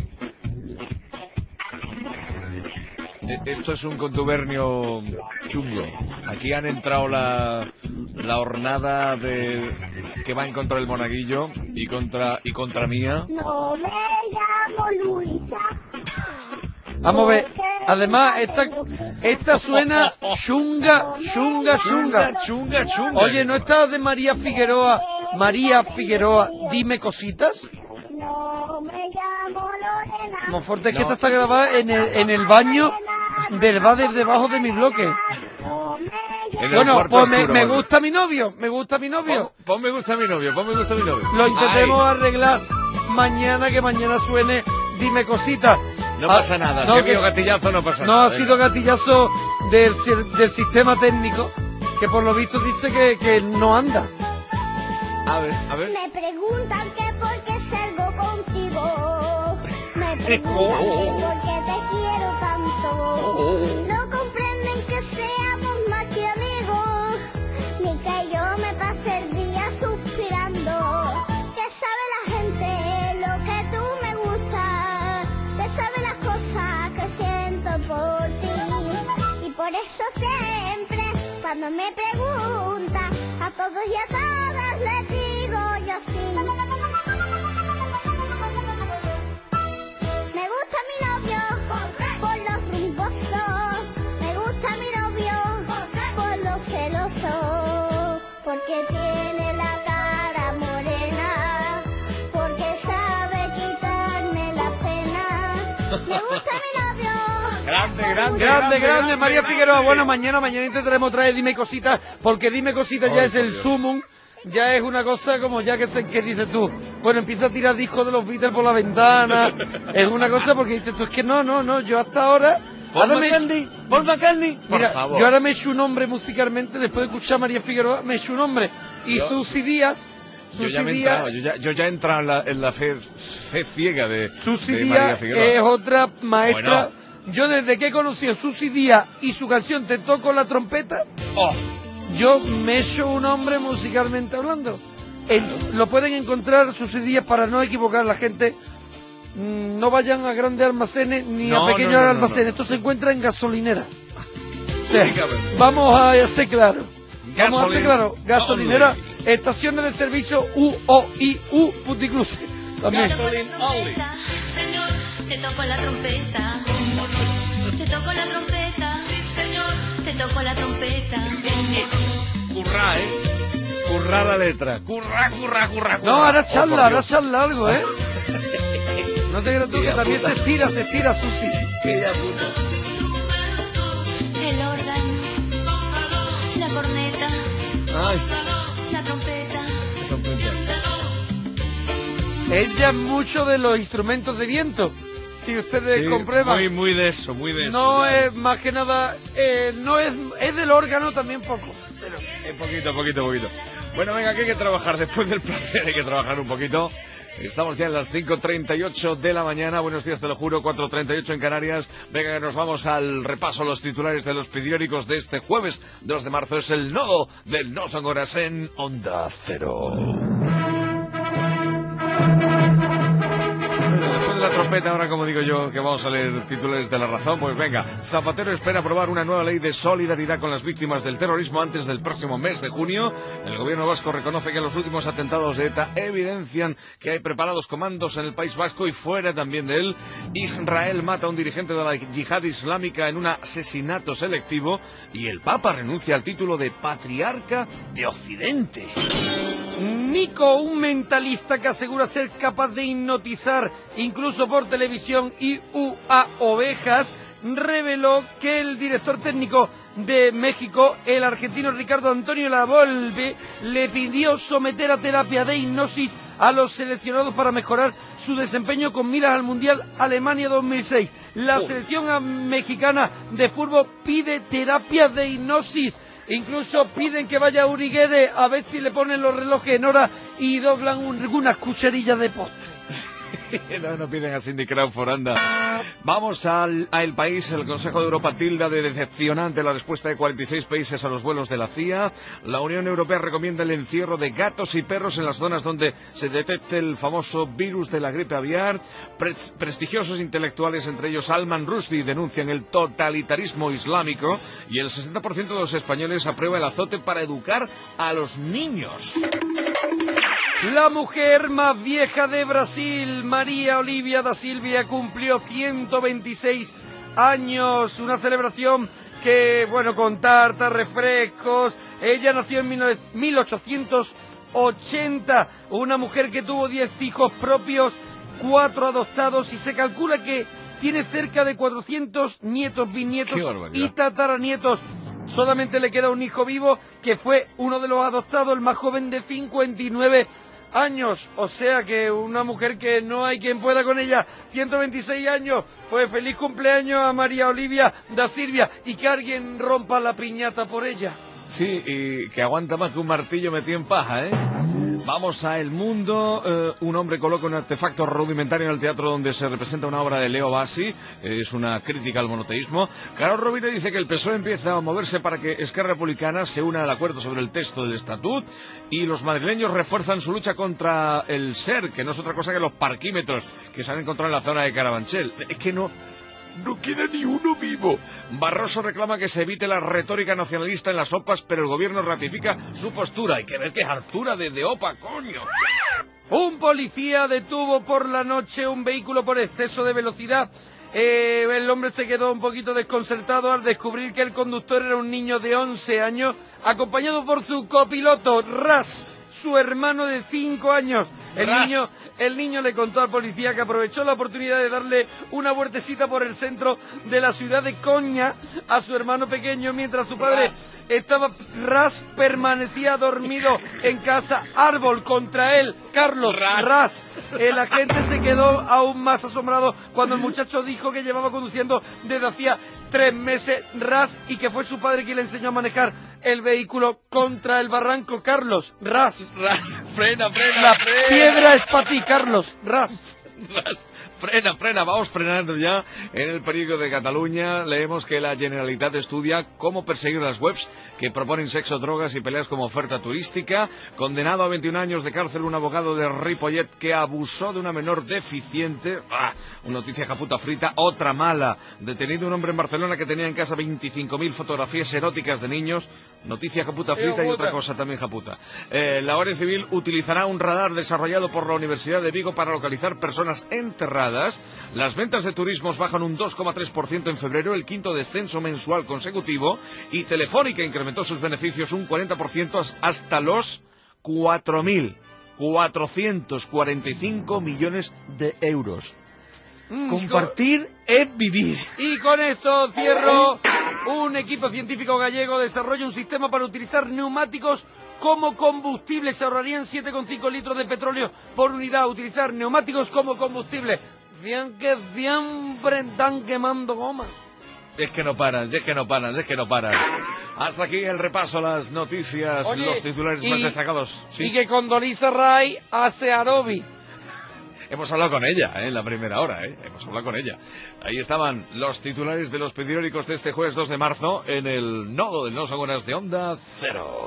Eh, Esto es un contubernio chungo. Aquí han entrado la, la hornada de que va en contra del monaguillo y contra y contra mía. No me llamo Luisa. Vamos a ver. Además, esta, esta suena chunga, chunga, chunga. Chunga, chunga. Oye, ¿no está de María Figueroa? María Figueroa, dime cositas. No me llamo Lorena. Monforte, es que No. esta está grabada en el, en el baño del va desde debajo de mi bloque. En el Bueno, cuarto pues me, oscuro, me Manolo. gusta mi novio, me gusta mi novio. Pon, pon me gusta mi novio, pon me gusta mi novio. Lo intentemos Ay, arreglar mañana, que mañana suene Dime Cosita. no Ah, pasa nada, no, si ha que- habido gatillazo no pasa No, nada. ha sido gatillazo del, si- del sistema técnico, que por lo visto dice que, que no anda. A ver, a ver. Me preguntan que por qué salgo contigo. Me preguntan que por qué te quiero tanto. No comprenden que seamos más que amigos, ni que yo me pase el día suspirando. Que sabe la gente lo que tú me gustas, que sabe las cosas que siento por ti. Y por eso siempre, cuando me preguntan, a todos y a todas les digo yo sí. Me gusta mi novio por los rumbosos, me gusta mi novio por los celosos, porque tiene la cara morena, porque sabe quitarme la pena. Me gusta mi novio. Grande, grande, Grande, grande, María Figueroa. Bueno, mañana, mañana intentaremos traer Dime Cositas, porque Dime Cositas ya Ay, es por el Dios. sumum, ya es una cosa como ya que se, que dices tú, bueno, empieza a tirar discos de los Beatles por la ventana, es una cosa porque dices tú, es que no, no, no, yo hasta ahora... Paul ahora me- McCartney, Paul McCartney, por Mira, favor. yo ahora me he hecho un nombre musicalmente, después de escuchar a María Figueroa, me he hecho un nombre, y Yo- Susi Díaz, Yo ya Susi me he Díaz, entrado, yo ya, yo ya he entrado en la, en la fe, fe ciega de, Susi de María Díaz Figueroa. es otra maestra. Bueno. Yo desde que he conocido a Susi Díaz y su canción Te toco la trompeta, Oh, yo me he hecho un hombre musicalmente hablando. En- lo pueden encontrar Susi Díaz, para no equivocar a la gente. Mm, No vayan a grandes almacenes ni No, a pequeños no, no, no, almacenes. no. Esto se encuentra en gasolineras. O sea, Únicamente. vamos a ser claros. Vamos a ser Gasoline claros. Gasolinera, estaciones de servicio U O I U Puticluse. También. Gasoline only. Sí, señor, te toco la trompeta. Te toco la trompeta. Sí, señor, te toco la trompeta. Curra, eh. Curra la letra. Curra, curra, curra, curra. No, ahora Oh, por charla, ahora Dios. charla algo, ¿eh? No te creas tú que Qué también puta. se estira, se estira, Susi. Qué puta. El órgano, la corneta, Ay, la trompeta. qué trompeta. Ella es mucho de los instrumentos de viento. Si ustedes Sí, comprueban. muy, muy de eso, muy de eso. No ya. es más que nada, eh, no es, es del órgano también poco. Pero Eh, poquito, poquito, poquito. Bueno, venga, que hay que trabajar. Después del placer hay que trabajar un poquito. Estamos ya en las cinco treinta y ocho de la mañana. Buenos días, te lo juro, cuatro treinta y ocho en Canarias. Venga, que nos vamos al repaso, los titulares de los periódicos de este jueves dos de marzo. Es el nodo del No Son Horas en Onda Cero. Bueno, después de la trompeta, ahora como digo yo, que vamos a leer titulares de La Razón, pues venga. Zapatero espera aprobar una nueva ley de solidaridad con las víctimas del terrorismo antes del próximo mes de junio. El gobierno vasco reconoce que los últimos atentados de ETA evidencian que hay preparados comandos en el País Vasco y fuera también de él. Israel mata a un dirigente de la yihad islámica en un asesinato selectivo y el Papa renuncia al título de patriarca de Occidente. Nico, un mentalista que asegura ser capaz de hipnotizar incluso por televisión y u a ovejas, reveló que el director técnico de México, el argentino Ricardo Antonio Lavolpe, le pidió someter a terapia de hipnosis a los seleccionados para mejorar su desempeño con miras al Mundial Alemania dos mil seis. La selección ah, mexicana de fútbol pide terapia de hipnosis. Incluso piden que vaya Uri Guede a ver si le ponen los relojes en hora y doblan un- unas cucharillas de postre. No, no piden a Cindy Crawford, anda. Vamos al a El País. El Consejo de Europa tilda de decepcionante la respuesta de cuarenta y seis países a los vuelos de la C I A. La Unión Europea recomienda el encierro de gatos y perros en las zonas donde se detecte el famoso virus de la gripe aviar. Pre- prestigiosos intelectuales, entre ellos Salman Rushdie, denuncian el totalitarismo islámico y el sesenta por ciento de los españoles aprueba el azote para educar a los niños. La mujer más vieja de Brasil, María Olivia da Silvia, cumplió ciento veintiséis años. Una celebración que, bueno, con tartas, refrescos. Ella nació en mil ochocientos ochenta. Una mujer que tuvo diez hijos propios, cuatro adoptados, y se calcula que tiene cerca de cuatrocientos nietos, bisnietos ¡Qué barbaridad! y tataranietos. Solamente le queda un hijo vivo, que fue uno de los adoptados, el más joven de cincuenta y nueve años. O sea que una mujer que no hay quien pueda con ella. ciento veintiséis años. Pues feliz cumpleaños a María Olivia da Silvia, y que alguien rompa la piñata por ella. Sí, y que aguanta más que un martillo metido en paja, ¿eh? Vamos a El Mundo. Eh, un hombre coloca un artefacto rudimentario en el teatro donde se representa una obra de Leo Bassi. Eh, es una crítica al monoteísmo. Carlos Rovira dice que el P S O E empieza a moverse para que Esquerra Republicana se una al acuerdo sobre el texto del estatut, y los madrileños refuerzan su lucha contra el SER, que no es otra cosa que los parquímetros que se han encontrado en la zona de Carabanchel. Es que no... No queda ni uno vivo. Barroso reclama que se evite la retórica nacionalista en las O P As, pero el gobierno ratifica su postura. Hay que ver que es altura de, de O P A, coño. Un policía detuvo por la noche un vehículo por exceso de velocidad. Eh, el hombre se quedó un poquito desconcertado al descubrir que el conductor era un niño de once años, acompañado por su copiloto, Ras, su hermano de cinco años. El Ras. niño... El niño le contó al policía que aprovechó la oportunidad de darle una vueltecita por el centro de la ciudad de Coña a su hermano pequeño, mientras su padre Ras. estaba... Ras permanecía dormido en casa. Árbol contra él, Carlos Ras. Ras. El agente se quedó aún más asombrado cuando el muchacho dijo que llevaba conduciendo desde hacía tres meses, Ras, y que fue su padre quien le enseñó a manejar el vehículo contra el barranco. Carlos Ras. Ras, frena, frena, La frena. piedra es para ti, Carlos Ras. Ras. Frena, frena, vamos frenando ya. En el periódico de Cataluña leemos que la Generalitat estudia cómo perseguir las webs que proponen sexo, drogas y peleas como oferta turística. Condenado a veintiún años de cárcel un abogado de Ripollet que abusó de una menor deficiente. ¡Ah! Una noticia japuta frita, otra mala. Detenido un hombre en Barcelona que tenía en casa veinticinco mil fotografías eróticas de niños. Noticia japuta frita y otra cosa también japuta. Eh, la Guardia Civil utilizará un radar desarrollado por la Universidad de Vigo para localizar personas enterradas. Las ventas de turismos bajan un dos coma tres por ciento en febrero, el quinto descenso mensual consecutivo, y Telefónica incrementó sus beneficios un cuarenta por ciento hasta los cuatro mil cuatrocientos cuarenta y cinco millones de euros. Mm, Compartir es vivir. Y con esto cierro. Un equipo científico gallego desarrolla un sistema para utilizar neumáticos como combustible. Se ahorrarían siete coma cinco litros de petróleo por unidad. Utilizar neumáticos como combustible. Bien que siempre están quemando goma. Es que no paran, es que no paran, es que no paran. Hasta aquí el repaso a las noticias, Oye, los titulares y- más destacados. Sí. Y que Condoleezza Rice hace aerobi. Hemos hablado con ella, ¿eh? En la primera hora, ¿eh? Hemos hablado con ella. Ahí estaban los titulares de los periódicos de este jueves dos de marzo en el nodo del No Son Horas de Onda Cero.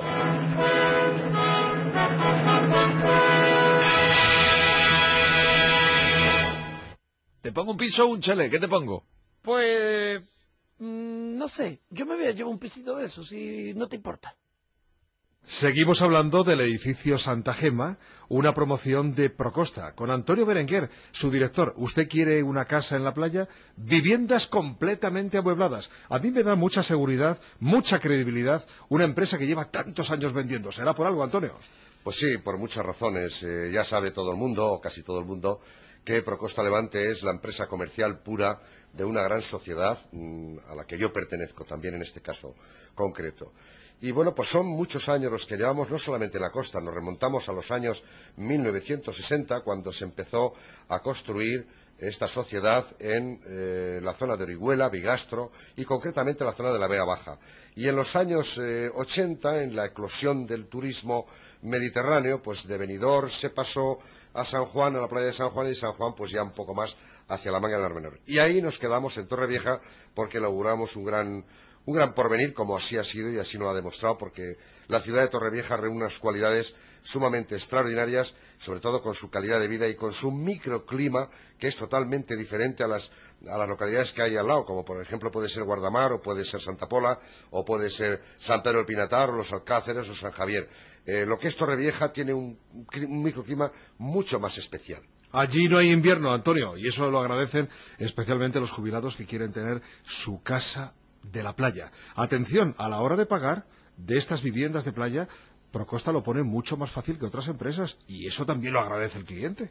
¿Te pongo un piso o un chale? ¿Qué te pongo? Pues... mm, no sé, yo me voy a llevar un pisito de eso, si no te importa. Seguimos hablando del edificio Santa Gema, una promoción de Procosta, con Antonio Berenguer, su director. ¿Usted quiere una casa en la playa? Viviendas completamente amuebladas. A mí me da mucha seguridad, mucha credibilidad, una empresa que lleva tantos años vendiendo. ¿Será por algo, Antonio? Pues sí, por muchas razones. Eh, ya sabe todo el mundo, o casi todo el mundo, que Procosta Levante es la empresa comercial pura de una gran sociedad mmm, a la que yo pertenezco también en este caso concreto. Y bueno, pues son muchos años los que llevamos, no solamente en la costa, nos remontamos a los años mil novecientos sesenta, cuando se empezó a construir esta sociedad en eh, la zona de Orihuela, Bigastro y concretamente la zona de la Vega Baja. Y en los años eh, ochenta, en la eclosión del turismo mediterráneo, pues de Benidorm se pasó a San Juan, a la playa de San Juan, y San Juan pues ya un poco más hacia la Manga del Mar Menor. Y ahí nos quedamos en Torrevieja porque inauguramos un gran... Un gran porvenir, como así ha sido y así nos lo ha demostrado, porque la ciudad de Torrevieja reúne unas cualidades sumamente extraordinarias, sobre todo con su calidad de vida y con su microclima, que es totalmente diferente a las, a las localidades que hay al lado, como por ejemplo puede ser Guardamar, o puede ser Santa Pola, o puede ser San Pedro del Pinatar, o Los Alcáceres, o San Javier. Eh, lo que es Torrevieja tiene un, un microclima mucho más especial. Allí no hay invierno, Antonio, y eso lo agradecen especialmente los jubilados que quieren tener su casa de la playa. Atención, a la hora de pagar de estas viviendas de playa, Procosta lo pone mucho más fácil que otras empresas, y eso también lo agradece el cliente.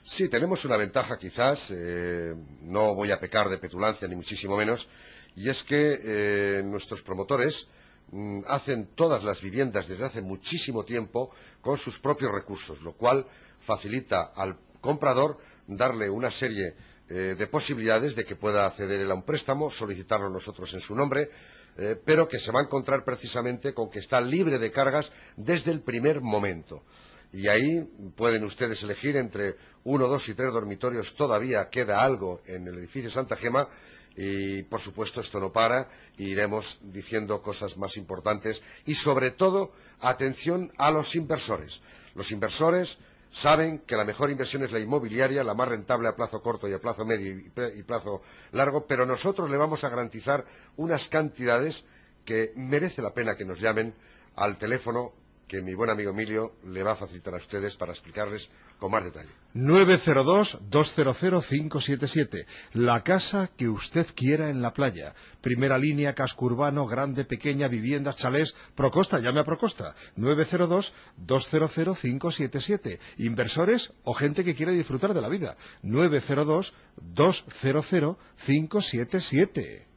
Sí, tenemos una ventaja quizás, eh, no voy a pecar de petulancia ni muchísimo menos, y es que eh, nuestros promotores mm, hacen todas las viviendas desde hace muchísimo tiempo con sus propios recursos, lo cual facilita al comprador darle una serie eh, de posibilidades de que pueda acceder él a un préstamo, solicitarlo nosotros en su nombre, eh, pero que se va a encontrar precisamente con que está libre de cargas desde el primer momento. Y ahí pueden ustedes elegir entre uno, dos y tres dormitorios. Todavía queda algo en el edificio Santa Gema y, por supuesto, esto no para. Y iremos diciendo cosas más importantes y, sobre todo, atención a los inversores. Los inversores saben que la mejor inversión es la inmobiliaria, la más rentable a plazo corto y a plazo medio y plazo largo, pero nosotros le vamos a garantizar unas cantidades que merece la pena que nos llamen al teléfono que mi buen amigo Emilio le va a facilitar a ustedes para explicarles con más detalle. nueve cero dos, dos cero cero, cinco siete siete. La casa que usted quiera en la playa. Primera línea, casco urbano, grande, pequeña, viviendas, chalés. Procosta, llame a Procosta. nueve cero dos, dos cero cero, cinco siete siete. Inversores o gente que quiere disfrutar de la vida. nueve cero dos, dos cero cero, cinco siete siete.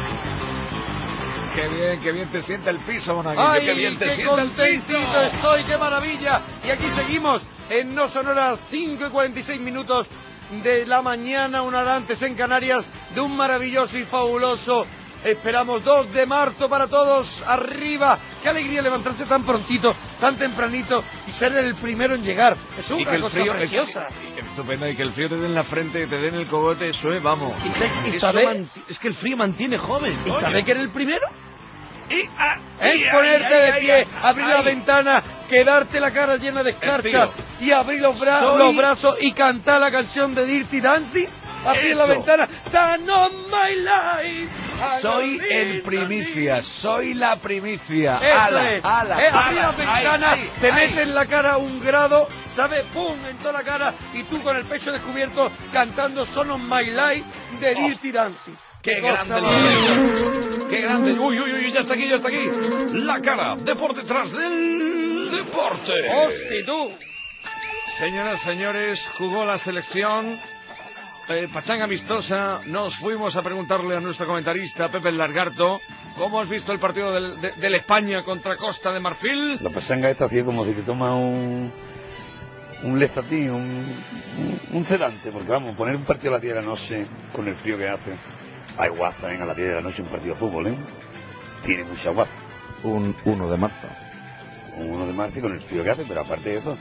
Qué bien, qué bien te siente el piso, Monaguillo. ¡Ay, qué bien te qué siente el contentito piso! estoy! ¡Qué maravilla! Y aquí seguimos en No Sonoras, cinco y cuarenta y seis minutos de la mañana, una hora antes en Canarias, de un maravilloso y fabuloso, esperamos, dos de marzo para todos, arriba. Qué alegría levantarse tan prontito, tan tempranito y ser el primero en llegar. Es Y una que el cosa frío, preciosa. es- es estupendo, y que el frío te dé en la frente, te dé en el cogote, eso es, vamos. Y, se, y Eso sabe, manti- es que el frío mantiene joven. ¿y coño. sabe que eres el primero? Y, ah, Es y, ponerte ay, de ay, pie, ay, abrir ay. la ventana, quedarte la cara llena de escarcha y abrir los, bra Soy- los brazos y cantar la canción de Dirty Dancing. Así en la Eso. ventana. Turn on my light. Soy el primicia, soy la primicia. Eso ala, es. ala, Eh, abrir ala, la ventana, ay, ay, te ay. mete en la cara un grado, ¿sabes? ¡Pum! En toda la cara. Y tú con el pecho descubierto cantando Son on my light de Dirty Dancing. ¡Qué cosa grande! maravillosa. ¡Qué grande! ¡Uy, uy, uy! Ya está aquí, ya está aquí. La cara de por detrás del deporte. ¡Hostia, tú! Señoras, señores, jugó la selección. Eh, pachanga amistosa. Nos fuimos a preguntarle a nuestro comentarista, Pepe Largarto, ¿cómo has visto el partido del, de, del España contra Costa de Marfil? La pachanga está así como si te toma un un Lestatín, un, un, un sedante, porque vamos, poner un partido a las diez de la noche con el frío que hace. Hay guasa, ¿eh? A las diez de la noche un partido de fútbol, ¿eh? Tiene mucha guasa. Un uno de marzo. Un uno de marzo y con el frío que hace, pero aparte de eso,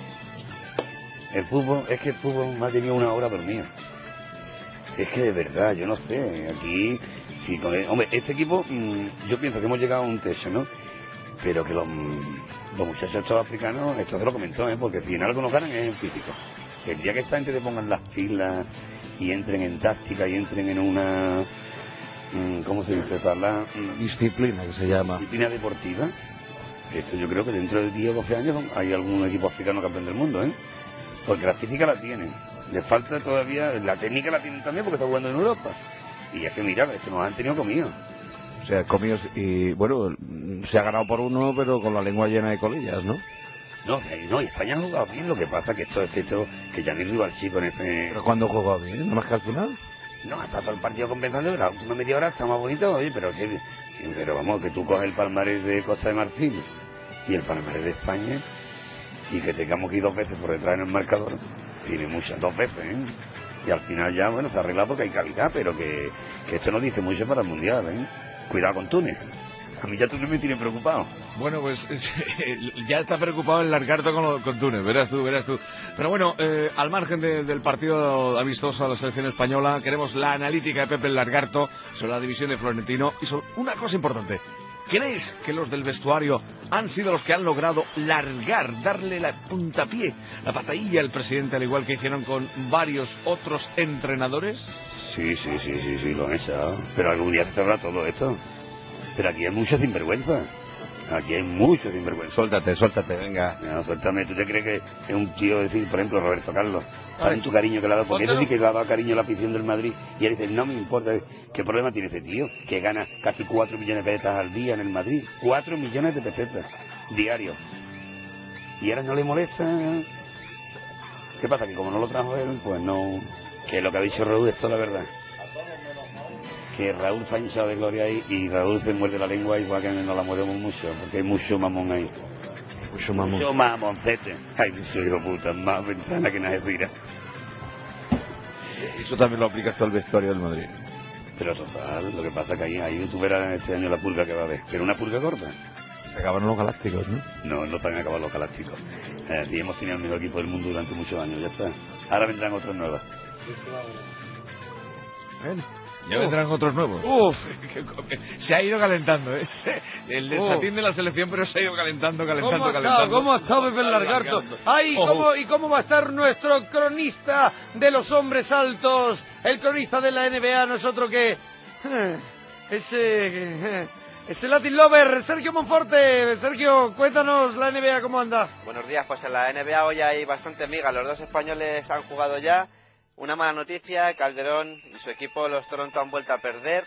el fútbol, es que el fútbol me ha tenido una hora dormida. Es que de verdad, yo no sé, aquí, si con el- hombre, este equipo, mmm, yo pienso que hemos llegado a un techo, ¿no? Pero que los, los muchachos estos africanos, esto se lo comentó, ¿eh? Porque si en algo nos ganan es en físico. El día que esta gente se pongan las pilas y entren en táctica y entren en una, mm, ¿cómo se dice? La, mm, Disciplina que se llama. disciplina deportiva, esto yo creo que dentro de diez o doce años hay algún equipo africano campeón del mundo, ¿eh? Porque la física la tienen, le falta todavía, la técnica la tienen también porque está jugando en Europa. Y es que mira, es que nos han tenido comido. O sea, comidos y bueno, se ha ganado por uno, pero con la lengua llena de colillas, ¿no? No, eh, no, y España ha jugado bien, lo que pasa que esto es que esto, que ya ni rival chico en este. Pero cuando jugó bien, nada más que al final. No, hasta todo el partido compensando, pero la última media hora está más bonito, oye, pero que, pero vamos, que tú coges el palmarés de Costa de Marfil y el palmarés de España y que tengamos que ir dos veces por detrás en el marcador, tiene muchas, dos veces, ¿eh? Y al final ya, bueno, se arregla porque hay calidad, pero que, que esto nos dice mucho para el Mundial, ¿eh? Cuidado con Túnez. A mí ya Túnez me tiene preocupado. Bueno, pues ya está preocupado el Largarto con, lo, con Túnez, verás tú, verás tú. Pero bueno, eh, al margen de, del partido amistoso de la selección española, queremos la analítica de Pepe Largarto sobre la división de Florentino y sobre una cosa importante. ¿Crees que los del vestuario han sido los que han logrado largar, darle la puntapié, la patadilla al presidente, al igual que hicieron con varios otros entrenadores? Sí, sí, sí, sí, sí, lo han echado. Pero algún día se sabrá todo esto. Pero aquí hay mucho sinvergüenza. Aquí hay mucho sinvergüenza. Suéltate, suéltate, venga. No, suéltame. ¿Tú te crees que es un tío decir, por ejemplo, Roberto Carlos? ¿Saben tu cariño que le ha dado? Porque ese sí que le ha dado cariño a la afición del Madrid. Y él dice, no me importa. ¿Qué problema tiene ese tío? Que gana casi cuatro millones de pesetas al día en el Madrid. Cuatro millones de pesetas diarios. Y ahora no le molesta. ¿Qué pasa? Que como no lo trajo él, pues no... Que lo que ha dicho Raúl, esto es la verdad. Que Raúl se ha hinchado de gloria ahí y Raúl se muerde la lengua igual que no la mordemos mucho, porque hay mucho mamón ahí. Mucho mamón. Mucho mamoncete. Ay, mucho hijo puta, más ventana que nada gira. Eso también lo aplicas tú al vestuario del Madrid. Pero total, lo que pasa es que ahí, ahí tú verás este año la purga que va a haber. Pero una purga corta. Se acabaron los galácticos, ¿no? No, no están acabados los galácticos. Eh, y hemos tenido el mejor equipo del mundo durante muchos años, ya está. Ahora vendrán otras nuevas. Bueno, ya vendrán otros nuevos. Uf, se ha ido calentando, ¿eh? El desatín Uf. de la selección, pero se ha ido calentando, calentando, ¿Cómo ha calentando. estado? ¿Cómo ha estado Pepe Largarto? Ay, Ojo. ¿cómo, ¿y cómo va a estar nuestro cronista de los hombres altos? El cronista de la N B A, no es otro que... eh, Ese... eh, Ese Latin Lover, Sergio Monforte. Sergio, cuéntanos la N B A, ¿cómo anda? Buenos días, pues en la N B A hoy hay bastante miga. Los dos españoles han jugado ya. Una mala noticia, Calderón y su equipo, los Toronto, han vuelto a perder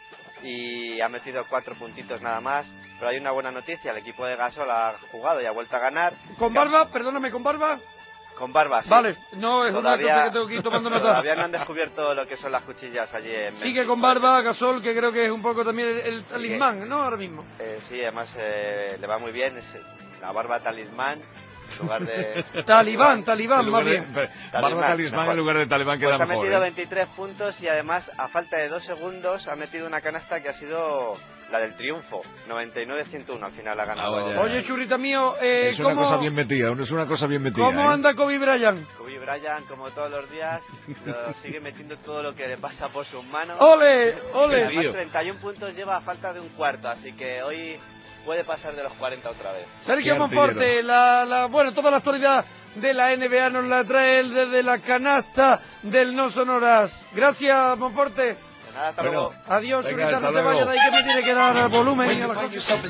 y ha metido cuatro puntitos nada más. Pero hay una buena noticia, el equipo de Gasol ha jugado y ha vuelto a ganar. ¿Con barba? Perdóname, ¿con barba? Con barba, sí. Vale, no, es Todavía- una cosa que tengo que ir tomando nota. Todavía no han descubierto lo que son las cuchillas allí en Memphis. Sigue con barba, Gasol, que creo que es un poco también el, el talismán, ¿no? Ahora mismo. Eh, sí, además eh, le va muy bien, es la barba talismán. En lugar de... Talibán, talibán, En lugar más de- bien. pero, Talibán, barba talismán mejor. en lugar de talibán Pues queda ha mejor, metido ¿eh? veintitrés puntos y además a falta de dos segundos ha metido una canasta que ha sido la del triunfo. noventa y nueve a ciento uno al final ha ganado. Ah, vaya. Oye, churrita mío, eh, Es una ¿cómo, cosa bien metida, es una cosa bien metida. ¿cómo ¿eh? anda Kobe Bryant? Kobe Bryant, como todos los días, lo sigue metiendo todo lo que le pasa por sus manos. ¡Ole, Y ole! además treinta y uno puntos lleva a falta de un cuarto, así que hoy puede pasar de los cuarenta otra vez. Sergio Monforte, la, la, bueno, toda la actualidad de la N B A nos la trae él desde la canasta del No Sonoras. Gracias, Monforte. De nada, hasta Bueno, luego. Adiós, venga, churrita, hasta no te luego. vayas de ahí que me tiene que dar volumen a las cosas.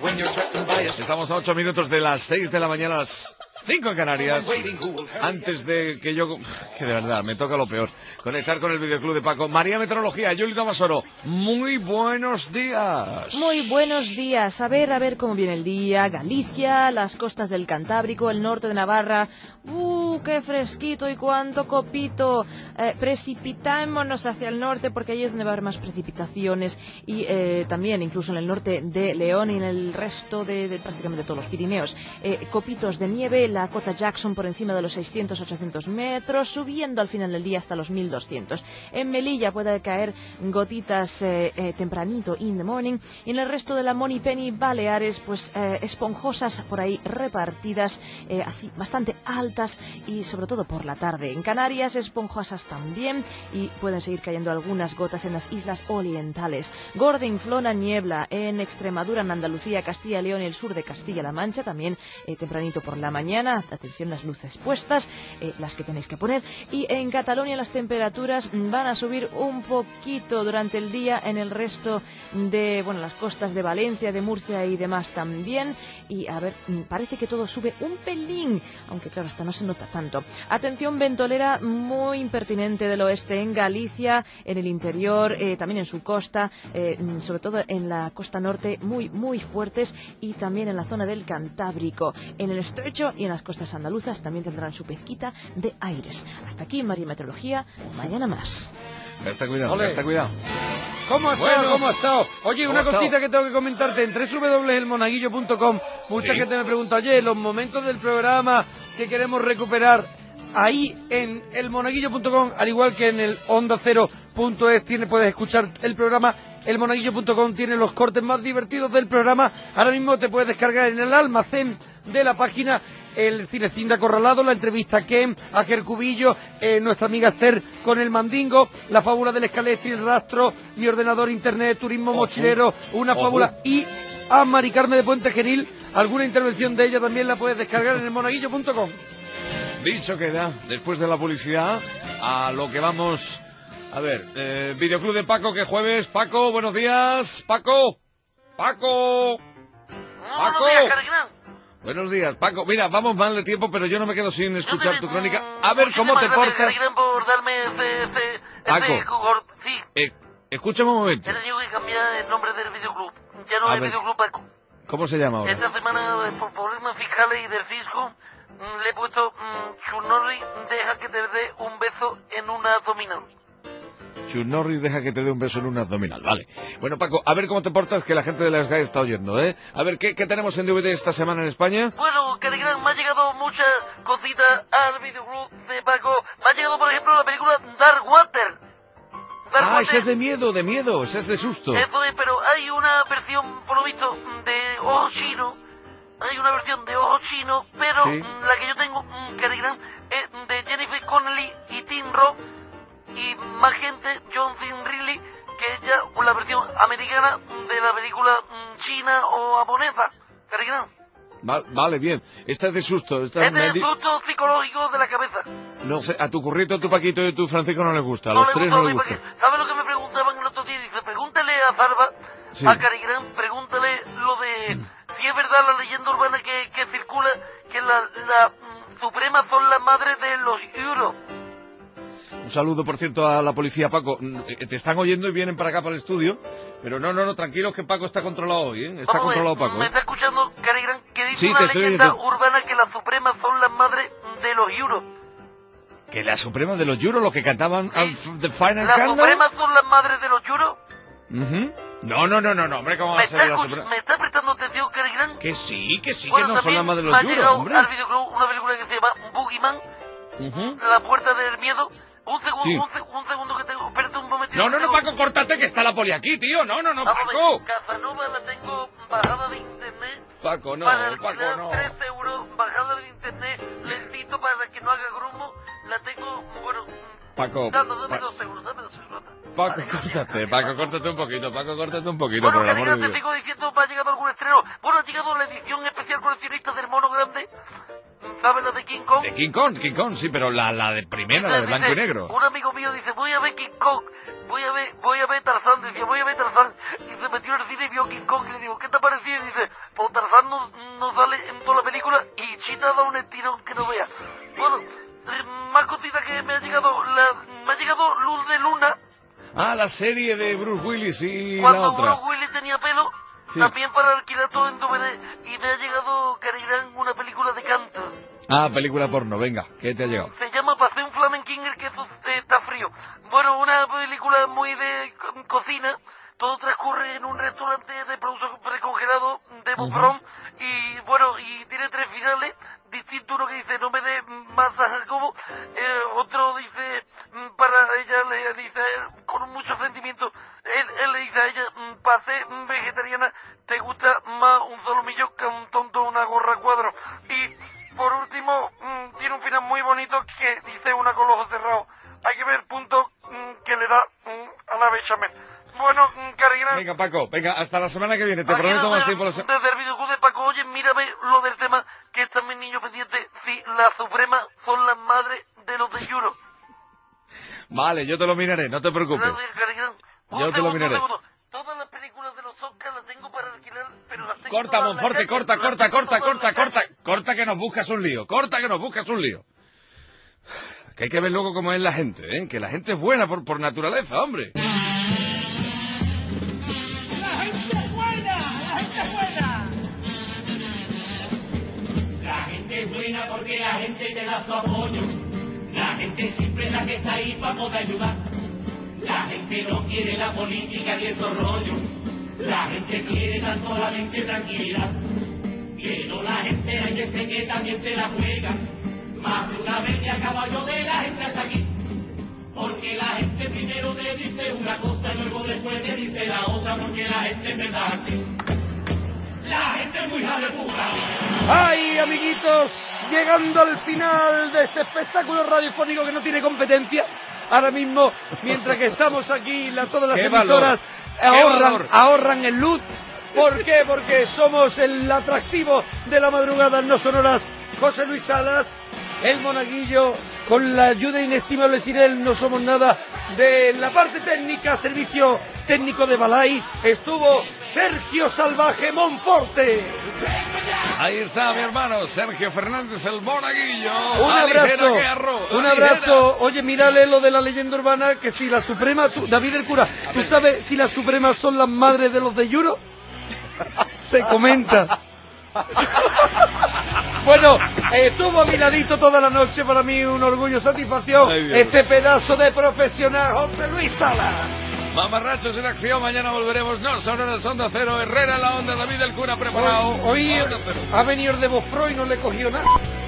Estamos a ocho minutos de las seis de la mañana, las cinco en Canarias. Antes de que yo... Que de verdad, me toca lo peor. Conectar con el videoclub de Paco. María Meteorología, Yolita Masoro. Muy buenos días. Muy buenos días. A ver, a ver cómo viene el día. Galicia, las costas del Cantábrico, el norte de Navarra. ¡Uh, qué fresquito y cuánto copito! Eh, precipitámonos hacia el norte porque allí es donde va a haber más precipitaciones. Y eh, también, incluso en el norte de León y en el resto de, de prácticamente todos los Pirineos. Eh, copitos de nieve, la cota Jackson por encima de los seiscientos a ochocientos metros, subiendo al final del día hasta los mil doscientos. En Melilla puede caer gotitas eh, eh, tempranito, in the morning. Y en el resto de la Monipenny Baleares, pues eh, esponjosas por ahí repartidas, eh, así bastante altas y sobre todo por la tarde. En Canarias esponjosas también y pueden seguir cayendo algunas gotas en las islas orientales. Gordinflona, niebla en Extremadura, en Andalucía, Castilla y León y el sur de Castilla-La Mancha, también eh, tempranito por la mañana. Atención, las luces puestas, eh, las que tenéis que poner. Y en Cataluña las temperaturas van a subir un poquito durante el día, en el resto de, bueno, las costas de Valencia, de Murcia y demás también. Y a ver, parece que todo sube un pelín, aunque claro, hasta no se nota tanto. Atención, ventolera muy impertinente del oeste en Galicia, en el interior, eh, también en su costa, eh, sobre todo en la costa norte, muy, muy fuertes, y también en la zona del Cantábrico. En el estrecho y en las costas andaluzas también tendrán su pezquita de aires. Hasta aquí, María Meteorología, mañana más. Está cuidado, Ole. está cuidado. ¿Cómo ha estado? Bueno. ¿Cómo ha estado? Oye, ¿Cómo una ha estado? cosita que tengo que comentarte. En doble u doble u doble u punto el monaguillo punto com mucha Sí. gente me pregunta, oye, los momentos del programa que queremos recuperar, ahí en el monaguillo punto com, al igual que en el onda cero punto es, tiene, puedes escuchar el programa. El monaguillo punto com tiene los cortes más divertidos del programa. Ahora mismo te puedes descargar en el almacén de la página el Cinecín de Acorralado, la entrevista a Ken, a Cubillo, eh, nuestra amiga Esther con el Mandingo, la fábula del escalestri, el rastro, mi ordenador, internet, turismo mochilero, una Ojo. fábula, y a Mari Carmen de Puente Genil, alguna intervención de ella también la puedes descargar en el monaguillo punto com. Dicho queda, después de la publicidad, a lo que vamos... A ver, eh, videoclub de Paco, que jueves. Paco, buenos días. Paco. Paco. Paco. Buenos días, Paco. Mira, vamos mal de tiempo, pero yo no me quedo sin escuchar tu crónica. A ver cómo te portas. por darme este, este, Paco. este jugador. Sí, Eh, escúchame un momento. he tenido que cambiar el nombre del videoclub. Ya no A es ver. videoclub Paco. ¿Cómo se llama ahora? Esta semana, eh, por problemas fiscales y del fisco, le he puesto mm, Churnorri, deja que te dé un beso en una abdominal. Chuck Norris deja que te dé un beso en un abdominal, vale. Bueno, Paco, a ver cómo te portas, que la gente de las G A E está oyendo, ¿eh? A ver, ¿qué, qué tenemos en D V D esta semana en España? Bueno, Carigrán, me ha llegado muchas cositas al videoclub de Paco. Me ha llegado, por ejemplo, la película Dark Water. Dark Ah, Water. ese es de miedo, de miedo, ese es de susto. Eso es, pero hay una versión, por lo visto, de ojo chino. Hay una versión de ojo chino, pero Sí. mm, la que yo tengo, mm, Carigrán, es de Jennifer Connelly y Tim Roth y más gente, John C. Reilly, que es ya la versión americana de la película mm, china o japonesa. Carigrán. Va- vale, bien. Esta es de susto. Esta Es me han de di- susto psicológico de la cabeza. No sé, a tu currito, a tu Paquito y a tu Francisco no les gusta. A No los le tres gustó no a les mi gusta. Paquito. ¿Sabes lo que me preguntaban el otro día? Dice, pregúntale a Zarba, Sí. a Carigrán, pregúntale lo de si es verdad la leyenda urbana que, que circula, que la, la mm, Suprema son las madres de los euros. Un saludo, por cierto, a la policía, Paco. Mm, eh, Te están oyendo y vienen para acá, para el estudio. Pero no, no, no, tranquilos que Paco está controlado hoy, ¿eh? Está Vamos a ver, controlado Paco, me ¿eh? está escuchando Carigrán, que dice Sí, una te estoy leyenda oyendo. urbana que las Supremas son las madres de los euros. Que la Suprema de los Yuros, los que cantaban al- The Final ¿Las Countdown. Supremas son las madres de los euros? Ujú. No, no, no, no, no, hombre, ¿cómo va ¿Me a está, ser la escuch- Suprema? ¿Me está prestando atención, Carigrán? Que sí, que sí, Bueno, que no son también las más de me los ha Yuros, llegado hombre. al videoclub una película que se llama Boogeyman, Ujú. La Puerta del Miedo. Un segundo, Sí. un, seg- un segundo que tengo, espérate un momentito. No, no, no, tengo- Paco, córtate, que está la poli aquí, tío. No, no, no, Vamos a ver, Paco. Casanova la tengo bajada de internet. Paco, no, para Paco, alquilar no. tres euros, bajada de internet, lentito para que no haga grumo. La tengo, bueno, Paco, dame, dame Pa- dos euros, dame dos euros. Paco, córtate, Paco, córtate un poquito, Paco, córtate un poquito, Bueno, por el amor Carigrán, de te Dios. sigo diciendo, me ha llegado algún estreno. Bueno, ha llegado la edición especial coleccionista del Mono Grande. ¿Sabes la de King Kong? De King Kong, King Kong, sí, pero la, la de primera, la de blanco y Dice, negro. Un amigo mío dice, voy a ver King Kong, voy a ver, voy a ver Tarzán, decía, voy a ver Tarzán, y se metió en el cine y vio King Kong, y le digo, ¿qué te ha parecido? Y dice, pues Tarzán no, no sale en toda la película, y Chita da un estirón que no vea. Bueno, eh, más cositas que me ha llegado, la, me ha llegado Luz de Luna, Ah, la serie de Bruce Willis y la cuando otra. Bruce Willis tenía pelo, Sí. también para alquilar todo en D V D, y me ha llegado, Carigrán, una película de canto. Ah, película porno, venga, ¿qué te ha llegado? Se llama Paseo un Flamenquinger que eso, eh, está frío. Bueno, una película muy de co- cocina. Todo transcurre en un restaurante de producto precongelado de Bufrón. Y bueno, y tiene tres finales distintos. Uno que dice no me dé masas al cubo. Eh, otro dice mm, para ella le dice eh, con mucho sentimiento. Él, él le dice a ella mm, para ser mm, vegetariana te gusta más un solomillo que un tonto una gorra cuadro. Y por último, mm, tiene un final muy bonito que dice una con los ojos cerrados. Hay que ver el punto mm, que le da mm, a la bechamel. Bueno, mm, Carigrán, Venga, Paco, venga, hasta la semana que viene, te aquí prometo desde, más tiempo la se- desde el videoclub de Paco, oye, mírame lo del tema que está mi niño pendiente. Si las Supremas son las madres de los de Euro. Vale, yo te lo miraré, no te preocupes. Gracias, Carigrán. Un Yo te lo segundo, miraré. un segundo. Todas las películas de los Oscars las tengo para alquilar, pero las tengo Corta, todas en la Monforte, calle, corta, las corta, tengo corta, todas en corta, la corta, calle. corta que nos buscas un lío, corta que nos buscas un lío. Que hay que ver luego cómo es la gente, ¿eh? Que la gente es buena por, por naturaleza, hombre. La gente es buena porque la gente te da su apoyo. La gente siempre es la que está ahí para poder ayudar. La gente no quiere la política ni esos rollos. La gente quiere tan solamente tranquilidad. Pero la gente hay veces que también te la juega. Más de una vez que a caballo de la gente hasta aquí. Porque la gente primero te dice una cosa y luego después te dice la otra. Porque la gente es verdad así. La gente es muy jaleputa. ¡Ay, amiguitos! Llegando al final de este espectáculo radiofónico que no tiene competencia. Ahora mismo, mientras que estamos aquí, la, todas las ¡Qué emisoras valor! ahorran, valor! ahorran en luz. ¿Por qué? Porque somos el atractivo de la madrugada no sonoras. José Luis Salas, el Monaguillo, con la ayuda inestimable sin él no somos nada. De la parte técnica, servicio técnico de Balay, estuvo Sergio Salvaje Monforte. Ahí está mi hermano, Sergio Fernández, el Monaguillo. Un Aligera abrazo, que arro, un aligera. abrazo. Oye, mírale lo de la leyenda urbana, que si la Suprema, tú, David el cura, ¿tú sabes si las Supremas son las madres de los de Yuro? Se comenta. Bueno, estuvo a mi ladito toda la noche, para mí un orgullo, satisfacción, Ay, Dios. este pedazo de profesional, José Luis Sala. Mamarrachos en acción, mañana volveremos. No, son horas Onda Cero, Herrera en la Onda, David el Cura preparado. Hoy, hoy Onda Cero. ha venido el de Bofro y no le cogió nada.